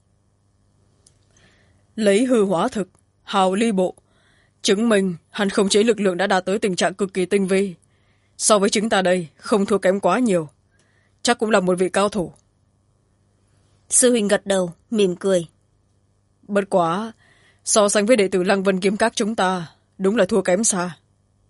Lấy hư hóa thực, hào ly bộ, chứng minh hắn khống chế lực lượng đã đạt tới tình trạng cực kỳ tinh vi. So với chúng ta đây không thua kém quá nhiều, chắc cũng là một vị cao thủ.
Sư huynh gật đầu mỉm cười.
Bất quá so sánh với đệ tử Lăng Vân Kiếm Các chúng ta đúng là thua kém xa.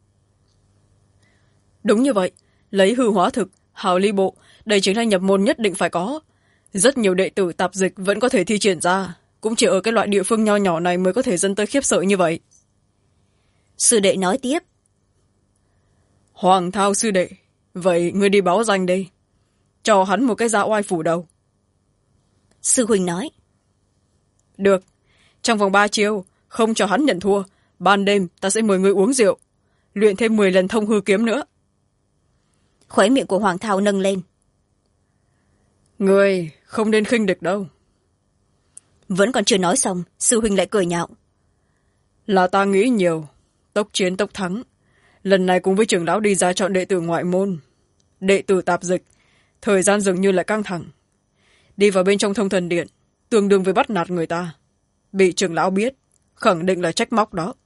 Đúng như vậy, lấy hư hóa thực, hào ly bộ, đây chính là nhập môn nhất định phải có. Rất nhiều đệ tử tạp dịch vẫn có thể thi triển ra, cũng chỉ ở cái loại địa phương nho nhỏ này mới có thể dẫn tới khiếp sợ như vậy.
Sư đệ nói tiếp.
Hoàng Thao sư đệ, vậy ngươi đi báo danh đi, cho hắn một cái giá oai phủ đầu.
Sư huynh nói.
Được, trong vòng 3 chiêu không cho hắn nhận thua, ban đêm ta sẽ mời ngươi uống rượu, luyện thêm 10 lần thông hư kiếm nữa.
Khóe miệng của Hoàng Thao nâng lên.
Ngươi không nên khinh địch đâu.
Vẫn còn chưa nói xong, sư huynh lại cười nhạo.
Là ta nghĩ nhiều, tốc chiến tốc thắng. Lần này cùng với trưởng lão đi ra chọn đệ tử ngoại môn, đệ tử tạp dịch, thời gian dường như lại căng thẳng. Đi vào bên trong thông thần điện, tương đương với bắt nạt người ta. Bị trưởng lão biết, khẳng định là trách móc đó.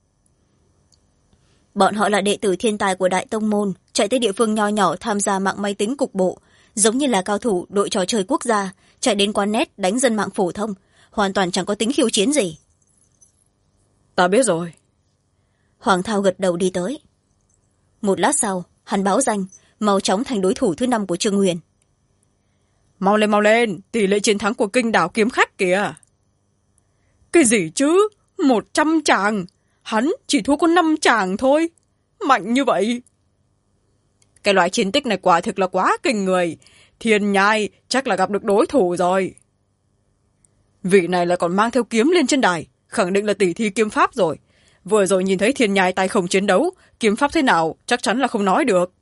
Bọn họ là đệ tử thiên tài của đại tông môn, chạy tới địa phương nho nhỏ tham gia mạng máy tính cục bộ, giống như là cao thủ đội trò chơi quốc gia, chạy đến quán net đánh dân mạng phổ thông, hoàn toàn chẳng có tính khiêu chiến gì.
Ta biết rồi.
Hoàng Thao gật đầu đi tới. Một lát sau, hắn báo danh, mau chóng thành đối thủ thứ 5 của Trương Huyền.
Mau lên, tỷ lệ chiến thắng của Kinh Đảo Kiếm Khách kìa. Cái gì chứ, 100 chàng, hắn chỉ thua có 5 chàng thôi, mạnh như vậy. Cái loại chiến tích này quả thực là quá kinh người, Thiên Nhai chắc là gặp được đối thủ rồi. Vị này là còn mang theo kiếm lên trên đài, khẳng định là tỷ thi kiếm pháp rồi. Vừa rồi nhìn thấy Thiên Nhai tay không chiến đấu, kiếm pháp thế nào chắc chắn là không nói được.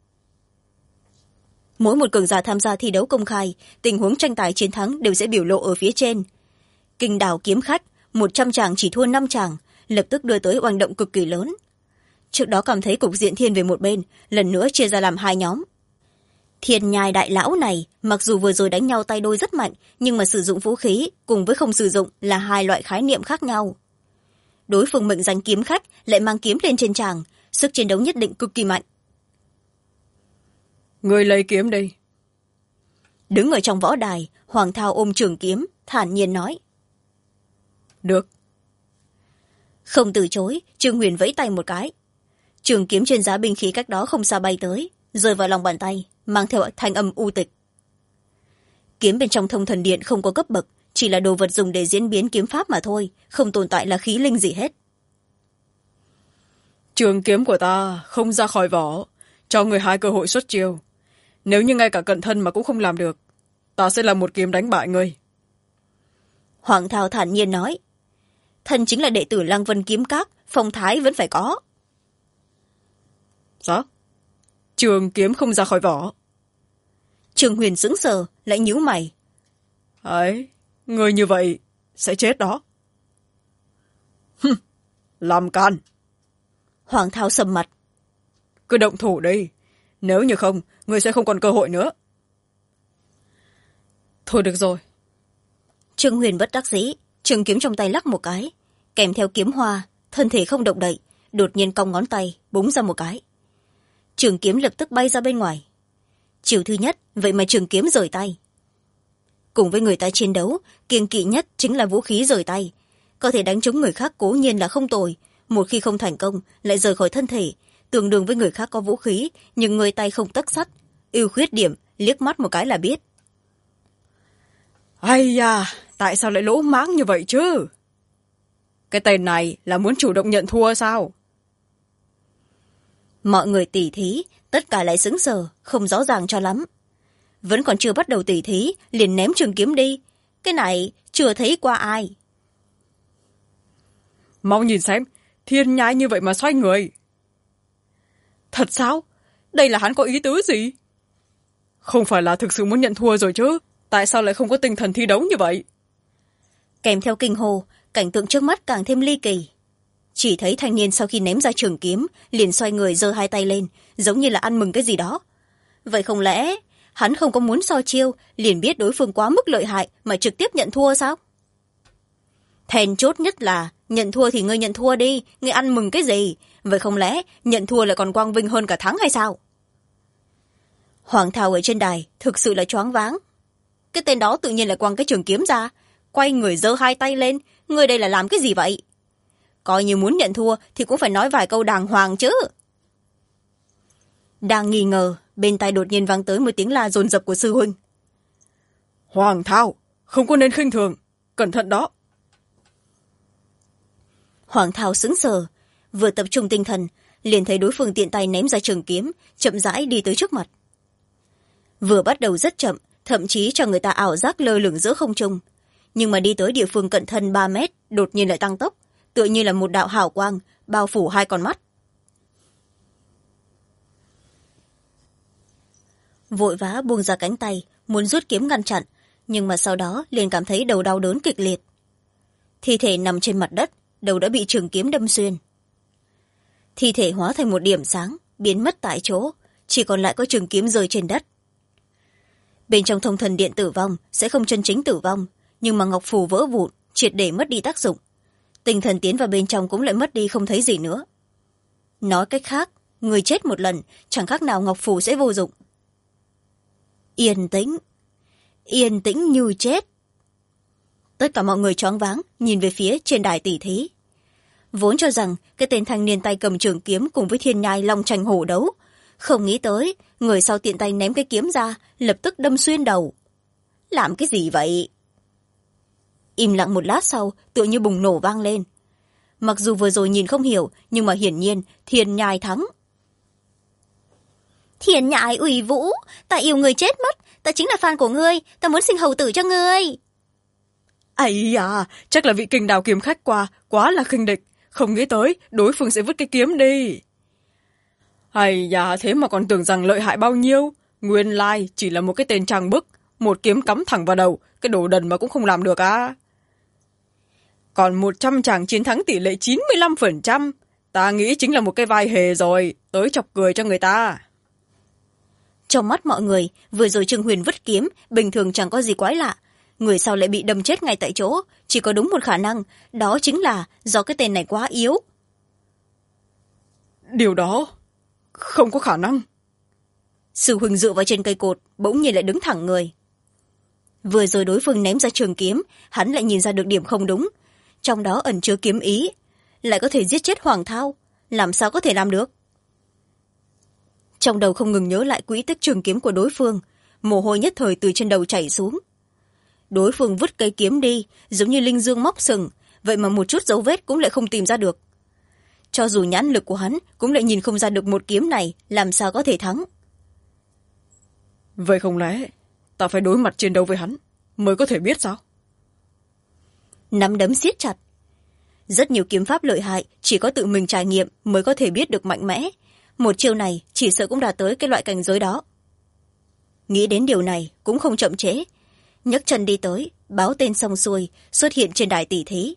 Mỗi một cường giả tham gia thi đấu công khai, tình huống tranh tài chiến thắng đều sẽ biểu lộ ở phía trên. Kinh Đảo Kiếm Khách, 100 chàng chỉ thua 5 chàng, lập tức đưa tới oanh động cực kỳ lớn. Trước đó cảm thấy cục diện thiên về một bên, lần nữa chia ra làm 2 nhóm. Thiên Nhai đại lão này, mặc dù vừa rồi đánh nhau tay đôi rất mạnh, nhưng mà sử dụng vũ khí cùng với không sử dụng là 2 loại khái niệm khác nhau. Đối phương mệnh danh kiếm khách lại mang kiếm lên trên tràng, sức chiến đấu nhất định cực kỳ mạnh.
Người lấy kiếm đi.
Đứng ở trong võ đài, Hoàng Thao ôm trường kiếm, thản nhiên nói.
Được.
Không từ chối, Trương Huyền vẫy tay một cái. Trường kiếm trên giá binh khí cách đó không xa bay tới, rơi vào lòng bàn tay, mang theo thanh âm u tịch. Kiếm bên trong thông thần điện không có cấp bậc, chỉ là đồ vật dùng để diễn biến kiếm pháp mà thôi, không tồn tại là khí linh gì hết.
Trường kiếm của ta không ra khỏi vỏ, cho người 2 cơ hội xuất chiêu. Nếu như ngay cả cận thân mà cũng không làm được, ta sẽ là một kiếm đánh bại ngươi.
Hoàng Thao thản nhiên nói. Thân chính là đệ tử Lăng Vân Kiếm Các, phong thái vẫn phải có.
Sao? Trường kiếm không ra khỏi vỏ?
Trương Huyền sững sờ, lại nhíu mày.
Ấy, ngươi như vậy sẽ chết đó. Làm can.
Hoàng Thao sầm mặt.
Cứ động thủ đi, nếu như không ngươi sẽ không còn cơ hội nữa. Thôi được rồi.
Trương Huyền bất đắc dĩ, trường kiếm trong tay lắc một cái, kèm theo kiếm hoa, thân thể không động đậy, đột nhiên cong ngón tay búng ra một cái. Trường kiếm lập tức bay ra bên ngoài. Chiều thứ nhất, vậy mà trường kiếm rời tay. Cùng với người ta chiến đấu, kiêng kỵ nhất chính là vũ khí rời tay. Có thể đánh trúng người khác cố nhiên là không tồi, một khi không thành công lại rời khỏi thân thể, tương đương với người khác có vũ khí nhưng người tay không tấc sắt. Ưu khuyết điểm liếc mắt một cái là biết.
Ây da, tại sao lại lỗ mãng như vậy chứ? Cái tên này là muốn chủ động nhận thua sao?
Mọi người tỉ thí, tất cả lại sững sờ, không rõ ràng cho lắm. Vẫn còn chưa bắt đầu tỉ thí, liền ném trường kiếm đi. Cái này chưa thấy qua ai.
Mau nhìn xem, Thiên Nhai như vậy mà xoay người. Thật sao? Đây là hắn có ý tứ gì? Không phải là thực sự muốn nhận thua rồi chứ? Tại sao lại không có tinh thần thi đấu như vậy?
Kèm theo kinh hô, cảnh tượng trước mắt càng thêm ly kỳ. Chỉ thấy thanh niên sau khi ném ra trường kiếm liền xoay người giơ hai tay lên, giống như là ăn mừng cái gì đó. Vậy không lẽ hắn không có muốn so chiêu, liền biết đối phương quá mức lợi hại mà trực tiếp nhận thua sao? Then chốt nhất là nhận thua thì ngươi nhận thua đi, ngươi ăn mừng cái gì? Vậy không lẽ nhận thua lại còn quang vinh hơn cả thắng hay sao? Hoàng thao ở trên đài thực sự là choáng váng. Cái tên đó tự nhiên lại quăng cái trường kiếm ra, quay người giơ hai tay lên. Ngươi đây là làm cái gì vậy? Coi như muốn nhận thua thì cũng phải nói vài câu đàng hoàng chứ. Đang nghi ngờ, bên tai đột nhiên vang tới một tiếng la dồn dập của sư huynh.
Hoàng thao, không có nên khinh thường, cẩn thận đó.
Hoàng thao sững sờ, vừa tập trung tinh thần liền thấy đối phương tiện tay ném ra trường kiếm, chậm rãi đi tới trước mặt. Vừa bắt đầu rất chậm, thậm chí cho người ta ảo giác lơ lửng giữa không trung, nhưng mà đi tới địa phương cận thân 3 mét, đột nhiên lại tăng tốc, tựa như là một đạo hào quang bao phủ hai con mắt. Vội vã buông ra cánh tay, muốn rút kiếm ngăn chặn, nhưng mà sau đó liền cảm thấy đầu đau đớn kịch liệt. Thi thể nằm trên mặt đất, đầu đã bị trường kiếm đâm xuyên. Thi thể hóa thành một điểm sáng, biến mất tại chỗ, chỉ còn lại có trường kiếm rơi trên đất. Bên trong thông thần điện tử vong sẽ không chân chính tử vong, nhưng mà ngọc phù vỡ vụn, triệt để mất đi tác dụng. Tinh thần tiến vào bên trong cũng lại mất đi không thấy gì nữa. Nói cách khác, người chết một lần chẳng khác nào ngọc phù sẽ vô dụng. Yên tĩnh, yên tĩnh như chết. Tất cả mọi người choáng váng nhìn về phía trên đài tỷ thí. Vốn cho rằng cái tên thanh niên tay cầm trường kiếm cùng với thiên nhai long tranh hổ đấu, không nghĩ tới người sau tiện tay ném cái kiếm ra, lập tức đâm xuyên đầu. Làm cái gì vậy? Im lặng một lát sau, tựa như bùng nổ vang lên. Mặc dù vừa rồi nhìn không hiểu, nhưng mà hiển nhiên thiên nhai thắng. Thiên nhai ủy vũ, ta yêu người chết mất, ta chính là fan của ngươi, ta muốn sinh hầu tử cho ngươi.
Ây à, chắc là vị kình đào kiếm khách quá là khinh địch, không nghĩ tới đối phương sẽ vứt cái kiếm đi. Ây da, thế mà còn tưởng rằng lợi hại bao nhiêu, nguyên lai chỉ là một cái tên trang bức, một kiếm cắm thẳng vào đầu, cái đồ đần mà cũng không làm được à. Còn 100 chàng chiến thắng tỷ lệ 95%, ta nghĩ chính là một cái vai hề rồi, tới chọc cười cho người ta.
Trong mắt mọi người, vừa rồi Trương Huyền vứt kiếm, bình thường chẳng có gì quái lạ. Người sau lại bị đâm chết ngay tại chỗ, chỉ có đúng một khả năng, đó chính là do cái tên này quá yếu.
Điều đó không có khả năng.
Sư huynh dựa vào trên cây cột, bỗng nhiên lại đứng thẳng người. Vừa rồi đối phương ném ra trường kiếm, hắn lại nhìn ra được điểm không đúng. Trong đó ẩn chứa kiếm ý, lại có thể giết chết Hoàng Thao, làm sao có thể làm được? Trong đầu không ngừng nhớ lại quỹ tích trường kiếm của đối phương, mồ hôi nhất thời từ trên đầu chảy xuống. Đối phương vứt cây kiếm đi, giống như linh dương móc sừng, vậy mà một chút dấu vết cũng lại không tìm ra được. Cho dù nhãn lực của hắn cũng lại nhìn không ra được một kiếm này làm sao có thể thắng.
Vậy không lẽ ta phải đối mặt chiến đấu với hắn mới có thể biết sao?
Nắm đấm siết chặt. Rất nhiều kiếm pháp lợi hại chỉ có tự mình trải nghiệm mới có thể biết được mạnh mẽ. Một chiêu này chỉ sợ cũng đạt tới cái loại cảnh giới đó. Nghĩ đến điều này cũng không chậm trễ, nhấc chân đi tới, báo tên xong xuôi, xuất hiện trên đài tỷ thí.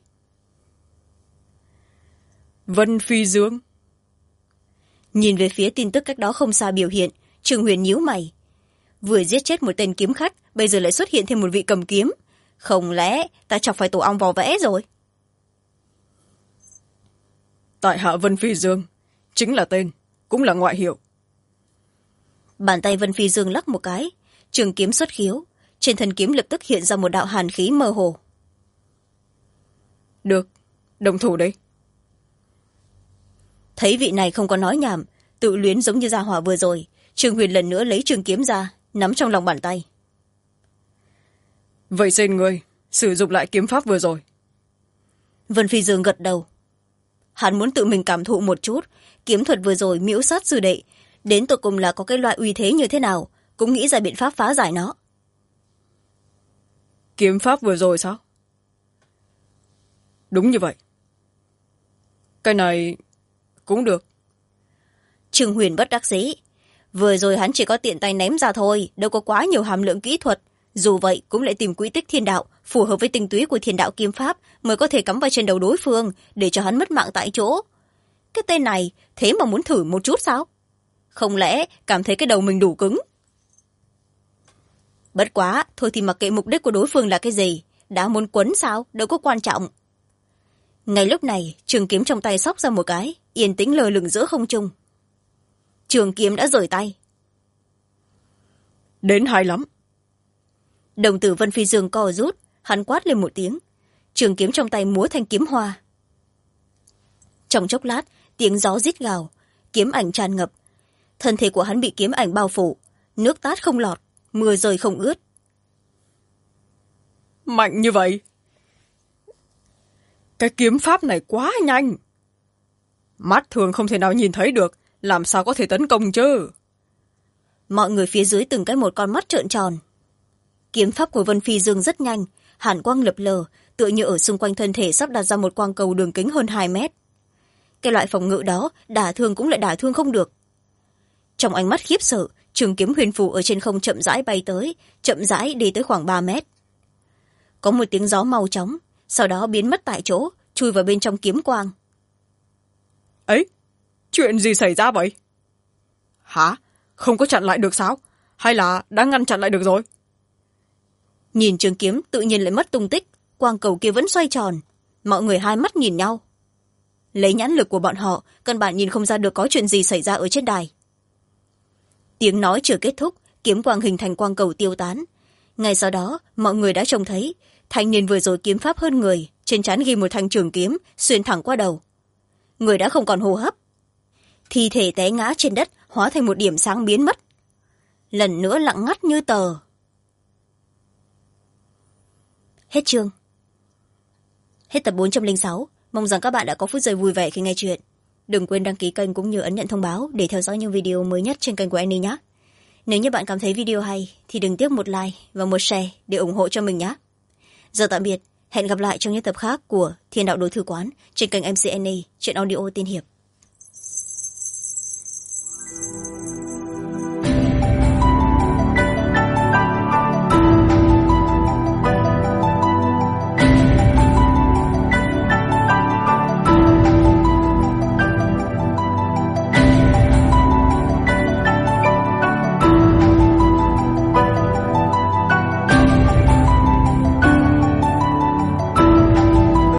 Vân Phi Dương.
Nhìn về phía tin tức cách đó không xa biểu hiện, Trương Huyền nhíu mày. Vừa giết chết một tên kiếm khách, bây giờ lại xuất hiện thêm một vị cầm kiếm. Không lẽ ta chọc phải tổ ong vò vẽ rồi?
Tại hạ Vân Phi Dương, chính là tên, cũng là ngoại hiệu.
Bàn tay Vân Phi Dương lắc một cái, trường kiếm xuất khiếu, trên thân kiếm lập tức hiện ra một đạo hàn khí mơ hồ.
Được, đồng thủ đấy.
Thấy vị này không có nói nhảm, tự luyến giống như gia hỏa vừa rồi, Trương Huyền lần nữa lấy trường kiếm ra, nắm trong lòng bàn tay.
Vậy xin người sử dụng lại kiếm pháp vừa rồi.
Vân Phi Dương gật đầu. Hắn muốn tự mình cảm thụ một chút kiếm thuật vừa rồi miễu sát sư đệ, đến tột cùng là có cái loại uy thế như thế nào, cũng nghĩ ra biện pháp phá giải nó.
Kiếm pháp vừa rồi sao? Đúng như vậy. Cái này cũng được.
Trương Huyền bất đắc dĩ. Vừa rồi hắn chỉ có tiện tay ném ra thôi, đâu có quá nhiều hàm lượng kỹ thuật, dù vậy cũng lại tìm quỹ tích thiên đạo phù hợp với tinh túy của thiên đạo kiếm pháp mới có thể cắm vào trên đầu đối phương để cho hắn mất mạng tại chỗ. Cái tên này thế mà muốn thử một chút sao? Không lẽ cảm thấy cái đầu mình đủ cứng? Bất quá thôi thì mặc kệ mục đích của đối phương là cái gì, đã muốn quấn sao đâu có quan trọng. Ngay lúc này trường kiếm trong tay xóc ra một cái, yên tĩnh lơ lửng giữa không trung. Trường kiếm đã rời tay.
Đến hay lắm.
Đồng tử Vân Phi Dương co rút, hắn quát lên một tiếng, trường kiếm trong tay múa thành kiếm hoa. Trong chốc lát tiếng gió rít gào, kiếm ảnh tràn ngập, thân thể của hắn bị kiếm ảnh bao phủ, nước tát không lọt, mưa rơi không ướt.
Mạnh như vậy? Cái kiếm pháp này quá nhanh, mắt thường không thể nào nhìn thấy được, làm sao có thể tấn công chứ?
Mọi người phía dưới từng cái một con mắt trợn tròn. Kiếm pháp của Vân Phi Dương rất nhanh, hàn quang lập lờ, tựa như ở xung quanh thân thể sắp đặt ra một quang cầu đường kính hơn 2 mét. Cái loại phòng ngự đó đả thương cũng lại đả thương không được. Trong ánh mắt khiếp sợ, trường kiếm huyền phù ở trên không chậm rãi bay tới, chậm rãi đi tới khoảng 3 mét. Có một tiếng gió mau chóng, sau đó biến mất tại chỗ, chui vào bên trong kiếm quang.
Ấy, chuyện gì xảy ra vậy? Hả? Không có chặn lại được sao? Hay là đã ngăn chặn lại được rồi?
Nhìn trường kiếm tự nhiên lại mất tung tích, quang cầu kia vẫn xoay tròn. Mọi người hai mắt nhìn nhau. Lấy nhãn lực của bọn họ, căn bản nhìn không ra được có chuyện gì xảy ra ở trên đài. Tiếng nói chưa kết thúc, kiếm quang hình thành quang cầu tiêu tán. Ngay sau đó, mọi người đã trông thấy thanh niên vừa rồi kiếm pháp hơn người, trên trán ghi một thanh trường kiếm xuyên thẳng qua đầu. Người đã không còn hô hấp, thi thể té ngã trên đất, hóa thành một điểm sáng biến mất. Lần nữa lặng ngắt như tờ. Hết chương. Hết tập 406. Mong rằng các bạn đã có phút giây vui vẻ khi nghe chuyện. Đừng quên đăng ký kênh cũng như ấn nhận thông báo để theo dõi những video mới nhất trên kênh của Annie nhé. Nếu như bạn cảm thấy video hay thì đừng tiếc một like và một share để ủng hộ cho mình nhé. Giờ tạm biệt, hẹn gặp lại trong những tập khác của Thiên Đạo Đối Thư Quán trên kênh MC Annie, truyện audio tiên hiệp.